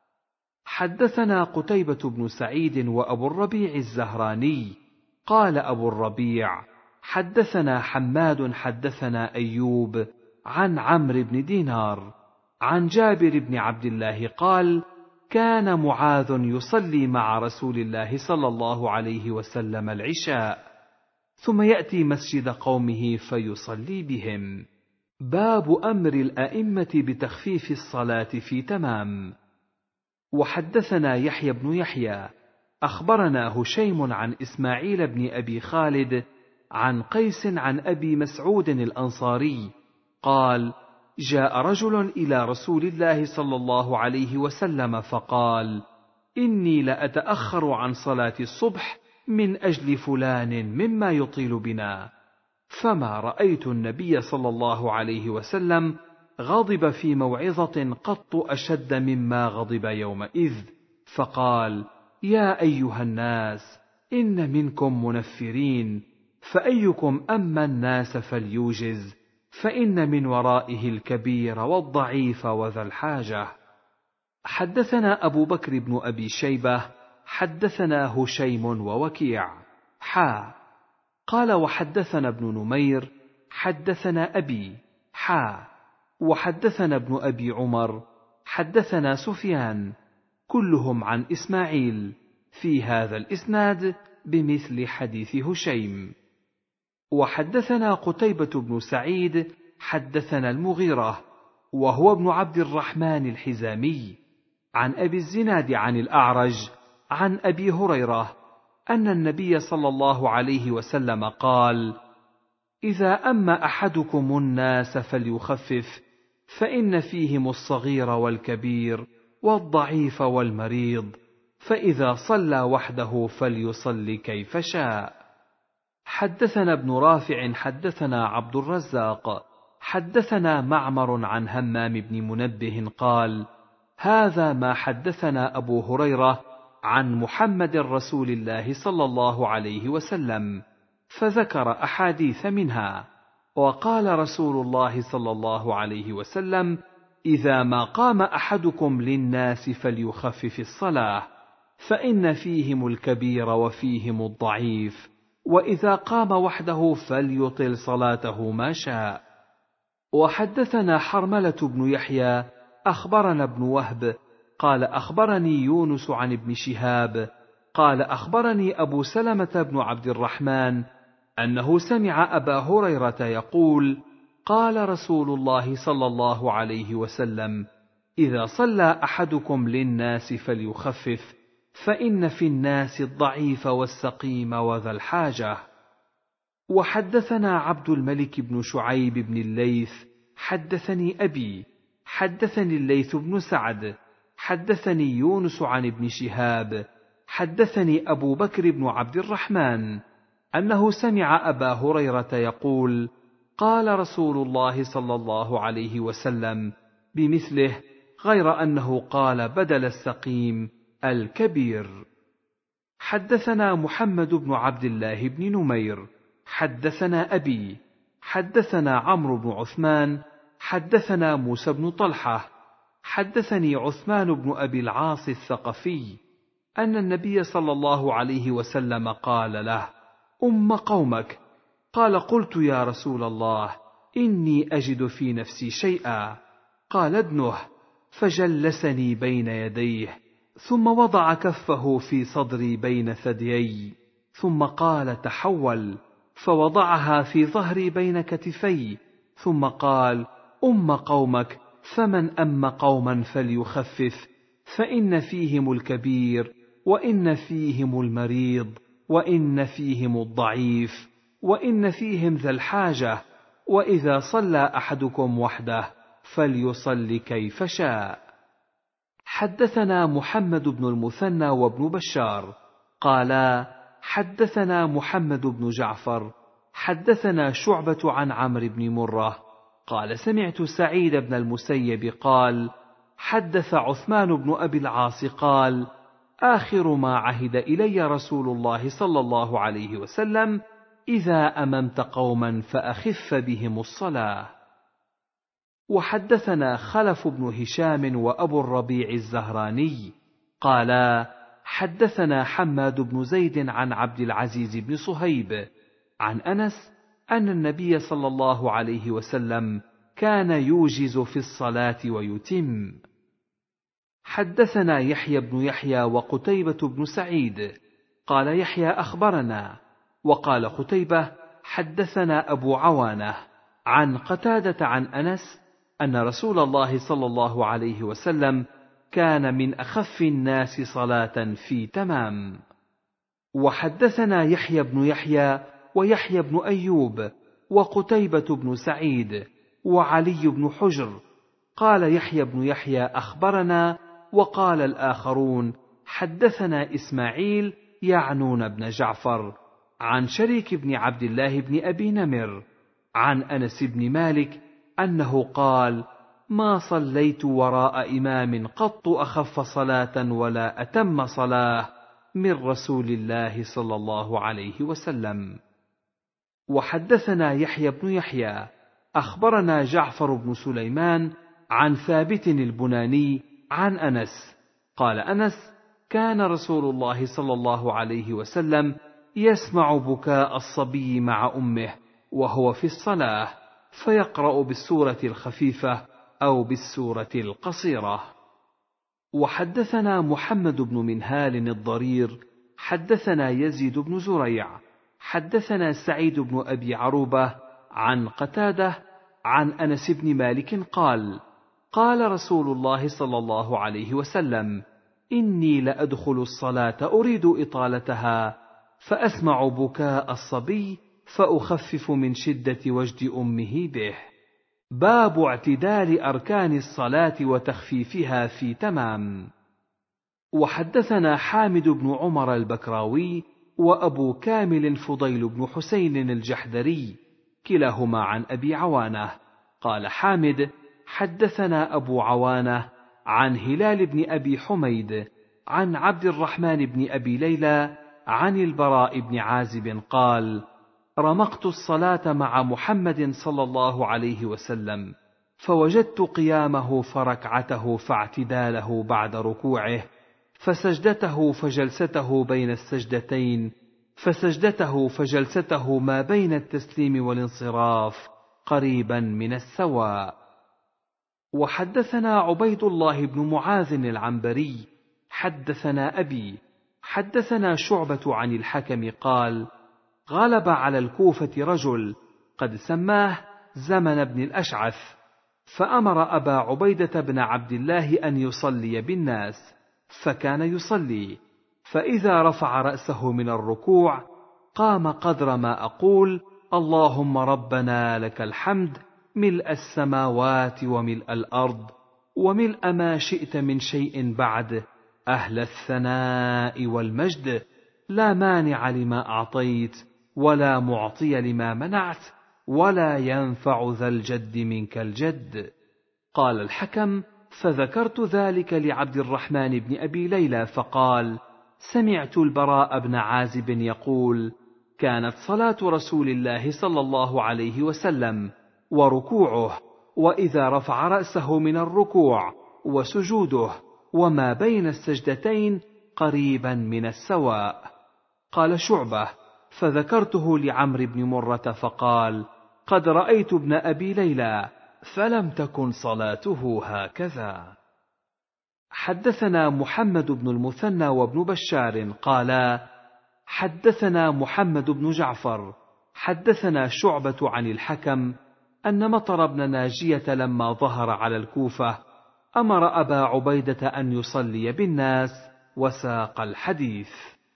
حدثنا قتيبة بن سعيد وأبو الربيع الزهراني قال أبو الربيع: حدثنا حماد حدثنا أيوب عن عمرو بن دينار عن جابر بن عبد الله قال: كان معاذ يصلي مع رسول الله صلى الله عليه وسلم العشاء، ثم يأتي مسجد قومه فيصلي بهم. باب أمر الأئمة بتخفيف الصلاة في تمام. وحدثنا يحيى بن يحيى أخبرنا هشيم عن إسماعيل بن أبي خالد عن قيس عن أبي مسعود الأنصاري قال: جاء رجل إلى رسول الله صلى الله عليه وسلم فقال: إني لأتأخر عن صلاة الصبح من أجل فلان مما يطيل بنا. فما رأيت النبي صلى الله عليه وسلم غضب في موعظة قط أشد مما غضب يومئذ، فقال: يا أيها الناس، إن منكم منفرين، فأيكم أما الناس فليوجز، فإن من ورائه الكبير والضعيف وذا الحاجة. حدثنا أبو بكر بن أبي شيبة حدثنا هشيم ووكيع قال وحدثنا ابن نمير حدثنا أبي وحدثنا ابن أبي عمر حدثنا سفيان كلهم عن إسماعيل في هذا الإسناد بمثل حديث هشيم. وحدثنا قتيبة بن سعيد حدثنا المغيرة وهو ابن عبد الرحمن الحزامي عن أبي الزناد عن الأعرج عن أبي هريرة أن النبي صلى الله عليه وسلم قال: إذا أما أحدكم الناس فليخفف، فإن فيهم الصغير والكبير والضعيف والمريض، فإذا صلى وحده فليصل كيف شاء. حدثنا ابن رافع حدثنا عبد الرزاق حدثنا معمر عن همام بن منبه قال: هذا ما حدثنا أبو هريرة عن محمد رسول الله صلى الله عليه وسلم، فذكر أحاديث منها. وقال رسول الله صلى الله عليه وسلم: إذا ما قام أحدكم للناس فليخفف الصلاة، فإن فيهم الكبير وفيهم الضعيف، وإذا قام وحده فليطل صلاته ما شاء. وحدثنا حرملة بن يحيى أخبرنا ابن وهب قال أخبرني يونس عن ابن شهاب قال أخبرني أبو سلمة بن عبد الرحمن أنه سمع أبا هريرة يقول: قال رسول الله صلى الله عليه وسلم: إذا صلى أحدكم للناس فليخفف، فإن في الناس الضعيف والسقيم وذا الحاجة. وحدثنا عبد الملك بن شعيب بن الليث حدثني أبي حدثني الليث بن سعد حدثني يونس عن ابن شهاب حدثني أبو بكر بن عبد الرحمن أنه سمع أبا هريرة يقول: قال رسول الله صلى الله عليه وسلم بمثله، غير أنه قال بدل السقيم الكبير. حدثنا محمد بن عبد الله بن نمير حدثنا أبي حدثنا عمرو بن عثمان حدثنا موسى بن طلحة حدثني عثمان بن أبي العاص الثقفي أن النبي صلى الله عليه وسلم قال له: أم قومك. قال: قلت يا رسول الله، إني أجد في نفسي شيئا. قال: ادنه. فجلسني بين يديه، ثم وضع كفه في صدري بين ثديي، ثم قال: تحول، فوضعها في ظهري بين كتفي، ثم قال: أم قومك، فمن أم قوما فليخفف، فإن فيهم الكبير، وإن فيهم المريض، وإن فيهم الضعيف، وإن فيهم ذا الحاجة، وإذا صلى أحدكم وحده فليصل كيف شاء. حدثنا محمد بن المثنى وابن بشار قالا: حدثنا محمد بن جعفر حدثنا شعبة عن عمرو بن مرة قال: سمعت سعيد بن المسيب قال: حدث عثمان بن أبي العاص قال: آخر ما عهد إلي رسول الله صلى الله عليه وسلم: إذا أممت قوما فأخف بهم الصلاة. وحدثنا خلف بن هشام وأبو الربيع الزهراني قالا: حدثنا حماد بن زيد عن عبد العزيز بن صهيب عن أنس أن النبي صلى الله عليه وسلم كان يوجز في الصلاة ويتم. حدثنا يحيى بن يحيى وقتيبة بن سعيد قال يحيى: أخبرنا، وقال قتيبة: حدثنا أبو عوانة عن قتادة عن أنس أن رسول الله صلى الله عليه وسلم كان من أخف الناس صلاة في تمام. وحدثنا يحيى بن يحيى ويحيى بن أيوب وقتيبة بن سعيد وعلي بن حجر قال يحيى بن يحيى: أخبرنا، وقال الآخرون: حدثنا إسماعيل يعنون بن جعفر عن شريك بن عبد الله بن أبي نمر عن أنس بن مالك أنه قال: ما صليت وراء إمام قط أخف صلاة ولا أتم صلاة من رسول الله صلى الله عليه وسلم. وحدثنا يحيى بن يحيى أخبرنا جعفر بن سليمان عن ثابت البناني عن أنس قال أنس: كان رسول الله صلى الله عليه وسلم يسمع بكاء الصبي مع أمه وهو في الصلاة، فيقرأ بالسورة الخفيفة أو بالسورة القصيرة. وحدثنا محمد بن منهال الضرير حدثنا يزيد بن زريع حدثنا سعيد بن أبي عروبة عن قتادة عن أنس بن مالك قال: قال رسول الله صلى الله عليه وسلم: إني لأدخل الصلاة أريد إطالتها، فأسمع بكاء الصبي فأخفف من شدة وجد أمه به. باب اعتدال أركان الصلاة وتخفيفها في تمام. وحدثنا حامد بن عمر البكراوي وأبو كامل فضيل بن حسين الجحدري كلاهما عن أبي عوانة قال حامد: حدثنا أبو عوانة عن هلال بن أبي حميد عن عبد الرحمن بن أبي ليلى عن البراء بن عازب قال: رمقت الصلاة مع محمد صلى الله عليه وسلم، فوجدت قيامه فركعته فاعتداله بعد ركوعه، فسجدته فجلسته بين السجدتين، فسجدته فجلسته ما بين التسليم والانصراف قريبا من السواء. وحدثنا عبيد الله بن معاذ العنبري حدثنا أبي حدثنا شعبة عن الحكم قال: غلب على الكوفة رجل قد سماه زمن بن الأشعث، فأمر أبا عبيدة بن عبد الله أن يصلي بالناس، فكان يصلي، فإذا رفع رأسه من الركوع قام قدر ما أقول: اللهم ربنا لك الحمد ملء السماوات وملء الأرض وملء ما شئت من شيء بعد، أهل الثناء والمجد، لا مانع لما أعطيت ولا معطي لما منعت ولا ينفع ذا الجد منك الجد. قال الحكم: فذكرت ذلك لعبد الرحمن بن أبي ليلى فقال: سمعت البراء بن عازب يقول: كانت صلاة رسول الله صلى الله عليه وسلم وركوعه وإذا رفع رأسه من الركوع وسجوده وما بين السجدتين قريبا من السواء. قال شعبة: فذكرته لعمرو بن مرة فقال: قد رأيت ابن أبي ليلى فلم تكن صلاته هكذا. حدثنا محمد بن المثنى وابن بشار قالا: حدثنا محمد بن جعفر حدثنا شعبة عن الحكم أن مطر بن ناجية لما ظهر على الكوفة أمر أبا عبيدة أن يصلي بالناس وساق الحديث.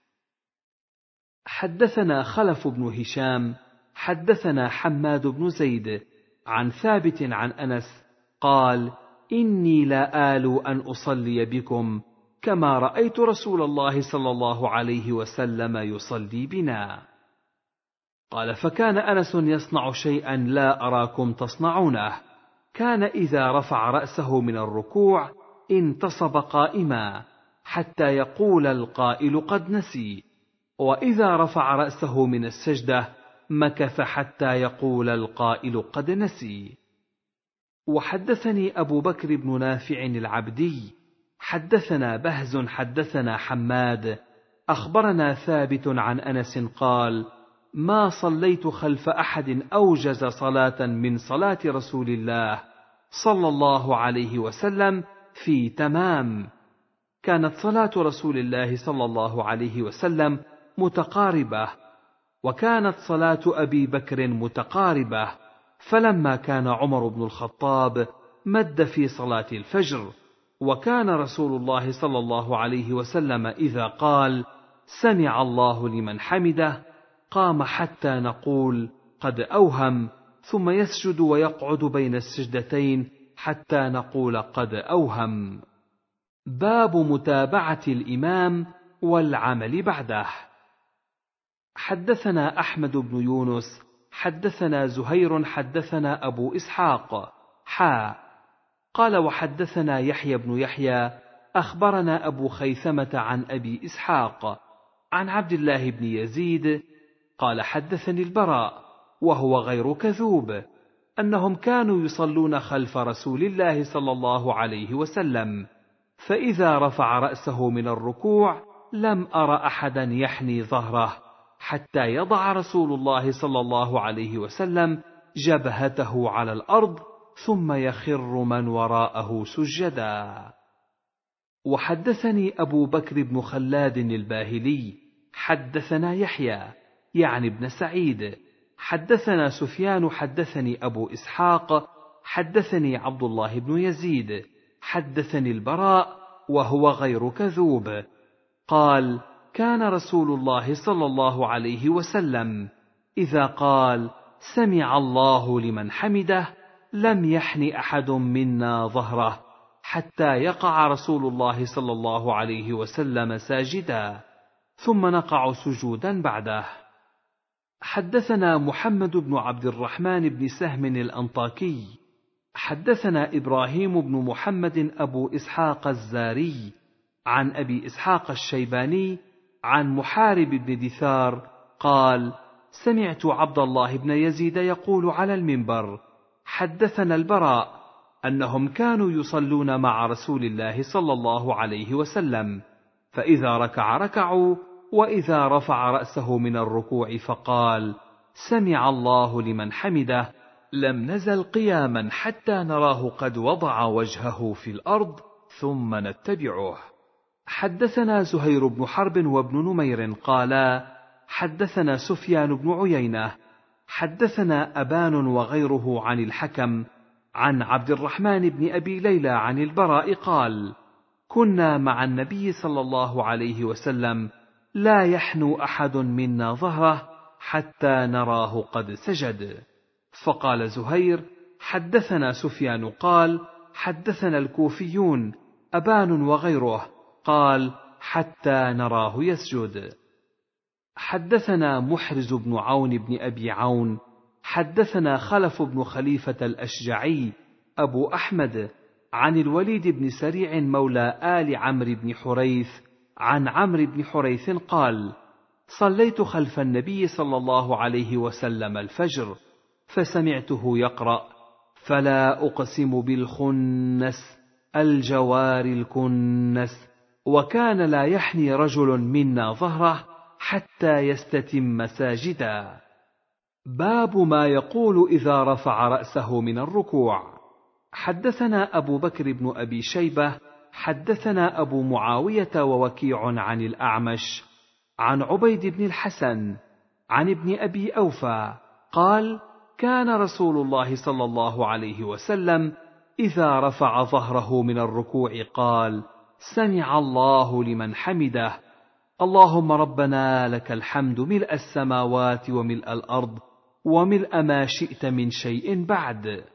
حدثنا خلف بن هشام حدثنا حماد بن زيد عن ثابت عن أنس قال: إني لا آل أن أصلي بكم كما رأيت رسول الله صلى الله عليه وسلم يصلي بنا. قال: فكان أنس يصنع شيئا لا أراكم تصنعونه، كان إذا رفع رأسه من الركوع انتصب قائما حتى يقول القائل قد نسي، وإذا رفع رأسه من السجدة مكث حتى يقول القائل قد نسي. وحدثني أبو بكر بن نافع العبدي حدثنا بهز حدثنا حماد أخبرنا ثابت عن أنس قال: ما صليت خلف أحد أوجز صلاة من صلاة رسول الله صلى الله عليه وسلم في تمام. كانت صلاة رسول الله صلى الله عليه وسلم متقاربة، وكانت صلاة أبي بكر متقاربة، فلما كان عمر بن الخطاب مد في صلاة الفجر، وكان رسول الله صلى الله عليه وسلم إذا قال: سمع الله لمن حمده قام حتى نقول قد أوهم، ثم يسجد ويقعد بين السجدتين حتى نقول قد أوهم. باب متابعة الإمام والعمل بعده. حدثنا أحمد بن يونس حدثنا زهير حدثنا أبو إسحاق قال: وحدثنا يحيى بن يحيى أخبرنا أبو خيثمة عن أبي إسحاق عن عبد الله بن يزيد قال: حدثني البراء وهو غير كذوب أنهم كانوا يصلون خلف رسول الله صلى الله عليه وسلم، فإذا رفع رأسه من الركوع لم أر أحدا يحني ظهره حتى يضع رسول الله صلى الله عليه وسلم جبهته على الأرض ثم يخر من وراءه سجدا. وحدثني أبو بكر بن خلاد الباهلي حدثنا يحيى يعني ابن سعيد حدثنا سفيان حدثني أبو إسحاق حدثني عبد الله بن يزيد حدثني البراء وهو غير كذوب قال: كان رسول الله صلى الله عليه وسلم إذا قال: سمع الله لمن حمده لم يحن أحد منا ظهره حتى يقع رسول الله صلى الله عليه وسلم ساجدا، ثم نقع سجودا بعده. حدثنا محمد بن عبد الرحمن بن سهم الأنطاكي حدثنا إبراهيم بن محمد أبو إسحاق الزاري عن أبي إسحاق الشيباني عن محارب بن دثار قال: سمعت عبد الله بن يزيد يقول على المنبر: حدثنا البراء أنهم كانوا يصلون مع رسول الله صلى الله عليه وسلم، فإذا ركع ركعوا، وإذا رفع رأسه من الركوع فقال: سمع الله لمن حمده لم نزل قياما حتى نراه قد وضع وجهه في الأرض ثم نتبعه. حدثنا زهير بن حرب وابن نمير قالا: حدثنا سفيان بن عيينة حدثنا أبان وغيره عن الحكم عن عبد الرحمن بن أبي ليلى عن البراء قال: كنا مع النبي صلى الله عليه وسلم لا يحنو أحد منا ظهره حتى نراه قد سجد. فقال زهير: حدثنا سفيان قال: حدثنا الكوفيون أبان وغيره قال: حتى نراه يسجد. حدثنا محرز بن عون بن أبي عون حدثنا خلف بن خليفة الأشجعي أبو أحمد عن الوليد بن سريع مولى آل عمرو بن حريث عن عمرو بن حريث قال: صليت خلف النبي صلى الله عليه وسلم الفجر، فسمعته يقرأ: فلا أقسم بالخنس الجوار الكنس، وكان لا يحني رجل منا ظهره حتى يستتم ساجدا. باب ما يقول إذا رفع رأسه من الركوع. حدثنا أبو بكر بن أبي شيبة حدثنا أبو معاوية ووكيع عن الأعمش عن عبيد بن الحسن عن ابن أبي أوفى قال: كان رسول الله صلى الله عليه وسلم إذا رفع ظهره من الركوع قال: سمع الله لمن حمده، اللهم ربنا لك الحمد ملء السماوات وملء الأرض وملء ما شئت من شيء بعد.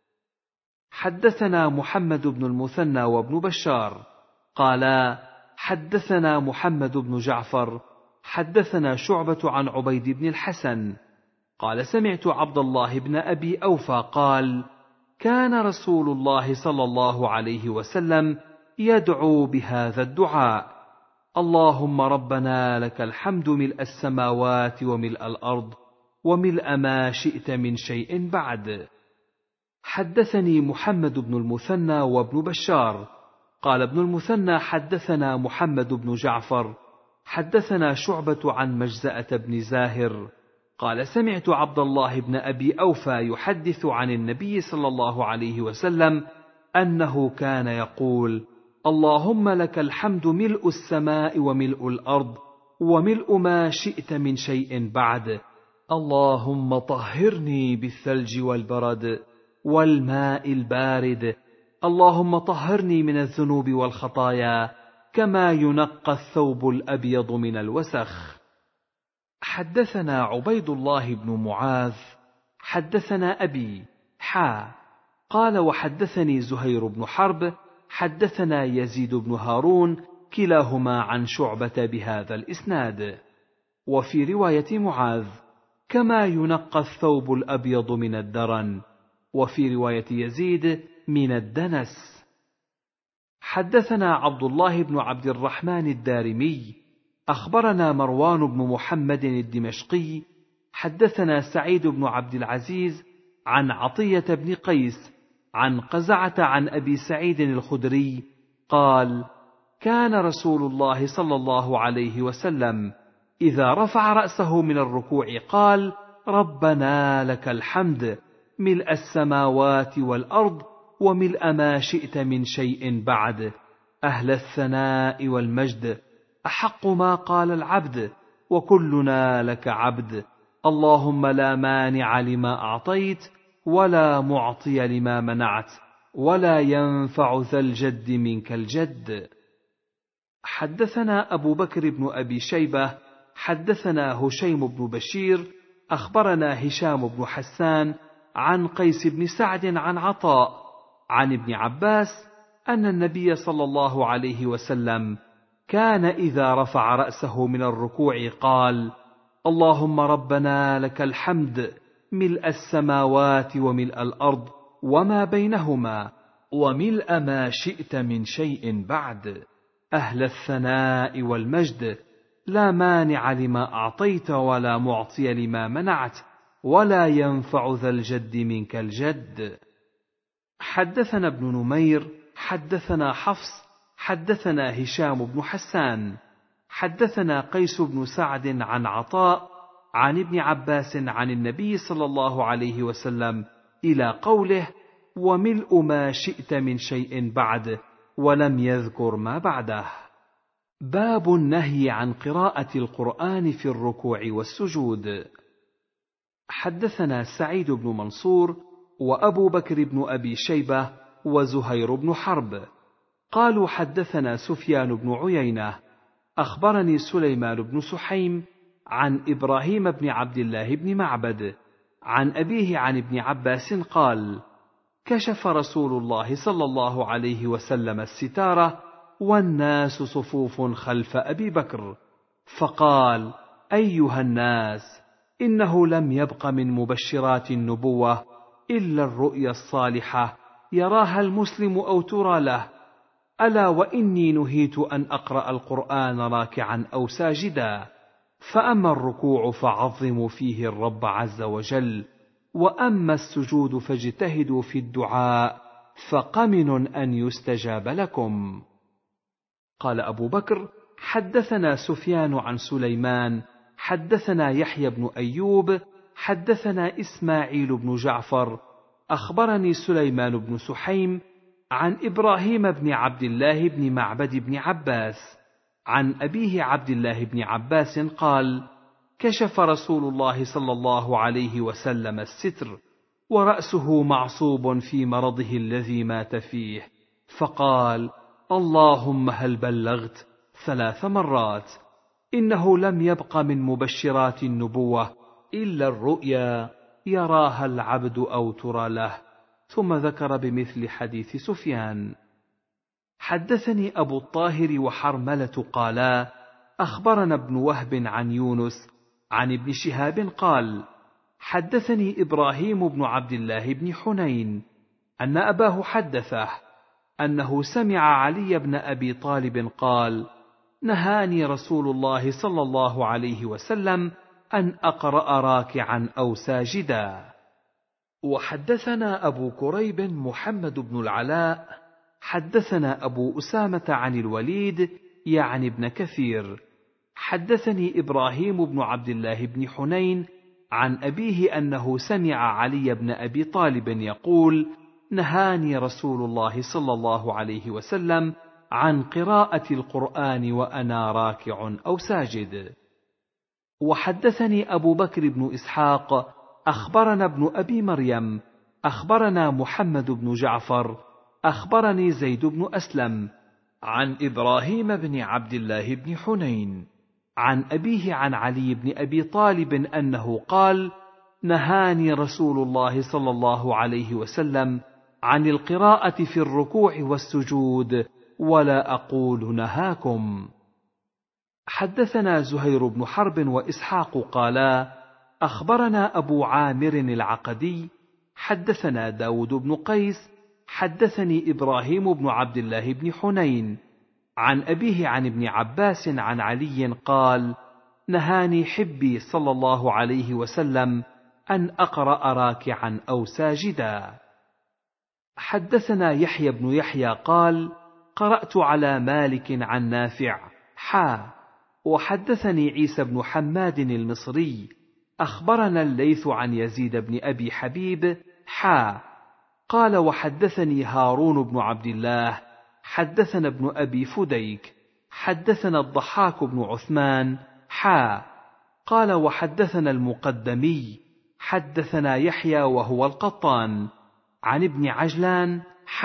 حدثنا محمد بن المثنى وابن بشار قالا: حدثنا محمد بن جعفر حدثنا شعبة عن عبيد بن الحسن قال: سمعت عبد الله بن أبي أوفى قال: كان رسول الله صلى الله عليه وسلم يدعو بهذا الدعاء: اللهم ربنا لك الحمد ملء السماوات وملء الأرض وملء ما شئت من شيء بعد. حدثني محمد بن المثنى وابن بشار قال ابن المثنى: حدثنا محمد بن جعفر حدثنا شعبة عن مجزأة بن زاهر قال: سمعت عبد الله بن أبي أوفى يحدث عن النبي صلى الله عليه وسلم أنه كان يقول: اللهم لك الحمد ملء السماء وملء الأرض وملء ما شئت من شيء بعد، اللهم طهرني بالثلج والبرد والماء البارد، اللهم طهرني من الذنوب والخطايا كما ينقى الثوب الأبيض من الوسخ. حدثنا عبيد الله بن معاذ حدثنا أبي قال: وحدثني زهير بن حرب حدثنا يزيد بن هارون كلاهما عن شعبة بهذا الإسناد. وفي رواية معاذ: كما ينقى الثوب الأبيض من الدرن، وفي رواية يزيد: من الدنس. حدثنا عبد الله بن عبد الرحمن الدارمي أخبرنا مروان بن محمد الدمشقي حدثنا سعيد بن عبد العزيز عن عطية بن قيس عن قزعة عن أبي سعيد الخدري قال: كان رسول الله صلى الله عليه وسلم إذا رفع رأسه من الركوع قال: ربنا لك الحمد ملء السماوات والأرض وملء ما شئت من شيء بعد، أهل الثناء والمجد، أحق ما قال العبد وكلنا لك عبد، اللهم لا مانع لما أعطيت ولا معطي لما منعت ولا ينفع ذا الجد منك الجد. حدثنا أبو بكر بن أبي شيبة حدثنا هشيم بن بشير أخبرنا هشام بن حسان عن قيس بن سعد عن عطاء عن ابن عباس أن النبي صلى الله عليه وسلم كان إذا رفع رأسه من الركوع قال: اللهم ربنا لك الحمد ملء السماوات وملء الأرض وما بينهما وملء ما شئت من شيء بعد، أهل الثناء والمجد، لا مانع لما أعطيت ولا معطي لما منعت ولا ينفع ذا الجد منك الجد. حدثنا ابن نمير حدثنا حفص حدثنا هشام بن حسان حدثنا قيس بن سعد عن عطاء عن ابن عباس عن النبي صلى الله عليه وسلم إلى قوله: وملء ما شئت من شيء بعد، ولم يذكر ما بعده. باب النهي عن قراءة القرآن في الركوع والسجود. حدثنا سعيد بن منصور وأبو بكر بن أبي شيبة وزهير بن حرب قالوا: حدثنا سفيان بن عيينة أخبرني سليمان بن سحيم عن إبراهيم بن عبد الله بن معبد عن أبيه عن ابن عباس قال: كشف رسول الله صلى الله عليه وسلم الستارة والناس صفوف خلف أبي بكر، فقال: أيها الناس، إنه لم يبق من مبشرات النبوة إلا الرؤيا الصالحة يراها المسلم أو ترى له، ألا وإني نهيت أن أقرأ القرآن راكعا أو ساجدا، فأما الركوع فعظموا فيه الرب عز وجل، وأما السجود فاجتهدوا في الدعاء، فقمن أن يستجاب لكم. قال أبو بكر: حدثنا سفيان عن سليمان حدثنا يحيى بن أيوب حدثنا إسماعيل بن جعفر أخبرني سليمان بن سحيم عن إبراهيم بن عبد الله بن معبد بن عباس عن أبيه عبد الله بن عباس قال: كشف رسول الله صلى الله عليه وسلم الستر ورأسه معصوب في مرضه الذي مات فيه، فقال: اللهم هل بلغت 3 مرات. إنه لم يبق من مبشرات النبوة إلا الرؤيا يراها العبد أو ترى له. ثم ذكر بمثل حديث سفيان. حدثني أبو الطاهر وحرملة قالا: أخبرنا ابن وهب عن يونس عن ابن شهاب قال: حدثني إبراهيم بن عبد الله بن حنين أن أباه حدثه أنه سمع علي بن أبي طالب قال: نهاني رسول الله صلى الله عليه وسلم أن أقرأ راكعا أو ساجدا. وحدثنا أبو كريب محمد بن العلاء حدثنا أبو أسامة عن الوليد يعني ابن كثير حدثني إبراهيم بن عبد الله بن حنين عن أبيه أنه سمع علي بن أبي طالب يقول: نهاني رسول الله صلى الله عليه وسلم عن قراءة القرآن وأنا راكع أو ساجد. وحدثني أبو بكر بن إسحاق أخبرنا ابن أبي مريم أخبرنا محمد بن جعفر أخبرني زيد بن أسلم عن إبراهيم بن عبد الله بن حنين عن أبيه عن علي بن أبي طالب أنه قال: نهاني رسول الله صلى الله عليه وسلم عن القراءة في الركوع والسجود، ولا أقول نهاكم. حدثنا زهير بن حرب وإسحاق قالا: أخبرنا أبو عامر العقدي حدثنا داود بن قيس حدثني إبراهيم بن عبد الله بن حنين عن أبيه عن ابن عباس عن علي قال: نهاني حبي صلى الله عليه وسلم أن أقرأ راكعا أو ساجدا. حدثنا يحيى بن يحيى قال: قرأت على مالك عن نافع وحدثني عيسى بن حماد المصري أخبرنا الليث عن يزيد بن أبي حبيب قال: وحدثني هارون بن عبد الله حدثنا ابن أبي فديك حدثنا الضحاك بن عثمان قال: وحدثنا المقدمي حدثنا يحيى وهو القطان عن ابن عجلان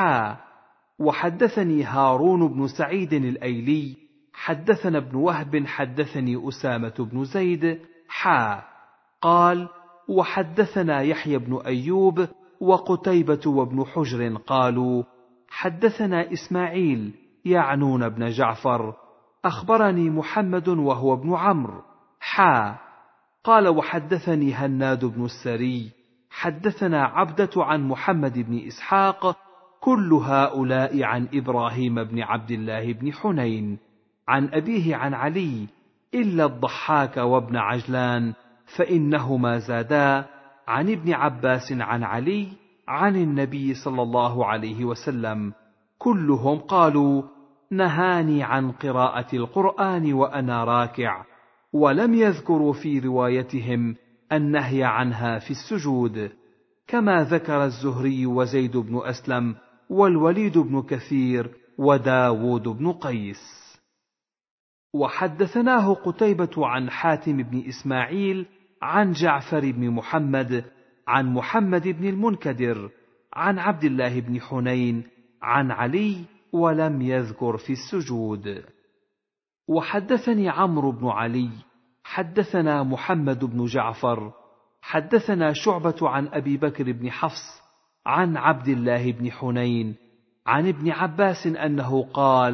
وحدثني هارون بن سعيد الأيلي حدثنا ابن وهب حدثني أسامة بن زيد قال: وحدثنا يحيى بن أيوب وقتيبة وابن حجر قالوا: حدثنا إسماعيل يعنون ابن جعفر أخبرني محمد وهو ابن عمرو قال: وحدثني هناد بن السري حدثنا عبدة عن محمد بن إسحاق كل هؤلاء عن إبراهيم بن عبد الله بن حنين عن أبيه عن علي إلا الضحاك وابن عجلان، فإنهما زادا عن ابن عباس عن علي عن النبي صلى الله عليه وسلم، كلهم قالوا: نهاني عن قراءة القرآن وأنا راكع، ولم يذكروا في روايتهم النهي عنها في السجود، كما ذكر الزهري وزيد بن أسلم والوليد بن كثير وداود بن قيس. وحدثناه قتيبة عن حاتم بن إسماعيل عن جعفر بن محمد عن محمد بن المنكدر عن عبد الله بن حنين عن علي ولم يذكر في السجود. وحدثني عمرو بن علي حدثنا محمد بن جعفر حدثنا شعبة عن أبي بكر بن حفص عن عبد الله بن حنين عن ابن عباس أنه قال: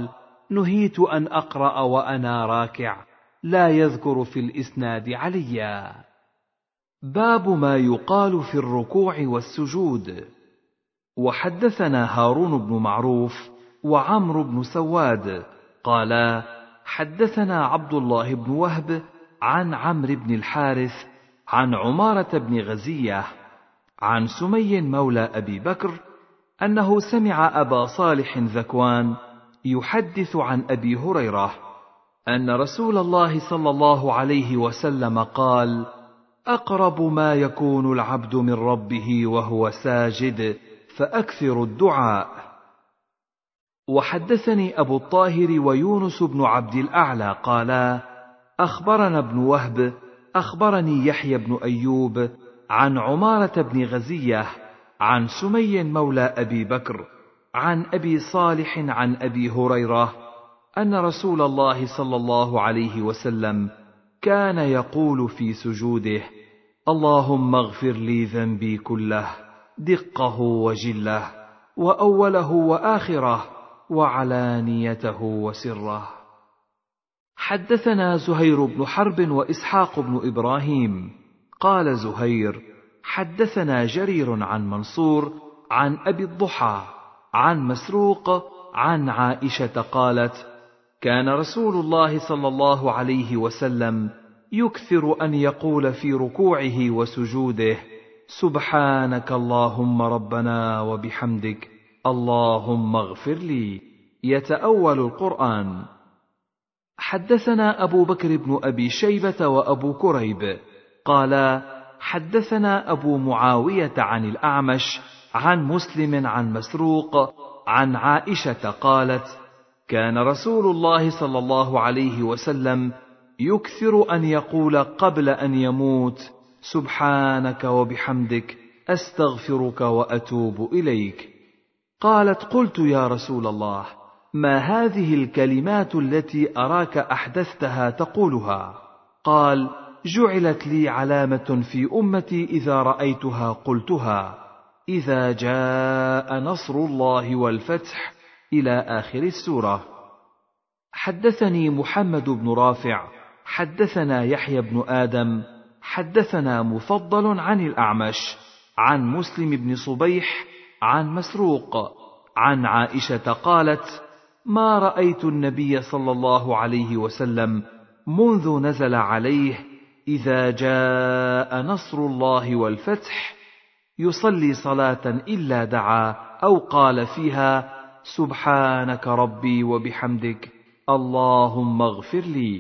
نهيت أن أقرأ وأنا راكع، لا يذكر في الإسناد عليا. باب ما يقال في الركوع والسجود. وحدثنا هارون بن معروف وعمرو بن سواد قالا حدثنا عبد الله بن وهب عن عمرو بن الحارث عن عمارة بن غزية عن سمي مولى أبي بكر أنه سمع أبا صالح ذكوان يحدث عن أبي هريرة أن رسول الله صلى الله عليه وسلم قال: أقرب ما يكون العبد من ربه وهو ساجد فأكثر الدعاء. وحدثني أبو الطاهر ويونس بن عبد الأعلى قالا أخبرنا ابن وهب أخبرني يحيى بن أيوب عن عمارة بن غزية عن سمي مولى أبي بكر عن أبي صالح عن أبي هريرة أن رسول الله صلى الله عليه وسلم كان يقول في سجوده: اللهم اغفر لي ذنبي كله دقه وجله وأوله وآخره وعلانيته وسره. حدثنا زهير بن حرب وإسحاق بن إبراهيم قال زهير حدثنا جرير عن منصور عن أبي الضحى عن مسروق عن عائشة قالت: كان رسول الله صلى الله عليه وسلم يكثر أن يقول في ركوعه وسجوده: سبحانك اللهم ربنا وبحمدك اللهم اغفر لي، يتأول القرآن. حدثنا أبو بكر بن أبي شيبة وأبو كريب قالا حدثنا أبو معاوية عن الأعمش عن مسلم عن مسروق عن عائشة قالت: كان رسول الله صلى الله عليه وسلم يكثر أن يقول قبل أن يموت: سبحانك وبحمدك أستغفرك وأتوب إليك. قالت: قلت يا رسول الله، ما هذه الكلمات التي أراك أحدثتها تقولها؟ قال: جعلت لي علامة في أمتي إذا رأيتها قلتها: إذا جاء نصر الله والفتح، إلى آخر السورة. حدثني محمد بن رافع حدثنا يحيى بن آدم حدثنا مفضل عن الأعمش عن مسلم بن صبيح عن مسروق عن عائشة قالت: ما رأيت النبي صلى الله عليه وسلم منذ نزل عليه إذا جاء نصر الله والفتح يصلي صلاة إلا دعا أو قال فيها: سبحانك ربي وبحمدك اللهم اغفر لي.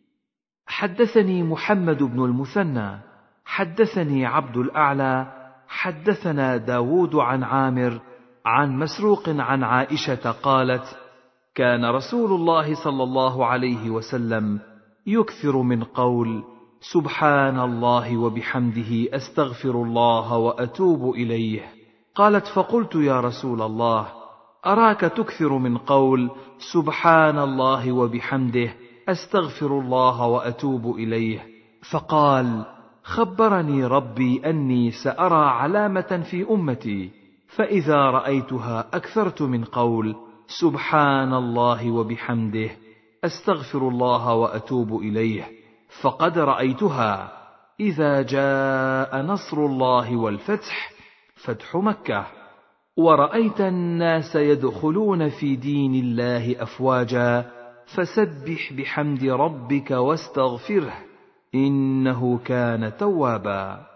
حدثني محمد بن المثنى حدثني عبد الأعلى حدثنا داود عن عامر عن مسروق عن عائشة قالت: كان رسول الله صلى الله عليه وسلم يكثر من قول: سبحان الله وبحمده أستغفر الله وأتوب إليه. قالت: فقلت يا رسول الله، أراك تكثر من قول: سبحان الله وبحمده أستغفر الله وأتوب إليه. فقال: خبرني ربي أني سأرى علامة في أمتي، فإذا رأيتها أكثرت من قول: سبحان الله وبحمده أستغفر الله وأتوب إليه، فقد رأيتها إذا جاء نصر الله والفتح، فتح مكة، ورأيت الناس يدخلون في دين الله أفواجا، فسبح بحمد ربك واستغفره إنه كان توابا.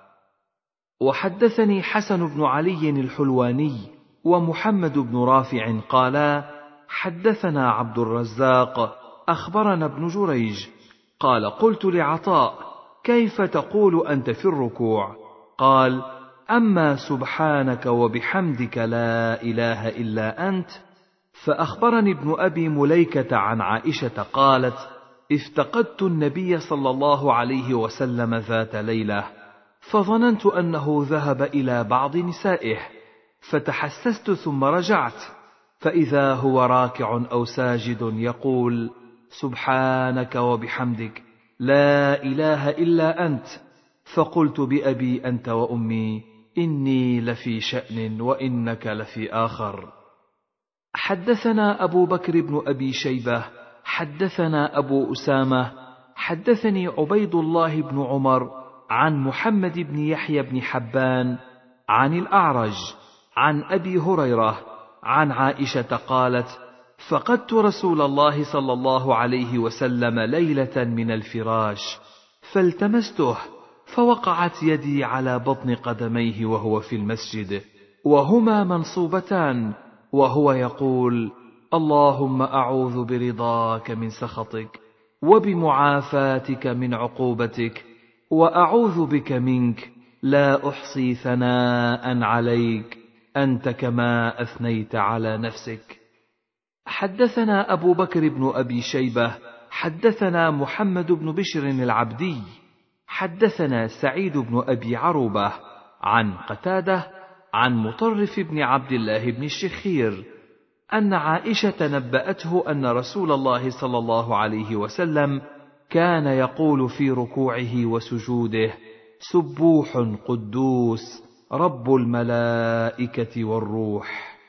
وحدثني حسن بن علي الحلواني ومحمد بن رافع قالا حدثنا عبد الرزاق أخبرنا ابن جريج قال: قلت لعطاء: كيف تقول أنت في الركوع؟ قال: أما سبحانك وبحمدك لا إله إلا أنت. فأخبرني ابن أبي مليكة عن عائشة قالت: افتقدت النبي صلى الله عليه وسلم ذات ليلة، فظننت أنه ذهب إلى بعض نسائه، فتحسست ثم رجعت، فإذا هو راكع أو ساجد يقول: سبحانك وبحمدك لا إله إلا أنت. فقلت بأبي أنت وأمي إني لفي شأن وإنك لفي آخر. حدثنا أبو بكر بن أبي شيبة حدثنا أبو أسامة حدثني عبيد الله بن عمر عن محمد بن يحيى بن حبان عن الأعرج عن أبي هريرة عن عائشة قالت: فقدت رسول الله صلى الله عليه وسلم ليلة من الفراش فالتمسته فوقعت يدي على بطن قدميه وهو في المسجد وهما منصوبتان وهو يقول: اللهم أعوذ برضاك من سخطك وبمعافاتك من عقوبتك وأعوذ بك منك لا أحصي ثناء عليك أنت كما أثنيت على نفسك. حدثنا أبو بكر بن أبي شيبة حدثنا محمد بن بشر العبدي حدثنا سعيد بن أبي عروبة عن قتادة عن مطرف بن عبد الله بن الشخير أن عائشة نبأته أن رسول الله صلى الله عليه وسلم كان يقول في ركوعه وسجوده: سبوح قدوس رب الملائكة والروح.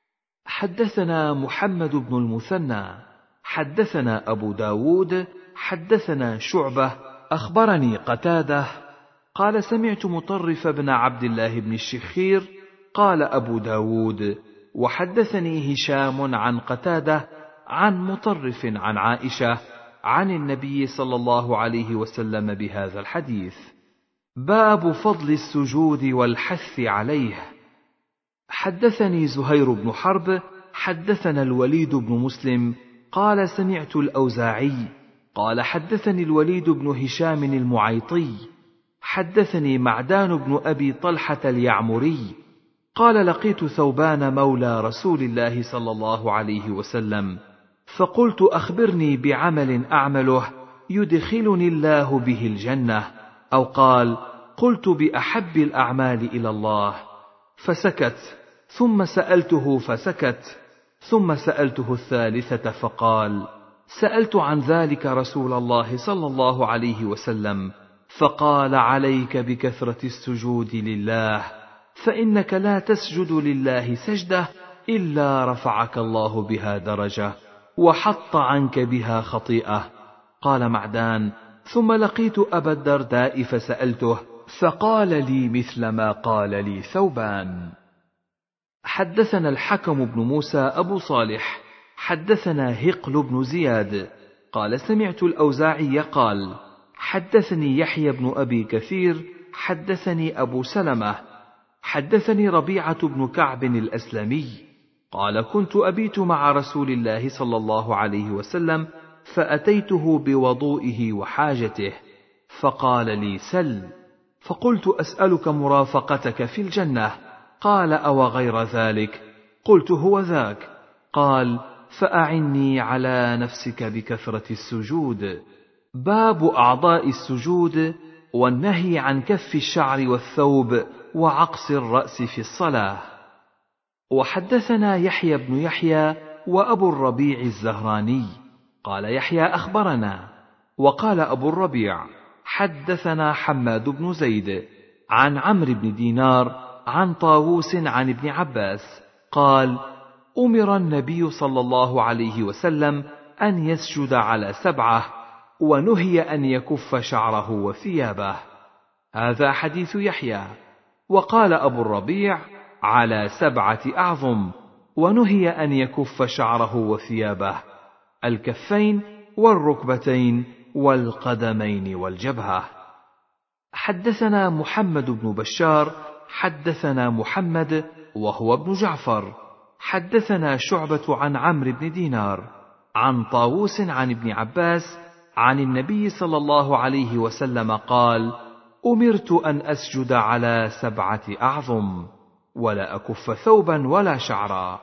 حدثنا محمد بن المثنى حدثنا أبو داود حدثنا شعبة أخبرني قتادة قال: سمعت مطرف بن عبد الله بن الشخير قال أبو داود: وحدثني هشام عن قتادة عن مطرف عن عائشة عن النبي صلى الله عليه وسلم بهذا الحديث. باب فضل السجود والحث عليه. حدثني زهير بن حرب حدثنا الوليد بن مسلم قال: سمعت الأوزاعي قال: حدثني الوليد بن هشام المعيطي حدثني معدان بن أبي طلحة اليعمري قال: لقيت ثوبان مولى رسول الله صلى الله عليه وسلم فقلت: أخبرني بعمل أعمله يدخلني الله به الجنة، أو قال: قلت: بأحب الأعمال إلى الله، فسكت، ثم سألته فسكت، ثم سألته الثالثة فقال: سألت عن ذلك رسول الله صلى الله عليه وسلم فقال: عليك بكثرة السجود لله، فإنك لا تسجد لله سجدة إلا رفعك الله بها درجة وحط عنك بها خطيئة. قال معدان: ثم لقيت أبا الدرداء فسألته فقال لي مثل ما قال لي ثوبان. حدثنا الحكم بن موسى أبو صالح حدثنا هقل بن زياد قال: سمعت الأوزاعي قال: حدثني يحيى بن أبي كثير حدثني أبو سلمة حدثني ربيعة بن كعب الأسلمي قال: كنت أبيت مع رسول الله صلى الله عليه وسلم فأتيته بوضوئه وحاجته فقال لي: سل. فقلت: أسألك مرافقتك في الجنة. قال: أو غير ذلك؟ قلت: هو ذاك. قال: فأعني على نفسك بكثرة السجود. باب أعضاء السجود والنهي عن كف الشعر والثوب وعقص الرأس في الصلاة. وحدثنا يحيى بن يحيى وأبو الربيع الزهراني قال يحيى: أخبرنا. وقال أبو الربيع: حدثنا حماد بن زيد عن عمرو بن دينار عن طاووس عن ابن عباس قال: أمر النبي صلى الله عليه وسلم أن يسجد على 7 ونهي أن يكف شعره وثيابه. هذا حديث يحيى. وقال أبو الربيع: على 7 أعظم، ونهي أن يكف شعره وثيابه: الكفين والركبتين والقدمين والجبهة. حدثنا محمد بن بشار حدثنا محمد وهو ابن جعفر حدثنا شعبة عن عمرو بن دينار عن طاووس عن ابن عباس عن النبي صلى الله عليه وسلم قال: أمرت أن أسجد على 7 أعظم ولا أكف ثوبا ولا شعرا.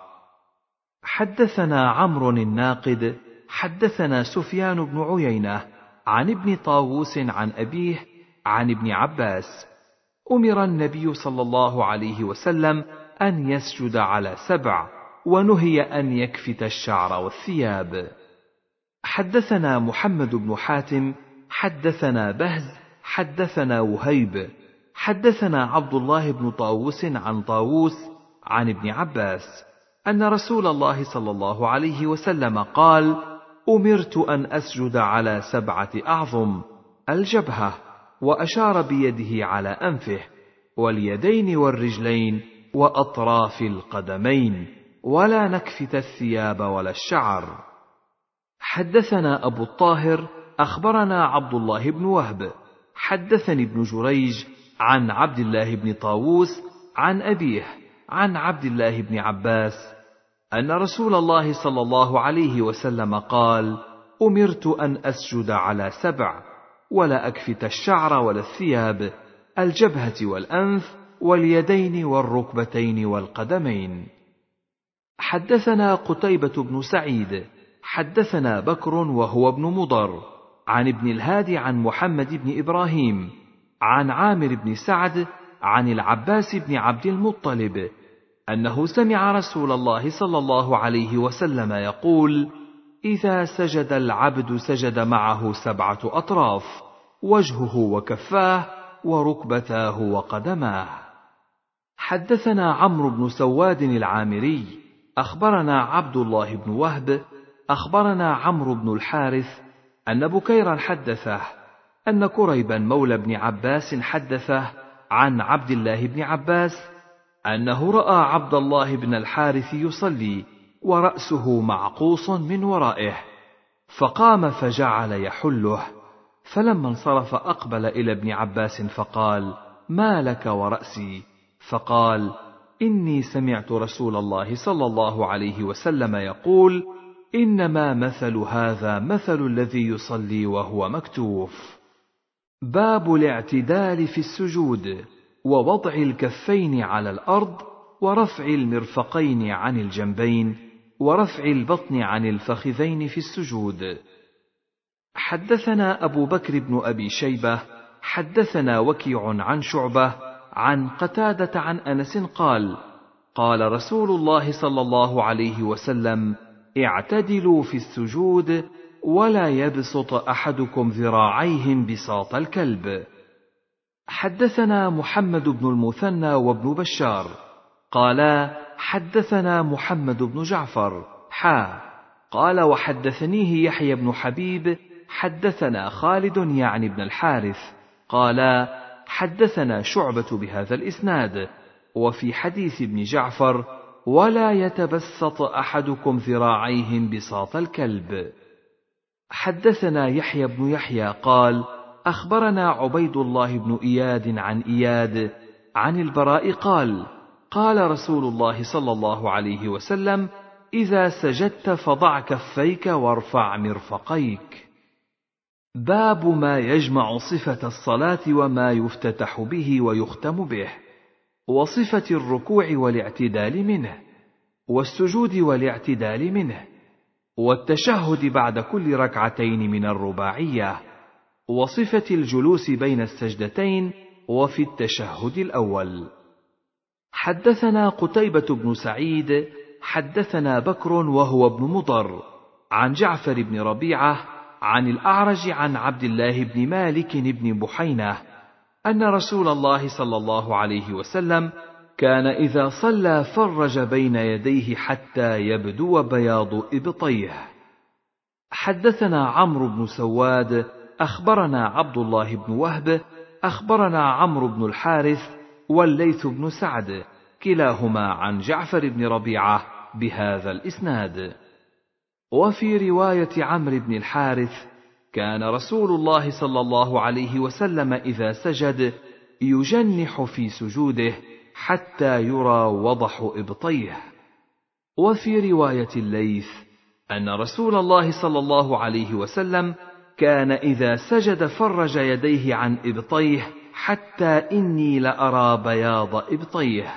حدثنا عمرو الناقد حدثنا سفيان بن عيينة عن ابن طاووس عن أبيه عن ابن عباس: أمر النبي صلى الله عليه وسلم أن يسجد على 7 ونهي أن يكفت الشعر والثياب. حدثنا محمد بن حاتم حدثنا بهز حدثنا وهيب حدثنا عبد الله بن طاووس عن طاووس عن ابن عباس أن رسول الله صلى الله عليه وسلم قال: أمرت أن أسجد على 7 أعظم: الجبهة، وأشار بيده على أنفه، واليدين والرجلين، وأطراف القدمين، ولا نكفت الثياب ولا الشعر. حدثنا أبو الطاهر أخبرنا عبد الله بن وهب حدثني ابن جريج عن عبد الله بن طاووس عن أبيه عن عبد الله بن عباس أن رسول الله صلى الله عليه وسلم قال: أمرت أن أسجد على 7 ولا أكفت الشعر ولا الثياب: الجبهة والأنف واليدين والركبتين والقدمين. حدثنا قتيبة بن سعيد حدثنا بكر وهو ابن مضر عن ابن الهادي عن محمد بن إبراهيم عن عامر بن سعد عن العباس بن عبد المطلب أنه سمع رسول الله صلى الله عليه وسلم يقول: إذا سجد العبد سجد معه 7 أطراف: وجهه وكفاه وركبتاه وقدماه. حدثنا عمرو بن سواد العامري أخبرنا عبد الله بن وهب أخبرنا عمرو بن الحارث أن بكيرا حدثه أن كريبا مولى بن عباس حدثه عن عبد الله بن عباس أنه رأى عبد الله بن الحارث يصلي ورأسه معقوص من ورائه، فقام فجعل يحله، فلما انصرف أقبل إلى ابن عباس فقال: ما لك ورأسي؟ فقال: إني سمعت رسول الله صلى الله عليه وسلم يقول: إنما مثل هذا مثل الذي يصلي وهو مكتوف. باب الاعتدال في السجود، ووضع الكفين على الأرض، ورفع المرفقين عن الجنبين، ورفع البطن عن الفخذين في السجود. حدثنا أبو بكر بن أبي شيبة حدثنا وكيع عن شعبة عن قتادة عن أنس قال: قال رسول الله صلى الله عليه وسلم: اعتدلوا في السجود، ولا يبسط أحدكم ذراعيه بساط الكلب. حدثنا محمد بن المثنى وابن بشار قالا: حدثنا محمد بن جعفر قال: وحدثنيه يحيى بن حبيب حدثنا خالد يعني بن الحارث قالا: حدثنا شعبة بهذا الإسناد، وفي حديث ابن جعفر: ولا يتبسط أحدكم ذراعيه بساط الكلب. حدثنا يحيى بن يحيى قال: أخبرنا عبيد الله بن إياد عن إياد عن البراء قال: قال رسول الله صلى الله عليه وسلم: إذا سجدت فضع كفيك وارفع مرفقيك. باب ما يجمع صفة الصلاة وما يفتتح به ويختم به، وصفة الركوع والاعتدال منه، والسجود والاعتدال منه، والتشهد بعد كل ركعتين من الرباعية، وصفة الجلوس بين السجدتين وفي التشهد الأول. حدثنا قتيبة بن سعيد حدثنا بكر وهو ابن مضر عن جعفر بن ربيعة عن الأعرج عن عبد الله بن مالك بن بحينة أن رسول الله صلى الله عليه وسلم كان إذا صلى فرج بين يديه حتى يبدو بياض إبطيه. حدثنا عمرو بن سواد أخبرنا عبد الله بن وهب أخبرنا عمرو بن الحارث والليث بن سعد كلاهما عن جعفر بن ربيعة بهذا الإسناد. وفي رواية عمرو بن الحارث: كان رسول الله صلى الله عليه وسلم إذا سجد يجنح في سجوده حتى يرى وضح إبطيه. وفي رواية الليث أن رسول الله صلى الله عليه وسلم كان إذا سجد فرج يديه عن إبطيه حتى إني لأرى بياض إبطيه.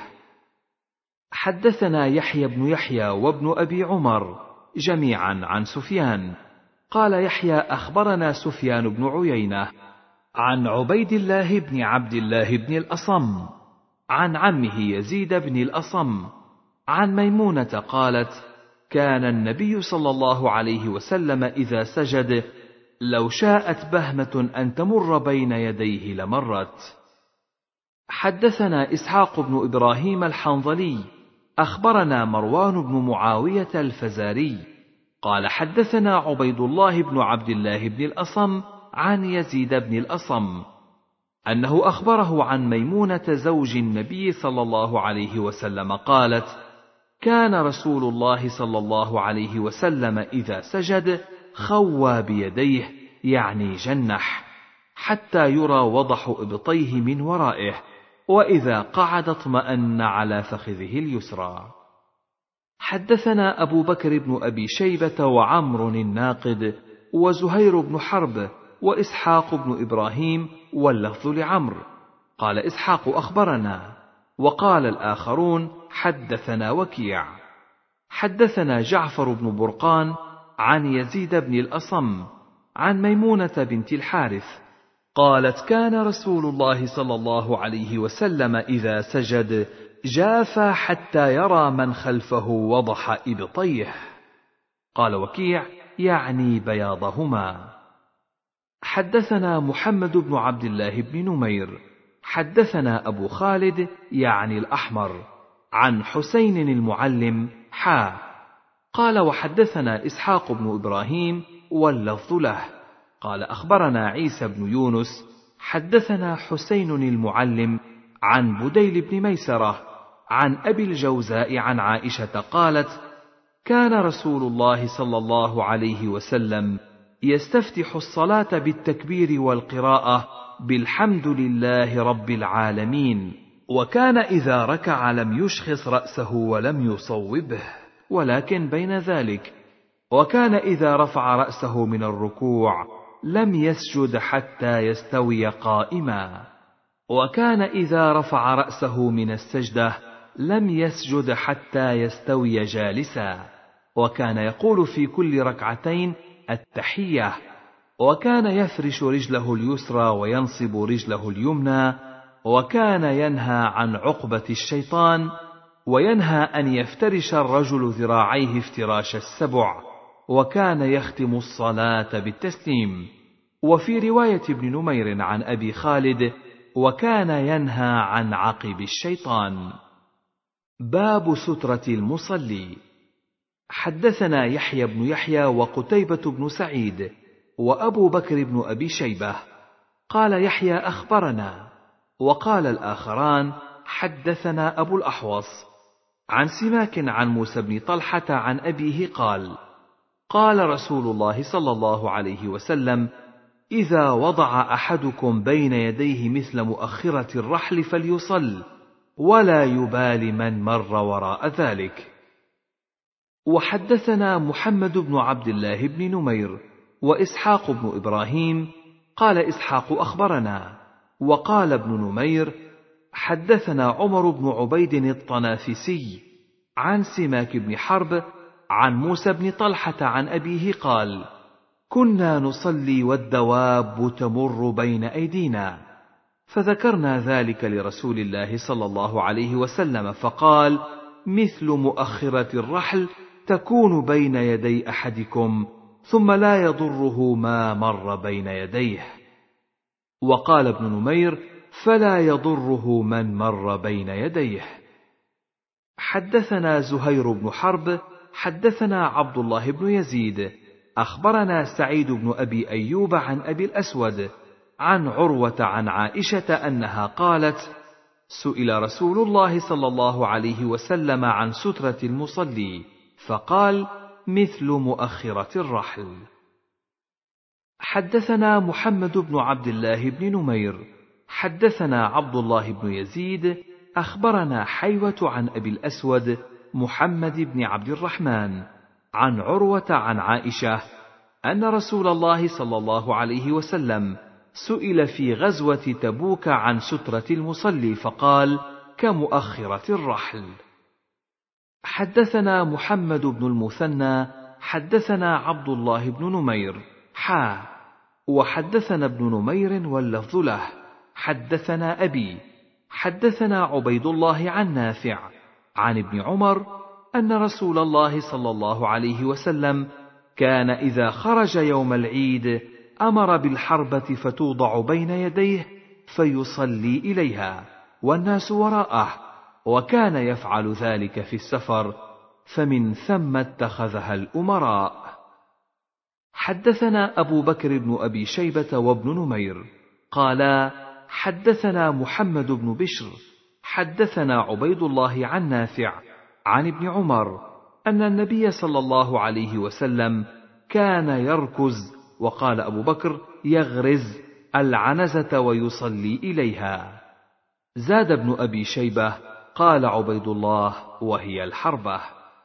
حدثنا يحيى بن يحيى وابن أبي عمر جميعا عن سفيان قال يحيى: أخبرنا سفيان بن عيينة عن عبيد الله بن عبد الله بن الأصم عن عمه يزيد بن الأصم عن ميمونة قالت: كان النبي صلى الله عليه وسلم إذا سجد لو شاءت بهمة أن تمر بين يديه لمرت. حدثنا إسحاق بن إبراهيم الحنظلي أخبرنا مروان بن معاوية الفزاري قال حدثنا عبيد الله بن عبد الله بن الأصم عن يزيد بن الأصم أنه أخبره عن ميمونة زوج النبي صلى الله عليه وسلم قالت: كان رسول الله صلى الله عليه وسلم إذا سجد خوى بيديه، يعني جنح، حتى يرى وضح إبطيه من ورائه، وإذا قعد اطمأن على فخذه اليسرى. حدثنا أبو بكر بن أبي شيبة وعمر الناقد وزهير بن حرب وإسحاق بن إبراهيم، واللفظ لعمرو. قال إسحاق: أخبرنا. وقال الآخرون: حدثنا وكيع. حدثنا جعفر بن برقان عن يزيد بن الأصم عن ميمونة بنت الحارث قالت: كان رسول الله صلى الله عليه وسلم إذا سجد جافى حتى يرى من خلفه وضح إبطيه. قال وكيع: يعني بياضهما. حدثنا محمد بن عبد الله بن نمير حدثنا أبو خالد يعني الأحمر عن حسين المعلم قال وحدثنا إسحاق بن إبراهيم، واللفظ له. قال أخبرنا عيسى بن يونس حدثنا حسين المعلم عن بديل بن ميسرة عن أبي الجوزاء عن عائشة قالت: كان رسول الله صلى الله عليه وسلم يستفتح الصلاة بالتكبير والقراءة بالحمد لله رب العالمين، وكان إذا ركع لم يشخص رأسه ولم يصوبه، ولكن بين ذلك، وكان إذا رفع رأسه من الركوع لم يسجد حتى يستوي قائما، وكان إذا رفع رأسه من السجدة لم يسجد حتى يستوي جالسا، وكان يقول في كل ركعتين التحية، وكان يفرش رجله اليسرى وينصب رجله اليمنى، وكان ينهى عن عقبة الشيطان، وينهى أن يفترش الرجل ذراعيه افتراش السبع، وكان يختم الصلاة بالتسليم. وفي رواية ابن نمير عن أبي خالد: وكان ينهى عن عقب الشيطان. باب سترة المصلي. حدثنا يحيى بن يحيى وقتيبة بن سعيد وأبو بكر بن أبي شيبة. قال يحيى: أخبرنا. وقال الآخران: حدثنا أبو الأحوص عن سماك عن موسى بن طلحة عن أبيه قال: قال رسول الله صلى الله عليه وسلم: إذا وضع أحدكم بين يديه مثل مؤخرة الرحل فليصل، ولا يبال من مر وراء ذلك. وحدثنا محمد بن عبد الله بن نمير وإسحاق بن إبراهيم. قال إسحاق: أخبرنا. وقال ابن نمير: حدثنا عمر بن عبيد الطنافسي عن سماك بن حرب عن موسى بن طلحة عن أبيه قال: كنا نصلي والدواب تمر بين أيدينا، فذكرنا ذلك لرسول الله صلى الله عليه وسلم فقال: مثل مؤخرة الرحل تكون بين يدي أحدكم، ثم لا يضره ما مر بين يديه. وقال ابن نمير: فلا يضره من مر بين يديه. حدثنا زهير بن حرب حدثنا عبد الله بن يزيد أخبرنا سعيد بن أبي أيوب عن أبي الأسود عن عروة عن عائشة أنها قالت: سئل رسول الله صلى الله عليه وسلم عن سترة المصلي فقال: مثل مؤخرة الرحل. حدثنا محمد بن عبد الله بن نمير حدثنا عبد الله بن يزيد أخبرنا حيوة عن أبي الأسود محمد بن عبد الرحمن عن عروة عن عائشة أن رسول الله صلى الله عليه وسلم سئل في غزوة تبوك عن سترة المصلي فقال: كمؤخرة الرحل. حدثنا محمد بن المثنى حدثنا عبد الله بن نمير وحدثنا ابن نمير واللفظ له. حدثنا أبي حدثنا عبيد الله عن نافع عن ابن عمر أن رسول الله صلى الله عليه وسلم كان إذا خرج يوم العيد أمر بالحربة فتوضع بين يديه فيصلي إليها والناس وراءه، وكان يفعل ذلك في السفر، فمن ثم اتخذها الأمراء. حدثنا أبو بكر بن أبي شيبة وابن نمير قالا حدثنا محمد بن بشر حدثنا عبيد الله عن نافع عن ابن عمر أن النبي صلى الله عليه وسلم كان يركز، وقال أبو بكر يغرز العنزة ويصلي إليها. زاد ابن أبي شيبة قال عبيد الله وهي الحربة.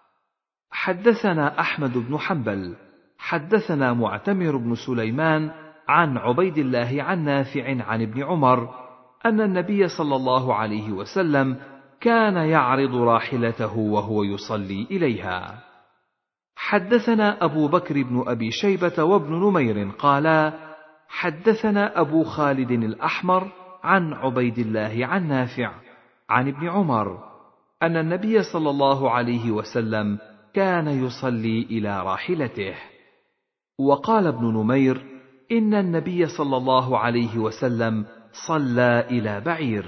حدثنا أحمد بن حنبل حدثنا معتمر بن سليمان عن عبيد الله عن نافع عن ابن عمر أن النبي صلى الله عليه وسلم كان يعرض راحلته وهو يصلي إليها. حدثنا أبو بكر بن أبي شيبة وابن نمير قالا حدثنا أبو خالد الأحمر عن عبيد الله عن نافع عن ابن عمر أن النبي صلى الله عليه وسلم كان يصلي إلى راحلته. وقال ابن نمير إن النبي صلى الله عليه وسلم صلى إلى بعير.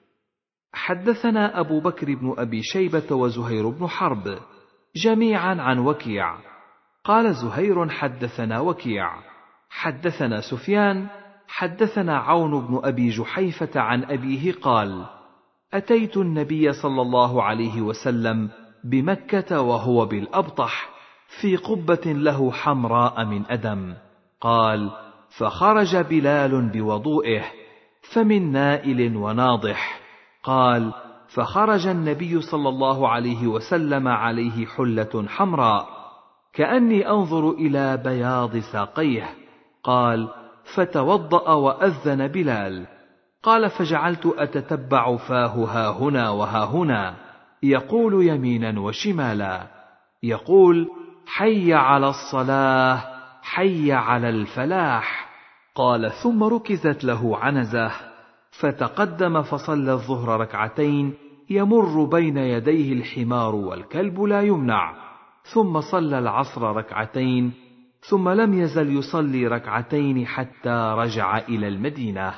حدثنا أبو بكر بن أبي شيبة وزهير بن حرب جميعا عن وكيع قال زهير حدثنا وكيع حدثنا سفيان حدثنا عون بن أبي جحيفة عن أبيه قال أتيت النبي صلى الله عليه وسلم بمكة وهو بالأبطح في قبة له حمراء من أدم. قال فخرج بلال بوضوئه فمن نائل وناضح. قال فخرج النبي صلى الله عليه وسلم عليه حلة حمراء كأني أنظر إلى بياض ساقيه. قال فتوضأ وأذن بلال. قال فجعلت أتتبع فاه هاهنا وهاهنا يقول يمينا وشمالا يقول حي على الصلاة حي على الفلاح. قال ثم ركزت له عنزة فتقدم فصلى الظهر ركعتين يمر بين يديه الحمار والكلب لا يمنع، ثم صلى العصر ركعتين، ثم لم يزل يصلي ركعتين حتى رجع إلى المدينة.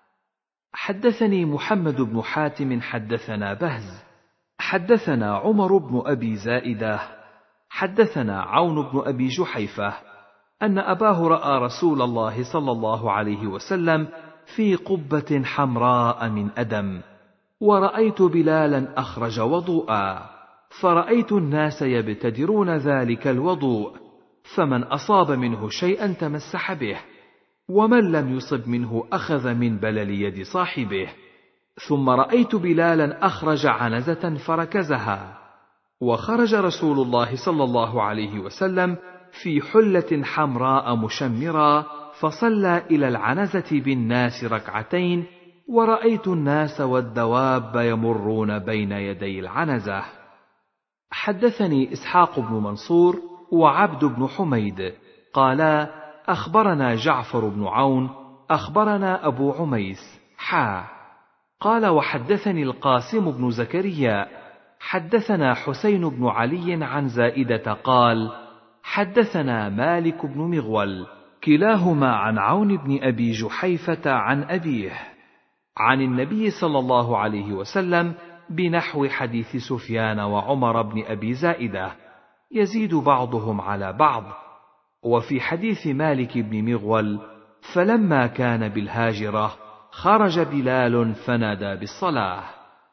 حدثني محمد بن حاتم حدثنا بهز حدثنا عمر بن أبي زائدة حدثنا عون بن أبي جحيفة أن أباه رأى رسول الله صلى الله عليه وسلم في قبة حمراء من أدم، ورأيت بلالا أخرج وضوءا، فرأيت الناس يبتدرون ذلك الوضوء، فمن أصاب منه شيئا تمسح به، ومن لم يصب منه أخذ من بلل يد صاحبه. ثم رأيت بلالا أخرج عنزة فركزها، وخرج رسول الله صلى الله عليه وسلم في حلة حمراء مشمرة فصلى إلى العنزة بالناس ركعتين، ورأيت الناس والدواب يمرون بين يدي العنزة. حدثني إسحاق بن منصور وعبد بن حميد قالا أخبرنا جعفر بن عون أخبرنا أبو عميس قال وحدثني القاسم بن زكريا حدثنا حسين بن علي عن زائدة قال حدثنا مالك بن مغول كلاهما عن عون بن أبي جحيفة عن أبيه عن النبي صلى الله عليه وسلم بنحو حديث سفيان وعمر بن أبي زائدة، يزيد بعضهم على بعض. وفي حديث مالك بن مغول فلما كان بالهاجرة خرج بلال فنادى بالصلاة.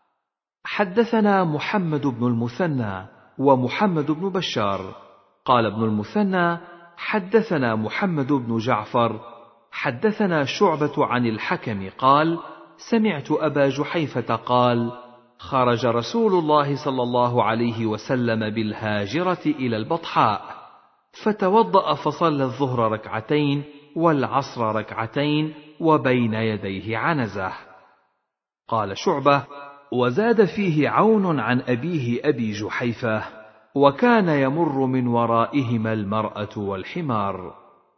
حدثنا محمد بن المثنى ومحمد بن بشار قال ابن المثنى حدثنا محمد بن جعفر حدثنا شعبة عن الحكم قال سمعت أبا جحيفة قال خرج رسول الله صلى الله عليه وسلم بالهاجرة إلى البطحاء فتوضأ فصلى الظهر ركعتين والعصر ركعتين وبين يديه عنزة. قال شعبة وزاد فيه عون عن أبيه أبي جحيفة وكان يمر من ورائهما المرأة والحمار.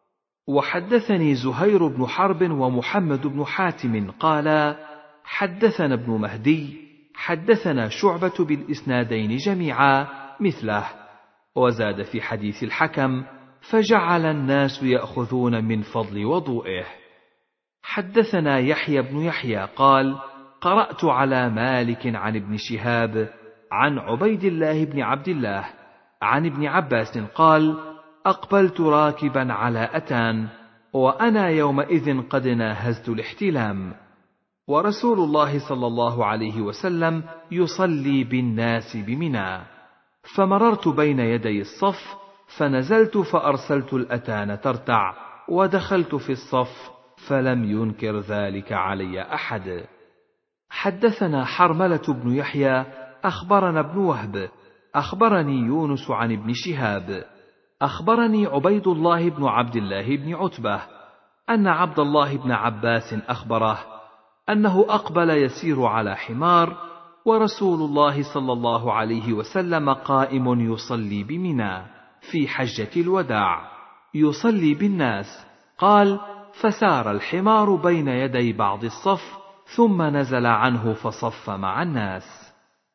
وحدثني زهير بن حرب ومحمد بن حاتم قالا حدثنا ابن مهدي حدثنا شعبة بالإسنادين جميعا مثله، وزاد في حديث الحكم فجعل الناس يأخذون من فضل وضوئه. حدثنا يحيى بن يحيى قال قرأت على مالك عن ابن شهاب عن عبيد الله بن عبد الله عن ابن عباس قال: أقبلت راكبا على أتان، وأنا يومئذ قد ناهزت الاحتلام، ورسول الله صلى الله عليه وسلم يصلي بالناس بمنى، فمررت بين يدي الصف، فنزلت فأرسلت الأتان ترتع، ودخلت في الصف، فلم ينكر ذلك علي أحد. حدثنا حرملة بن يحيى أخبرنا ابن وهب أخبرني يونس عن ابن شهاب أخبرني عبيد الله بن عبد الله بن عتبة أن عبد الله بن عباس أخبره أنه أقبل يسير على حمار، ورسول الله صلى الله عليه وسلم قائم يصلي بمنى في حجة الوداع يصلي بالناس. قال: فسار الحمار بين يدي بعض الصف، ثم نزل عنه فصف مع الناس.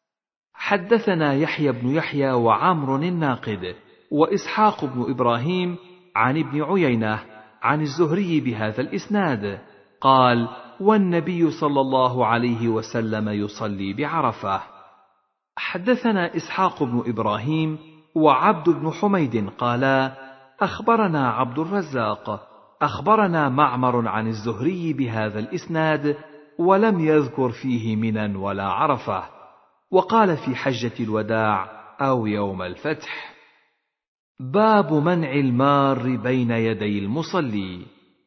حدثنا يحيى بن يحيى وعمر الناقد وإسحاق بن إبراهيم عن ابن عيينة عن الزهري بهذا الإسناد قال: والنبي صلى الله عليه وسلم يصلي بعرفة. حدثنا إسحاق بن إبراهيم وعبد بن حميد قالا: أخبرنا عبد الرزاق أخبرنا معمر عن الزهري بهذا الإسناد، ولم يذكر فيه منا ولا عرفة، وقال في حجة الوداع أو يوم الفتح. باب منع المار بين يدي المصلي.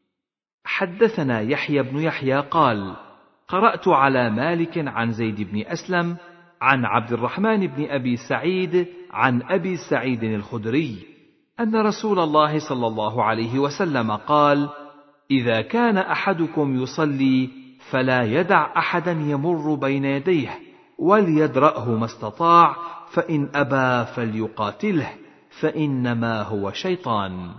حدثنا يحيى بن يحيى قال: قرأت على مالك عن زيد بن أسلم عن عبد الرحمن بن أبي سعيد عن أبي سعيد الخدري أن رسول الله صلى الله عليه وسلم قال: إذا كان أحدكم يصلي فلا يدع أحدا يمر بين يديه، وليدرأه ما استطاع، فإن أبى فليقاتله، فإنما هو شيطان.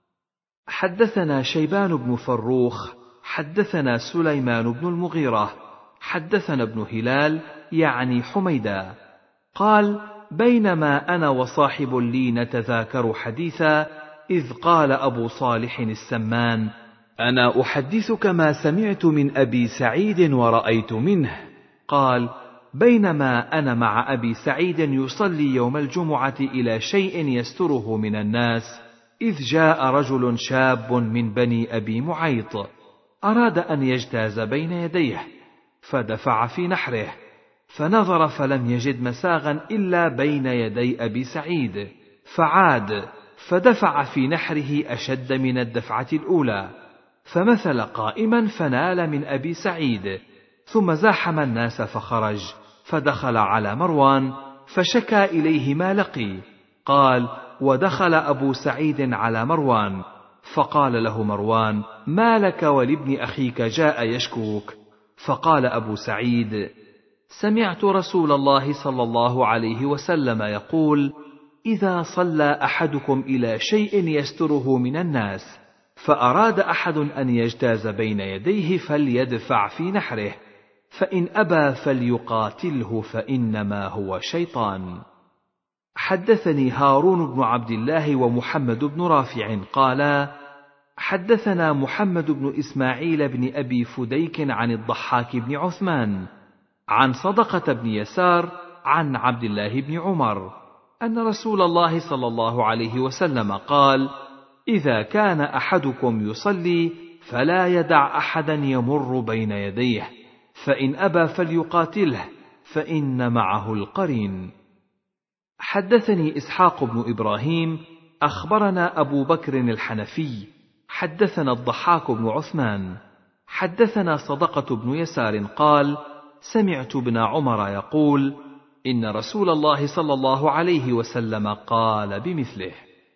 حدثنا شيبان بن فروخ حدثنا سليمان بن المغيرة حدثنا ابن هلال يعني حميدا قال: بينما أنا وصاحب لي نتذاكر حديثا، إذ قال أبو صالح السمان: أنا أحدثك ما سمعت من أبي سعيد ورأيت منه. قال: بينما أنا مع أبي سعيد يصلي يوم الجمعة إلى شيء يستره من الناس، إذ جاء رجل شاب من بني أبي معيط، أراد أن يجتاز بين يديه، فدفع في نحره، فنظر فلم يجد مساغا إلا بين يدي أبي سعيد، فعاد فدفع في نحره أشد من الدفعة الأولى، فمثل قائما فنال من أبي سعيد، ثم زاحم الناس فخرج، فدخل على مروان فشكى إليه ما لقي. قال: ودخل أبو سعيد على مروان، فقال له مروان: ما لك ولابن أخيك جاء يشكوك؟ فقال أبو سعيد: سمعت رسول الله صلى الله عليه وسلم يقول: إذا صلى أحدكم إلى شيء يستره من الناس، فأراد أحد أن يجتاز بين يديه فليدفع في نحره، فإن أبى فليقاتله، فإنما هو شيطان. حدثني هارون بن عبد الله ومحمد بن رافع قالا: حدثنا محمد بن إسماعيل بن أبي فديك عن الضحاك بن عثمان عن صدقة بن يسار عن عبد الله بن عمر أن رسول الله صلى الله عليه وسلم قال: إذا كان أحدكم يصلي فلا يدع أحدا يمر بين يديه، فإن أبى فليقاتله، فإن معه القرين. حدثني إسحاق بن إبراهيم أخبرنا أبو بكر الحنفي حدثنا الضحاك بن عثمان حدثنا صدقة بن يسار قال: سمعت ابن عمر يقول: إن رسول الله صلى الله عليه وسلم قال بمثله.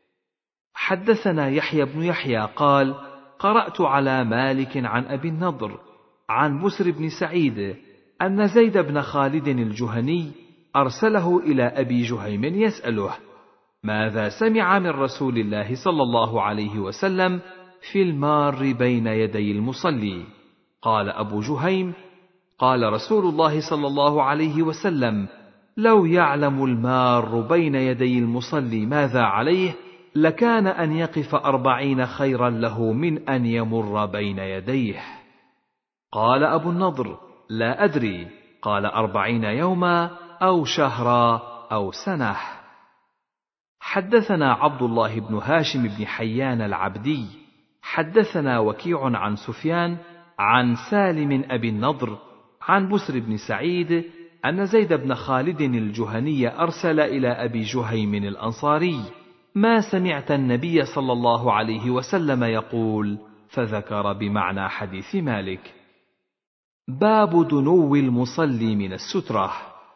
حدثنا يحيى بن يحيى قال: قرأت على مالك عن أبي النضر عن بسر بن سعيد أن زيد بن خالد الجهني أرسله إلى أبي جهيم يسأله: ماذا سمع من رسول الله صلى الله عليه وسلم في المار بين يدي المصلي؟ قال أبو جهيم: قال رسول الله صلى الله عليه وسلم: لو يعلم المار بين يدي المصلي ماذا عليه، لكان أن يقف 40 خيرا له من أن يمر بين يديه. قال أبو النضر: لا أدري، قال 40 يوما أو شهرا أو سنة. حدثنا عبد الله بن هاشم بن حيان العبدي حدثنا وكيع عن سفيان عن سالم أبي النضر عن بسر بن سعيد أن زيد بن خالد الجهني أرسل إلى أبي جهيم الأنصاري: ما سمعت النبي صلى الله عليه وسلم يقول؟ فذكر بمعنى حديث مالك. باب دنو المصلي من السترة.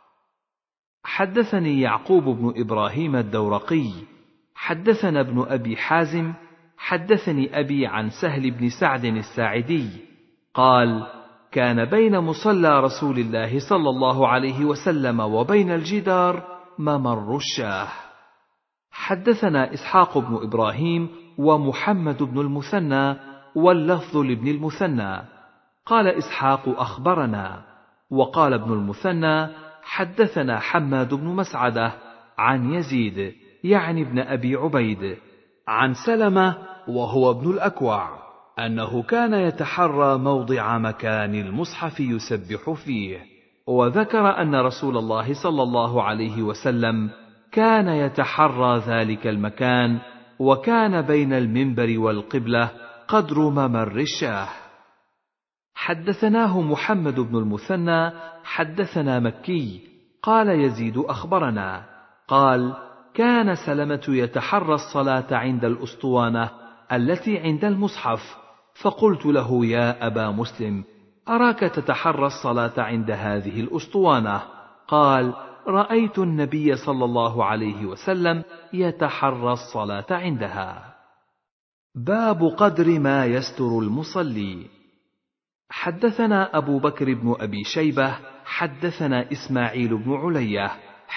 حدثني يعقوب بن إبراهيم الدورقي حدثنا ابن أبي حازم حدثني أبي عن سهل بن سعد الساعدي قال: كان بين مصلى رسول الله صلى الله عليه وسلم وبين الجدار ممر الشاه. حدثنا إسحاق بن إبراهيم ومحمد بن المثنى واللفظ لابن المثنى. قال إسحاق: أخبرنا. وقال ابن المثنى: حدثنا حماد بن مسعدة عن يزيد يعني ابن أبي عبيد عن سلمة وهو ابن الأكوع أنه كان يتحرى موضع مكان المصحف يسبح فيه، وذكر أن رسول الله صلى الله عليه وسلم كان يتحرى ذلك المكان، وكان بين المنبر والقبلة قدر ممر الشاه. حدثناه محمد بن المثنى حدثنا مكي قال يزيد أخبرنا قال: كان سلمة يتحرى الصلاة عند الأسطوانة التي عند المصحف، فقلت له: يا أبا مسلم، أراك تتحرى الصلاة عند هذه الأسطوانة. قال: رأيت النبي صلى الله عليه وسلم يتحرى الصلاة عندها. باب قدر ما يستر المصلي. حدثنا أبو بكر بن أبي شيبة حدثنا إسماعيل بن علية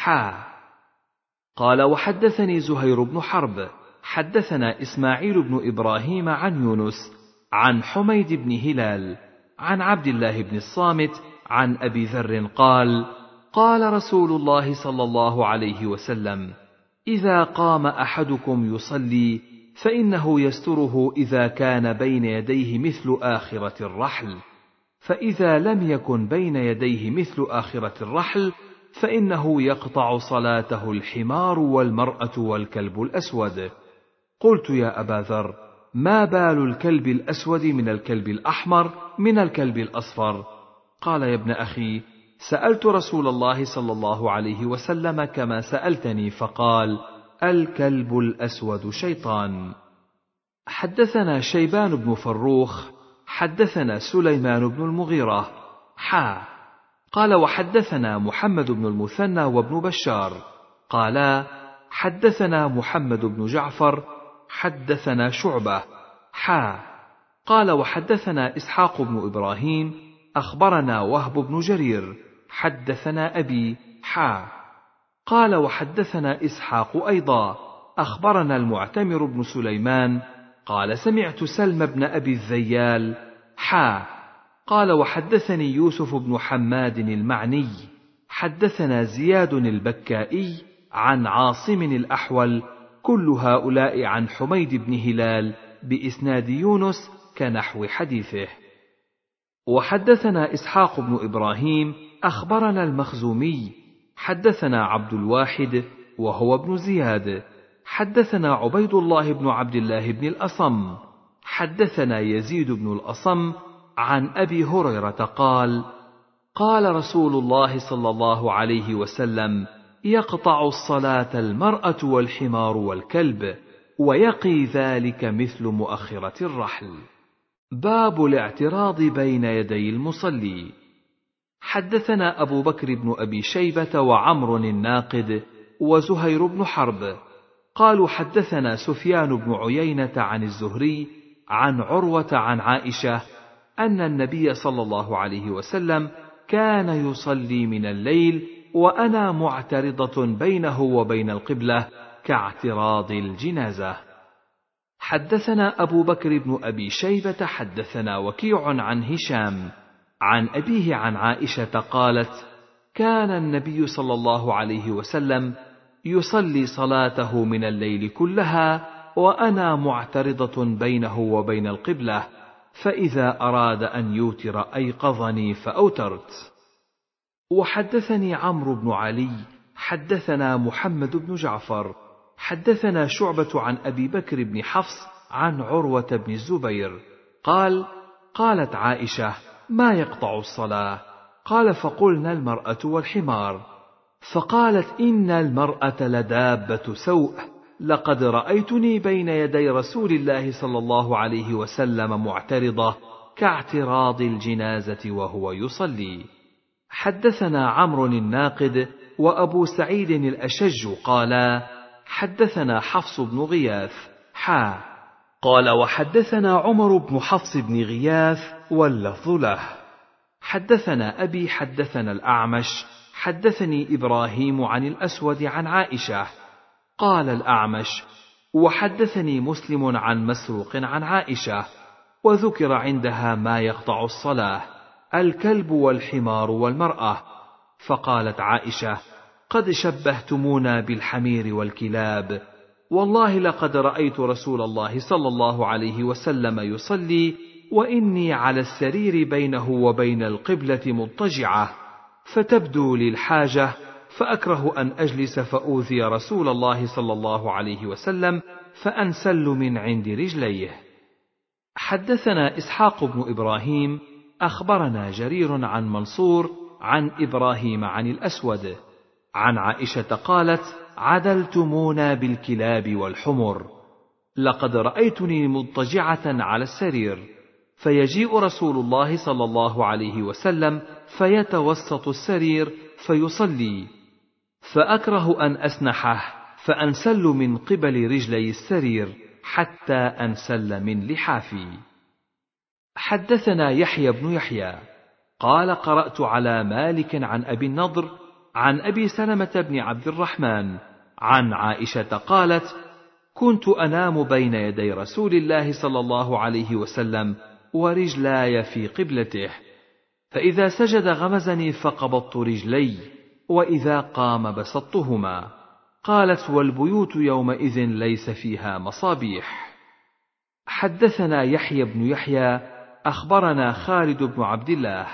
قال: وحدثني زهير بن حرب حدثنا إسماعيل بن إبراهيم عن يونس عن حميد بن هلال عن عبد الله بن الصامت عن أبي ذر قال: قال رسول الله صلى الله عليه وسلم: إذا قام أحدكم يصلي فإنه يستره إذا كان بين يديه مثل آخرة الرحل، فإذا لم يكن بين يديه مثل آخرة الرحل فإنه يقطع صلاته الحمار والمرأة والكلب الأسود. قلت: يا أبا ذر، ما بال الكلب الأسود من الكلب الأحمر من الكلب الأصفر؟ قال: يا ابن أخي، سألت رسول الله صلى الله عليه وسلم كما سألتني، فقال: الكلب الأسود شيطان. حدثنا شيبان بن فروخ حدثنا سليمان بن المغيرة قال: وحدثنا محمد بن المثنى وابن بشار قالا: حدثنا محمد بن جعفر حدثنا شعبة قال: وحدثنا إسحاق بن إبراهيم أخبرنا وهب بن جرير حدثنا أبي قال: وحدثنا إسحاق أيضا أخبرنا المعتمر بن سليمان قال: سمعت سلم بن أبي الذيال قال: وحدثني يوسف بن حماد المعني حدثنا زياد البكائي عن عاصم الأحول، كل هؤلاء عن حميد بن هلال بإسناد يونس كنحو حديثه. وحدثنا إسحاق بن إبراهيم أخبرنا المخزومي حدثنا عبد الواحد وهو ابن زياد حدثنا عبيد الله بن عبد الله بن الأصم حدثنا يزيد بن الأصم عن أبي هريرة قال: قال رسول الله صلى الله عليه وسلم: يقطع الصلاة المرأة والحمار والكلب، ويقي ذلك مثل مؤخرة الرحل. باب الاعتراض بين يدي المصلي. حدثنا أبو بكر بن أبي شيبة وعمر الناقد وزهير بن حرب قالوا: حدثنا سفيان بن عيينة عن الزهري عن عروة عن عائشة أن النبي صلى الله عليه وسلم كان يصلي من الليل وأنا معترضة بينه وبين القبلة كاعتراض الجنازة. حدثنا أبو بكر بن أبي شيبة حدثنا وكيع عن هشام عن أبيه عن عائشة قالت: كان النبي صلى الله عليه وسلم يصلي صلاته من الليل كلها وأنا معترضة بينه وبين القبلة، فإذا أراد أن يوتر أيقظني فأوترت. وحدثني عمرو بن علي حدثنا محمد بن جعفر حدثنا شعبة عن أبي بكر بن حفص عن عروة بن الزبير قال: قالت عائشة: ما يقطع الصلاة؟ قال: فقلنا: المرأة والحمار. فقالت: إن المرأة لدابة سوء، لقد رأيتني بين يدي رسول الله صلى الله عليه وسلم معترضة كاعتراض الجنازة وهو يصلي. حدثنا عمرو الناقد وأبو سعيد الأشج قالا: حدثنا حفص بن غياث قال: وحدثنا عمر بن حفص بن غياث واللفظ له. حدثنا أبي حدثنا الأعمش حدثني إبراهيم عن الأسود عن عائشة. قال الأعمش: وحدثني مسلم عن مسروق عن عائشة، وذكر عندها ما يقطع الصلاة: الكلب والحمار والمرأة. فقالت عائشة: قد شبهتمونا بالحمير والكلاب، والله لقد رأيت رسول الله صلى الله عليه وسلم يصلي وإني على السرير بينه وبين القبلة مضطجعة، فتبدو لي الحاجة، فأكره أن أجلس فأوذي رسول الله صلى الله عليه وسلم فأنسل من عند رجليه. حدثنا إسحاق بن إبراهيم أخبرنا جرير عن منصور عن إبراهيم عن الأسود عن عائشة قالت: عدلتمونا بالكلاب والحمر، لقد رأيتني مضطجعة على السرير، فيجيء رسول الله صلى الله عليه وسلم فيتوسط السرير فيصلي، فأكره أن أسنحه فأنسل من قبل رجلي السرير حتى أنسل من لحافي. حدثنا يحيى بن يحيى قال: قرأت على مالك عن أبي النضر عن أبي سلمة بن عبد الرحمن عن عائشة قالت: كنت أنام بين يدي رسول الله صلى الله عليه وسلم ورجلاي في قبلته، فإذا سجد غمزني فقبضت رجلي، وإذا قام بسطتهما. قالت: والبيوت يومئذ ليس فيها مصابيح. حدثنا يحيى بن يحيى أخبرنا خالد بن عبد الله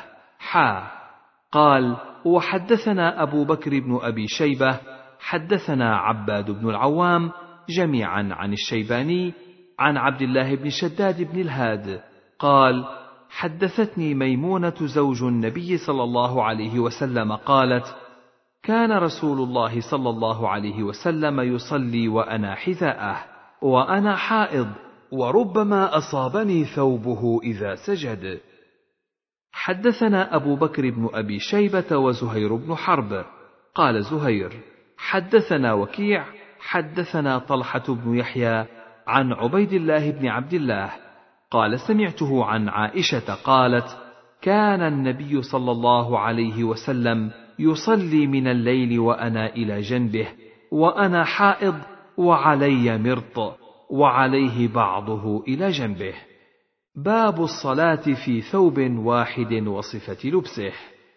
قال: وحدثنا أبو بكر بن أبي شيبة حدثنا عباد بن العوام جميعا عن الشيباني عن عبد الله بن شداد بن الهاد قال: حدثتني ميمونة زوج النبي صلى الله عليه وسلم قالت: كان رسول الله صلى الله عليه وسلم يصلي وأنا حذاءه وأنا حائض، وربما أصابني ثوبه إذا سجد. حدثنا أبو بكر بن أبي شيبة وزهير بن حرب قال زهير: حدثنا وكيع حدثنا طلحة بن يحيى عن عبيد الله بن عبد الله قال: سمعته عن عائشة قالت: كان النبي صلى الله عليه وسلم يصلي من الليل وأنا إلى جنبه وأنا حائض وعلي مرط وعليه بعضه إلى جنبه. باب الصلاة في ثوب واحد وصفة لبسه.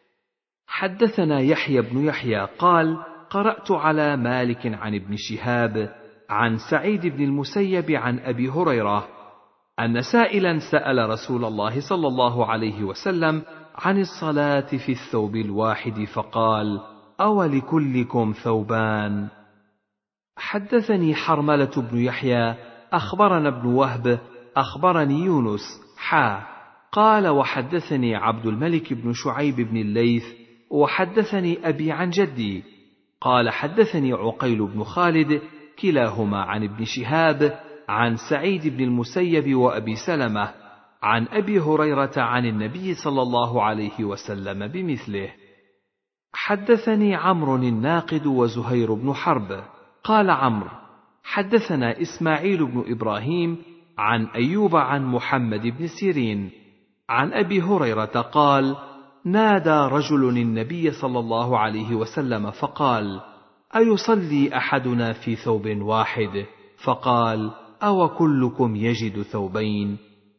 حدثنا يحيى بن يحيى قال: قرأت على مالك عن ابن شهاب عن سعيد بن المسيب عن أبي هريرة أن سائلا سأل رسول الله صلى الله عليه وسلم عن الصلاة في الثوب الواحد فقال: أولكلكم ثوبان؟ حدثني حرملة بن يحيى أخبرنا ابن وهب أخبرني يونس قال: وحدثني عبد الملك بن شعيب بن الليث وحدثني أبي عن جدي قال: حدثني عقيل بن خالد كلاهما عن ابن شهاب عن سعيد بن المسيب وأبي سلمة عن أبي هريرة عن النبي صلى الله عليه وسلم بمثله. حدثني عمرو الناقد وزهير بن حرب قال عمرو: حدثنا إسماعيل بن إبراهيم عن أيوب عن محمد بن سيرين عن أبي هريرة قال: نادى رجل النبي صلى الله عليه وسلم فقال: أيصلي أحدنا في ثوب واحد؟ فقال: أو كلكم يجد ثوبين؟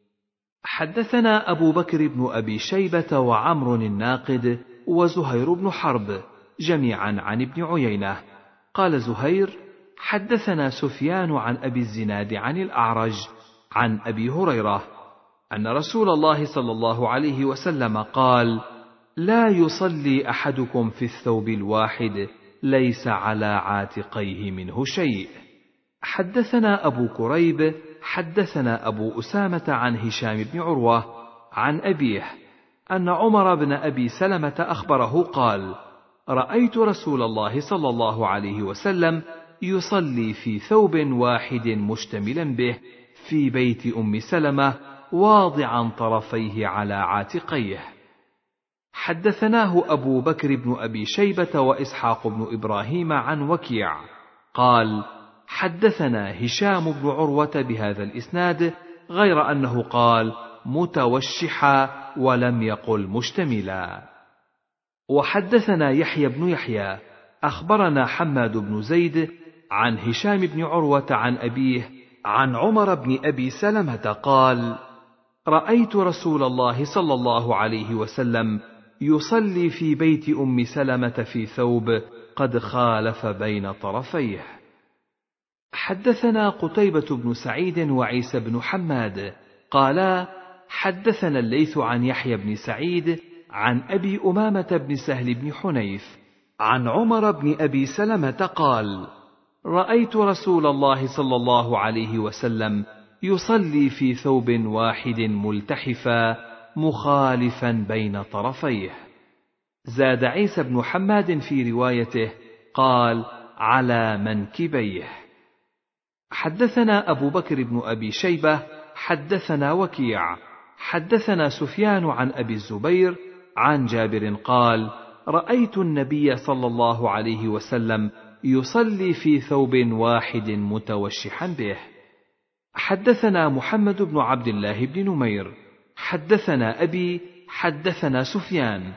حدثنا أبو بكر بن أبي شيبة وعمر الناقد وزهير بن حرب جميعا عن ابن عيينة قال زهير: حدثنا سفيان عن أبي الزناد عن الأعرج عن أبي هريرة أن رسول الله صلى الله عليه وسلم قال: لا يصلي أحدكم في الثوب الواحد ليس على عاتقيه منه شيء. حدثنا أبو كريب حدثنا أبو أسامة عن هشام بن عروة عن أبيه أن عمر بن أبي سلمة أخبره قال: رأيت رسول الله صلى الله عليه وسلم يصلي في ثوب واحد مشتملا به في بيت أم سلمة واضعا طرفيه على عاتقيه. حدثناه أبو بكر بن أبي شيبة وإسحاق بن إبراهيم عن وكيع قال: حدثنا هشام بن عروة بهذا الإسناد غير أنه قال متوشحا ولم يقل مشتملا. وحدثنا يحيى بن يحيى أخبرنا حماد بن زيد عن هشام بن عروة عن أبيه عن عمر بن أبي سلمة قال: رأيت رسول الله صلى الله عليه وسلم يصلي في بيت أم سلمة في ثوب قد خالف بين طرفيه. حدثنا قتيبة بن سعيد وعيسى بن حماد قالا: حدثنا الليث عن يحيى بن سعيد عن أبي أمامة بن سهل بن حنيف عن عمر بن أبي سلمة قال: رأيت رسول الله صلى الله عليه وسلم يصلي في ثوب واحد ملتحفا مخالفا بين طرفيه. زاد عيسى بن حماد في روايته قال: على منكبيه. حدثنا أبو بكر بن أبي شيبة حدثنا وكيع حدثنا سفيان عن أبي الزبير عن جابر قال: رأيت النبي صلى الله عليه وسلم يصلي في ثوب واحد متوشحا به. حدثنا محمد بن عبد الله بن نمير حدثنا أبي حدثنا سفيان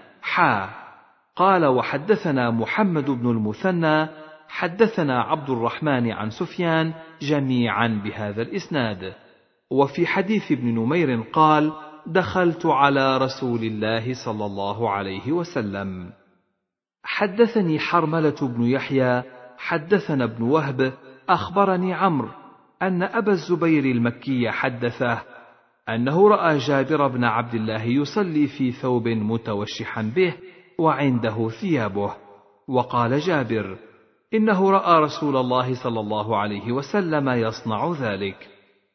قال: وحدثنا محمد بن المثنى حدثنا عبد الرحمن عن سفيان جميعا بهذا الإسناد. وفي حديث ابن نمير قال: دخلت على رسول الله صلى الله عليه وسلم. حدثني حرملة بن يحيى حدثنا ابن وهب أخبرني عمرو أن أبا الزبير المكي حدثه أنه رأى جابر بن عبد الله يصلي في ثوب متوشحا به وعنده ثيابه، وقال جابر: إنه رأى رسول الله صلى الله عليه وسلم يصنع ذلك.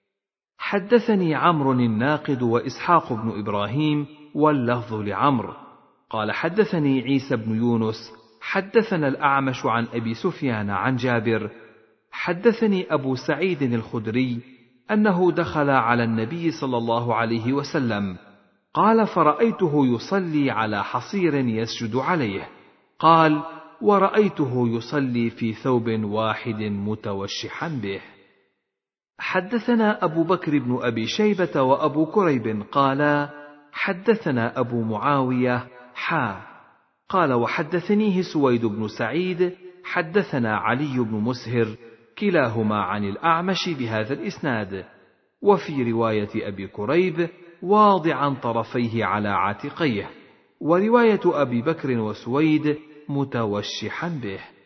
حدثني عمرو الناقد وإسحاق بن إبراهيم واللفظ لعمرو قال: حدثني عيسى بن يونس حدثنا الأعمش عن أبي سفيان عن جابر حدثني أبو سعيد الخدري أنه دخل على النبي صلى الله عليه وسلم قال: فرأيته يصلي على حصير يسجد عليه. قال: ورأيته يصلي في ثوب واحد متوشحا به. حدثنا أبو بكر بن أبي شيبة وأبو كريب قالا: حدثنا أبو معاوية قال: وحدثنيه سويد بن سعيد حدثنا علي بن مسهر كلاهما عن الأعمش بهذا الإسناد، وفي رواية أبي كريب واضعا طرفيه على عاتقيه، ورواية أبي بكر وسويد متوشحا به.